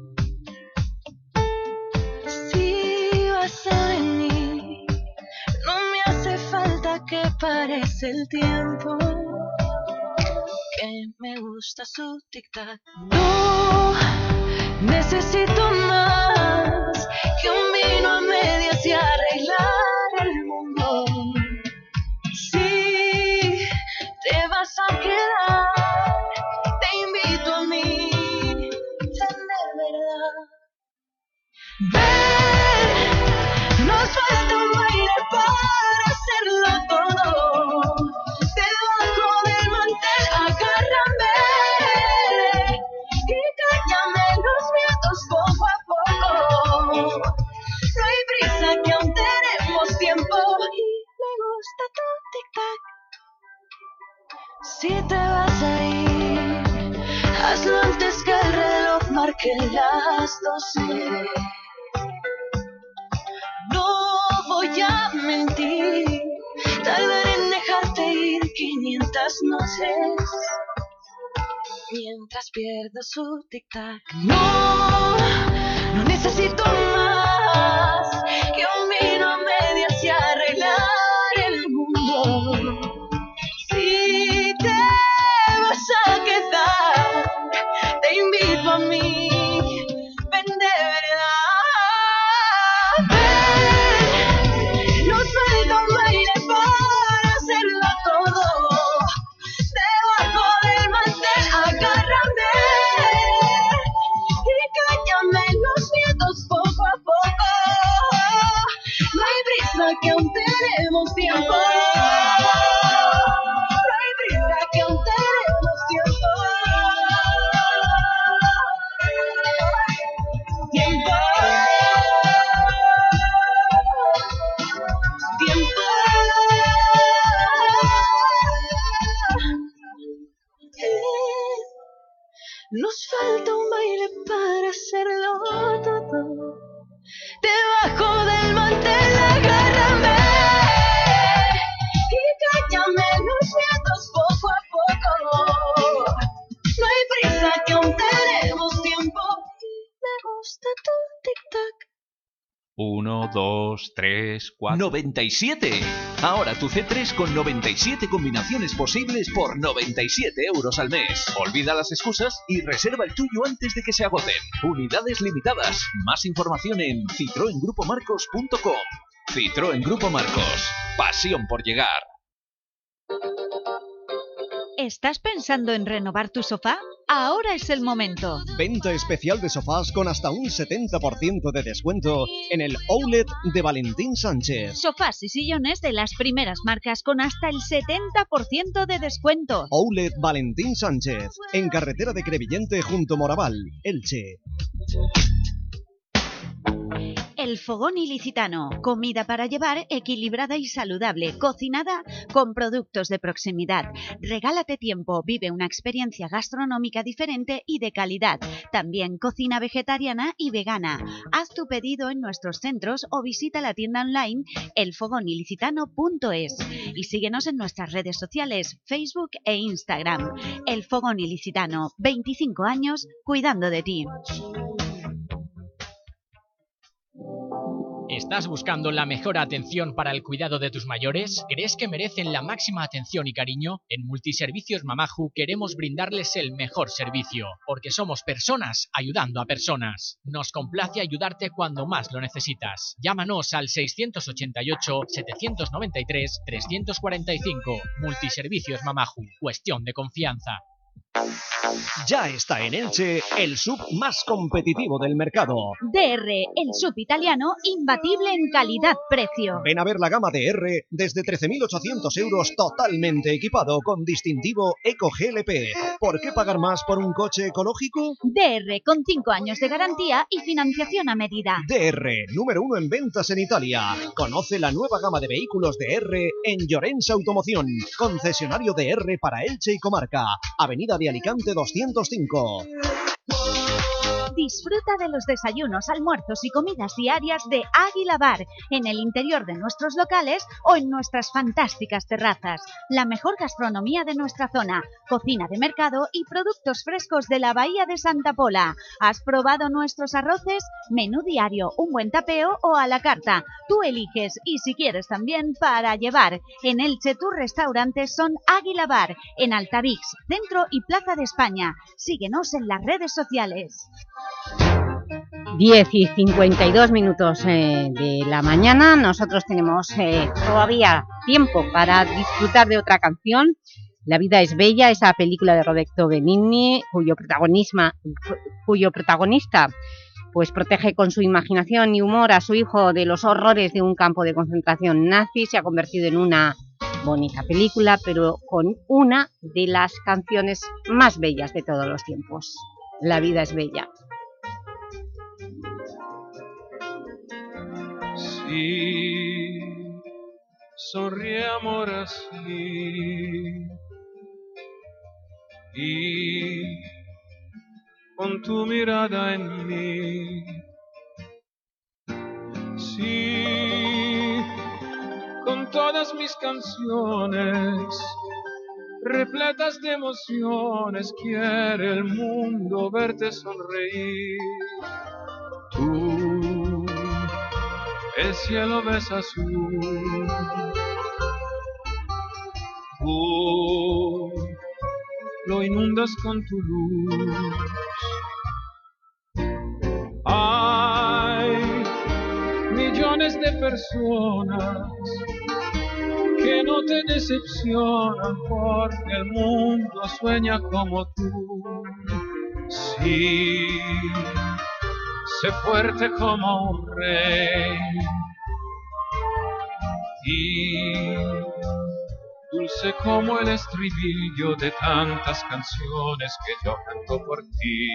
Si vas a venir, no me hace falta que parece el tiempo, que me gusta su tic-tac. No necesito más que un vino a medias y arreglar el mundo. Te vas a quedar, te invito a mí, tan de verdad. Ven, nos falta un baile para hacerlo todo. Debajo del mantel, agárrame y cállame los vientos poco a poco. No hay prisa que aún tenemos tiempo y me gusta tu tic-tac. Si te vas a ir, hazlo antes que el reloj marque las 12. No voy a mentir, tardaré en dejarte ir 500 noches, mientras pierdo su tic-tac. No necesito más que un vino a medias y arreglar el mundo. prisa que aún tenemos tiempo. No hay prisa que aún tenemos tiempo. Tiempo. Nos falta un baile para hacerlo todo. Debajo del mantel agárrame y cállame los vientos poco a poco. No hay prisa que aún tenemos tiempo. Me gusta tu tic-tac. 1, 2, 3, 4... ¡97! Ahora tu C3 con 97 combinaciones posibles por 97 € al mes. Olvida las excusas y reserva el tuyo antes de que se agoten. Unidades limitadas. Más información en citroengrupomarcos.com. Citroën Grupo Marcos. Pasión por llegar. ¿Estás pensando en renovar tu sofá? Ahora es el momento. Venta especial de sofás con hasta un 70% de descuento en el Outlet de Valentín Sánchez. Sofás y sillones de las primeras marcas con hasta el 70% de descuento. Outlet Valentín Sánchez, en carretera de Crevillente junto Moraval, Elche. El Fogón Ilicitano, comida para llevar equilibrada y saludable, cocinada con productos de proximidad. Regálate tiempo, vive una experiencia gastronómica diferente y de calidad. También cocina vegetariana y vegana. Haz tu pedido en nuestros centros o visita la tienda online elfogonilicitano.es y síguenos en nuestras redes sociales, Facebook e Instagram. El Fogón Ilicitano, 25 años cuidando de ti. ¿Estás buscando la mejor atención para el cuidado de tus mayores? ¿Crees que merecen la máxima atención y cariño? En Multiservicios Mamaju queremos brindarles el mejor servicio, porque somos personas ayudando a personas. Nos complace ayudarte cuando más lo necesitas. Llámanos al 688-793-345. Multiservicios Mamaju. Cuestión de confianza. Ya está en Elche el sub más competitivo del mercado. DR, el sub italiano imbatible en calidad-precio. Ven a ver la gama DR desde 13.800 € totalmente equipado con distintivo Eco GLP. ¿Por qué pagar más por un coche ecológico? DR, con 5 años de garantía y financiación a medida. DR, número 1 en ventas en Italia. Conoce la nueva gama de vehículos DR en Llorens Automoción, concesionario DR para Elche y comarca. Avenida de Alicante 205. Disfruta de los desayunos, almuerzos y comidas diarias de Águila Bar en el interior de nuestros locales o en nuestras fantásticas terrazas. La mejor gastronomía de nuestra zona, cocina de mercado y productos frescos de la Bahía de Santa Pola. ¿Has probado nuestros arroces? Menú diario, un buen tapeo o a la carta. Tú eliges y si quieres también para llevar. En Elche tus restaurantes son Águila Bar, en Altavix, Centro y Plaza de España. Síguenos en las redes sociales. 10 y 52 minutos de la mañana. Nosotros tenemos todavía tiempo para disfrutar de otra canción. La vida es bella, esa película de Roberto Benigni, cuyo protagonista pues protege con su imaginación y humor a su hijo de los horrores de un campo de concentración nazi. Se ha convertido en una bonita película, pero con una de las canciones más bellas de todos los tiempos. La vida es bella. Sí, sonríe amor así, y con tu mirada en mí. Sí, con todas mis canciones repletas de emociones, quiere el mundo verte sonreír. Tú, el cielo ves azul. Tú lo inundas con tu luz. Hay millones de personas que no te decepcionan porque el mundo sueña como tú. Sí, sé fuerte como un rey. y dulce como el estribillo de tantas canciones que yo canto por ti.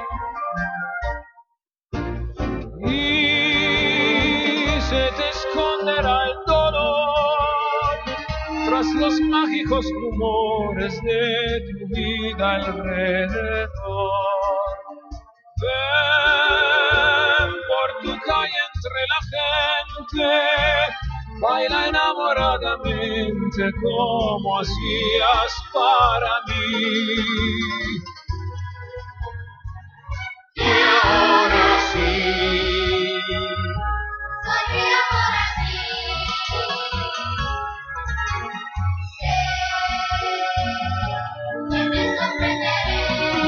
Y se te esconderá el dolor tras los mágicos rumores de tu vida alrededor. Ven por tu calle entre la gente, baila enamoradamente como hacías para mí. Y ahora sí, soy mi amor así. Sé que te sorprenderé.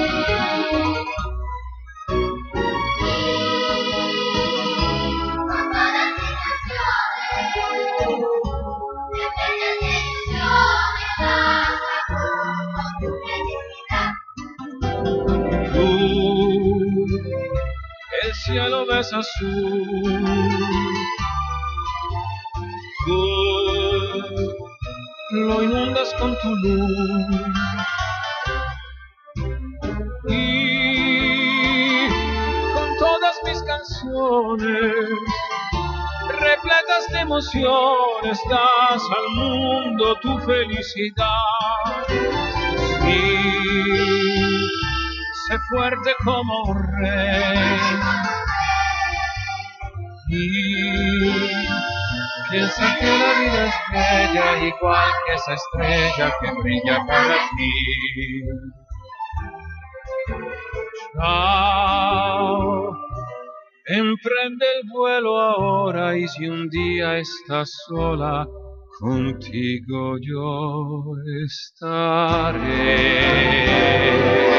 Con todas mis canciones, de bendiciones hasta tu felicidad. El cielo ves azul, tú lo inundas con tu luz y con todas mis canciones repletas de emociones das al mundo tu felicidad. Sí, sé fuerte como un rey y piensa que la vida es bella igual que esa estrella que brilla para ti. Chao, emprende el vuelo ahora y si un día estás sola, contigo yo estaré.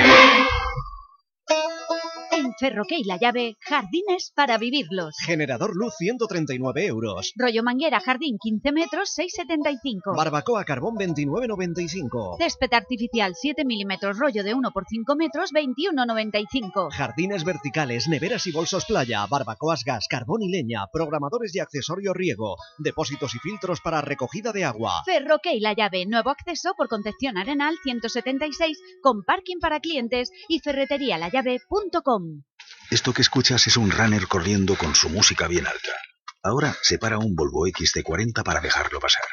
En Ferroque y La Llave, jardines para vivirlos. Generador luz 139 €. Rollo manguera jardín 15 metros 6,75. Barbacoa carbón 29,95. Césped artificial 7 milímetros rollo de 1 por 5 metros 21,95. Jardines verticales, neveras y bolsos playa, barbacoas gas, carbón y leña, programadores y accesorios riego, depósitos y filtros para recogida de agua. Ferroque y La Llave, nuevo acceso por Concepción Arenal 176 con parking para clientes y ferreterialallave.com. Esto que escuchas es un runner corriendo con su música bien alta. Ahora se para un Volvo XC40 para dejarlo pasar.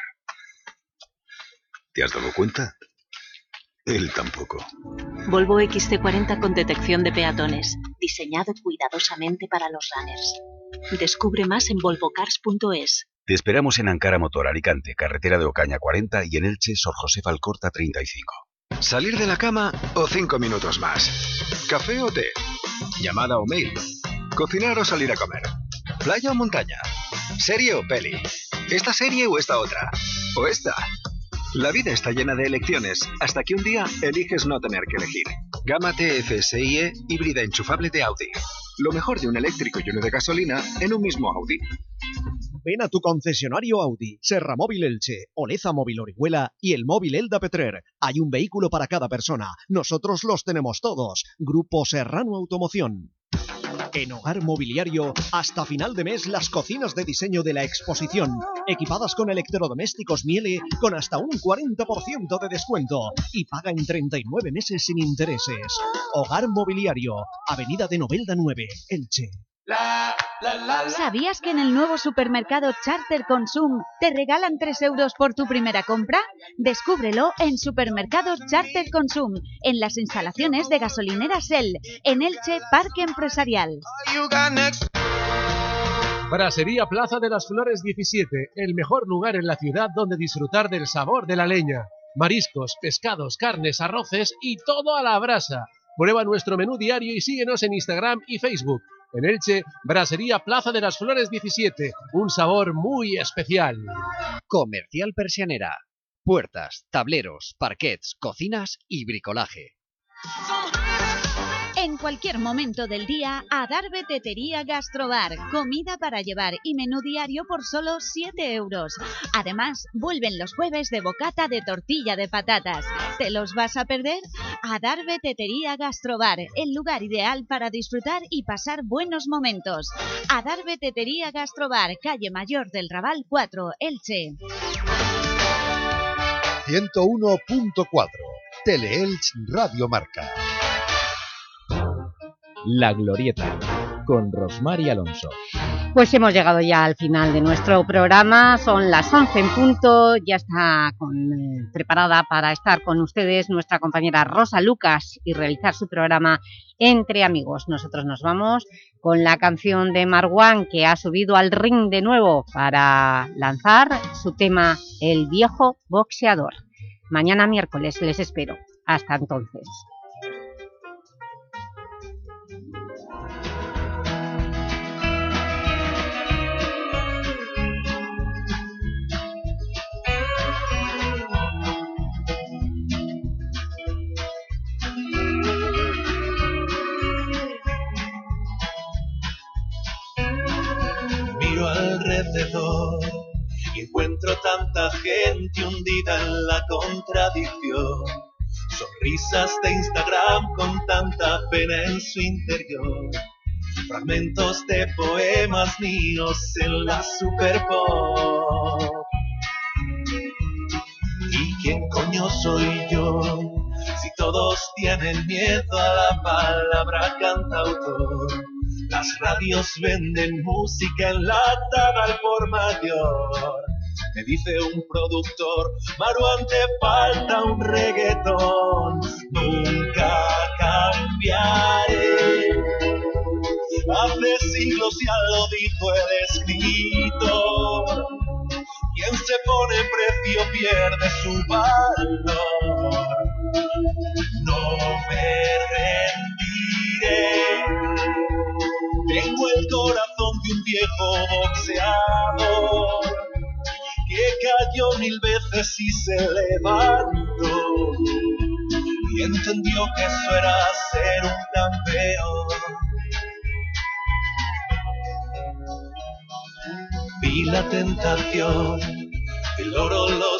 ¿Te has dado cuenta? Él tampoco. Volvo XC40 con detección de peatones, diseñado cuidadosamente para los runners. Descubre más en volvocars.es. Te esperamos en Ankara Motor Alicante, carretera de Ocaña 40 y en Elche, Sor José Alcorta 35. ¿Salir de la cama o 5 minutos más? ¿Café o té? ¿Llamada o mail? ¿Cocinar o salir a comer? ¿Playa o montaña? ¿Serie o peli? ¿Esta serie o esta otra? ¿O esta? La vida está llena de elecciones, hasta que un día eliges no tener que elegir. Gama TFSIe híbrida enchufable de Audi. Lo mejor de un eléctrico y uno de gasolina en un mismo Audi. Ven a tu concesionario Audi, Serra Móvil Elche, Oleza Móvil Orihuela y el Móvil Elda Petrer. Hay un vehículo para cada persona. Nosotros los tenemos todos. Grupo Serrano Automoción. En Hogar Mobiliario, hasta final de mes, las cocinas de diseño de la exposición, equipadas con electrodomésticos Miele con hasta un 40% de descuento y paga en 39 meses sin intereses. Hogar Mobiliario, Avenida de Novelda 9, Elche. ¿Sabías que en el nuevo supermercado Charter Consum te regalan 3 € por tu primera compra? Descúbrelo en Supermercados Charter Consum, en las instalaciones de gasolinera Shell, en Elche Parque Empresarial. Brasería Plaza de las Flores 17, el mejor lugar en la ciudad donde disfrutar del sabor de la leña. Mariscos, pescados, carnes, arroces y todo a la brasa. Prueba nuestro menú diario y síguenos en Instagram y Facebook. En Elche, Brasería Plaza de las Flores 17, un sabor muy especial. Comercial Persianera. Puertas, tableros, parquets, cocinas y bricolaje. En cualquier momento del día, Adarve Tetería Gastrobar. Comida para llevar y menú diario por solo 7 euros. Además, vuelven los jueves de bocata de tortilla de patatas. ¿Te los vas a perder? Adarve Tetería Gastrobar, el lugar ideal para disfrutar y pasar buenos momentos. Adarve Tetería Gastrobar, calle Mayor del Raval 4, Elche. 101.4 Teleelch Radio Marca. La Glorieta, con Rosmar y Alonso. Pues hemos llegado ya al final de nuestro programa, son las 11 en punto, ya está preparada para estar con ustedes nuestra compañera Rosa Lucas y realizar su programa Entre Amigos. Nosotros nos vamos con la canción de Marwan, que ha subido al ring de nuevo para lanzar su tema El Viejo Boxeador. Mañana miércoles les espero. Hasta entonces. Miro alrededor y encuentro tanta gente hundida en la contradicción. Sonrisas de Instagram con tanta pena en su interior. Fragmentos de poemas míos en la Superpop. ¿Y quién coño soy yo? Si todos tienen miedo a la palabra cantautor. Las radios venden música enlatada al por mayor. Me dice un productor, Marwan, te falta un reggaetón. Nunca cambiaré. Hace siglos ya lo dijo el escritor. Quien se pone precio pierde su valor. No me rendiré. Tengo el corazón de un viejo boxeador que cayó 1000 veces y se levantó y entendió que eso era ser un campeón. Vi la tentación, el oro, los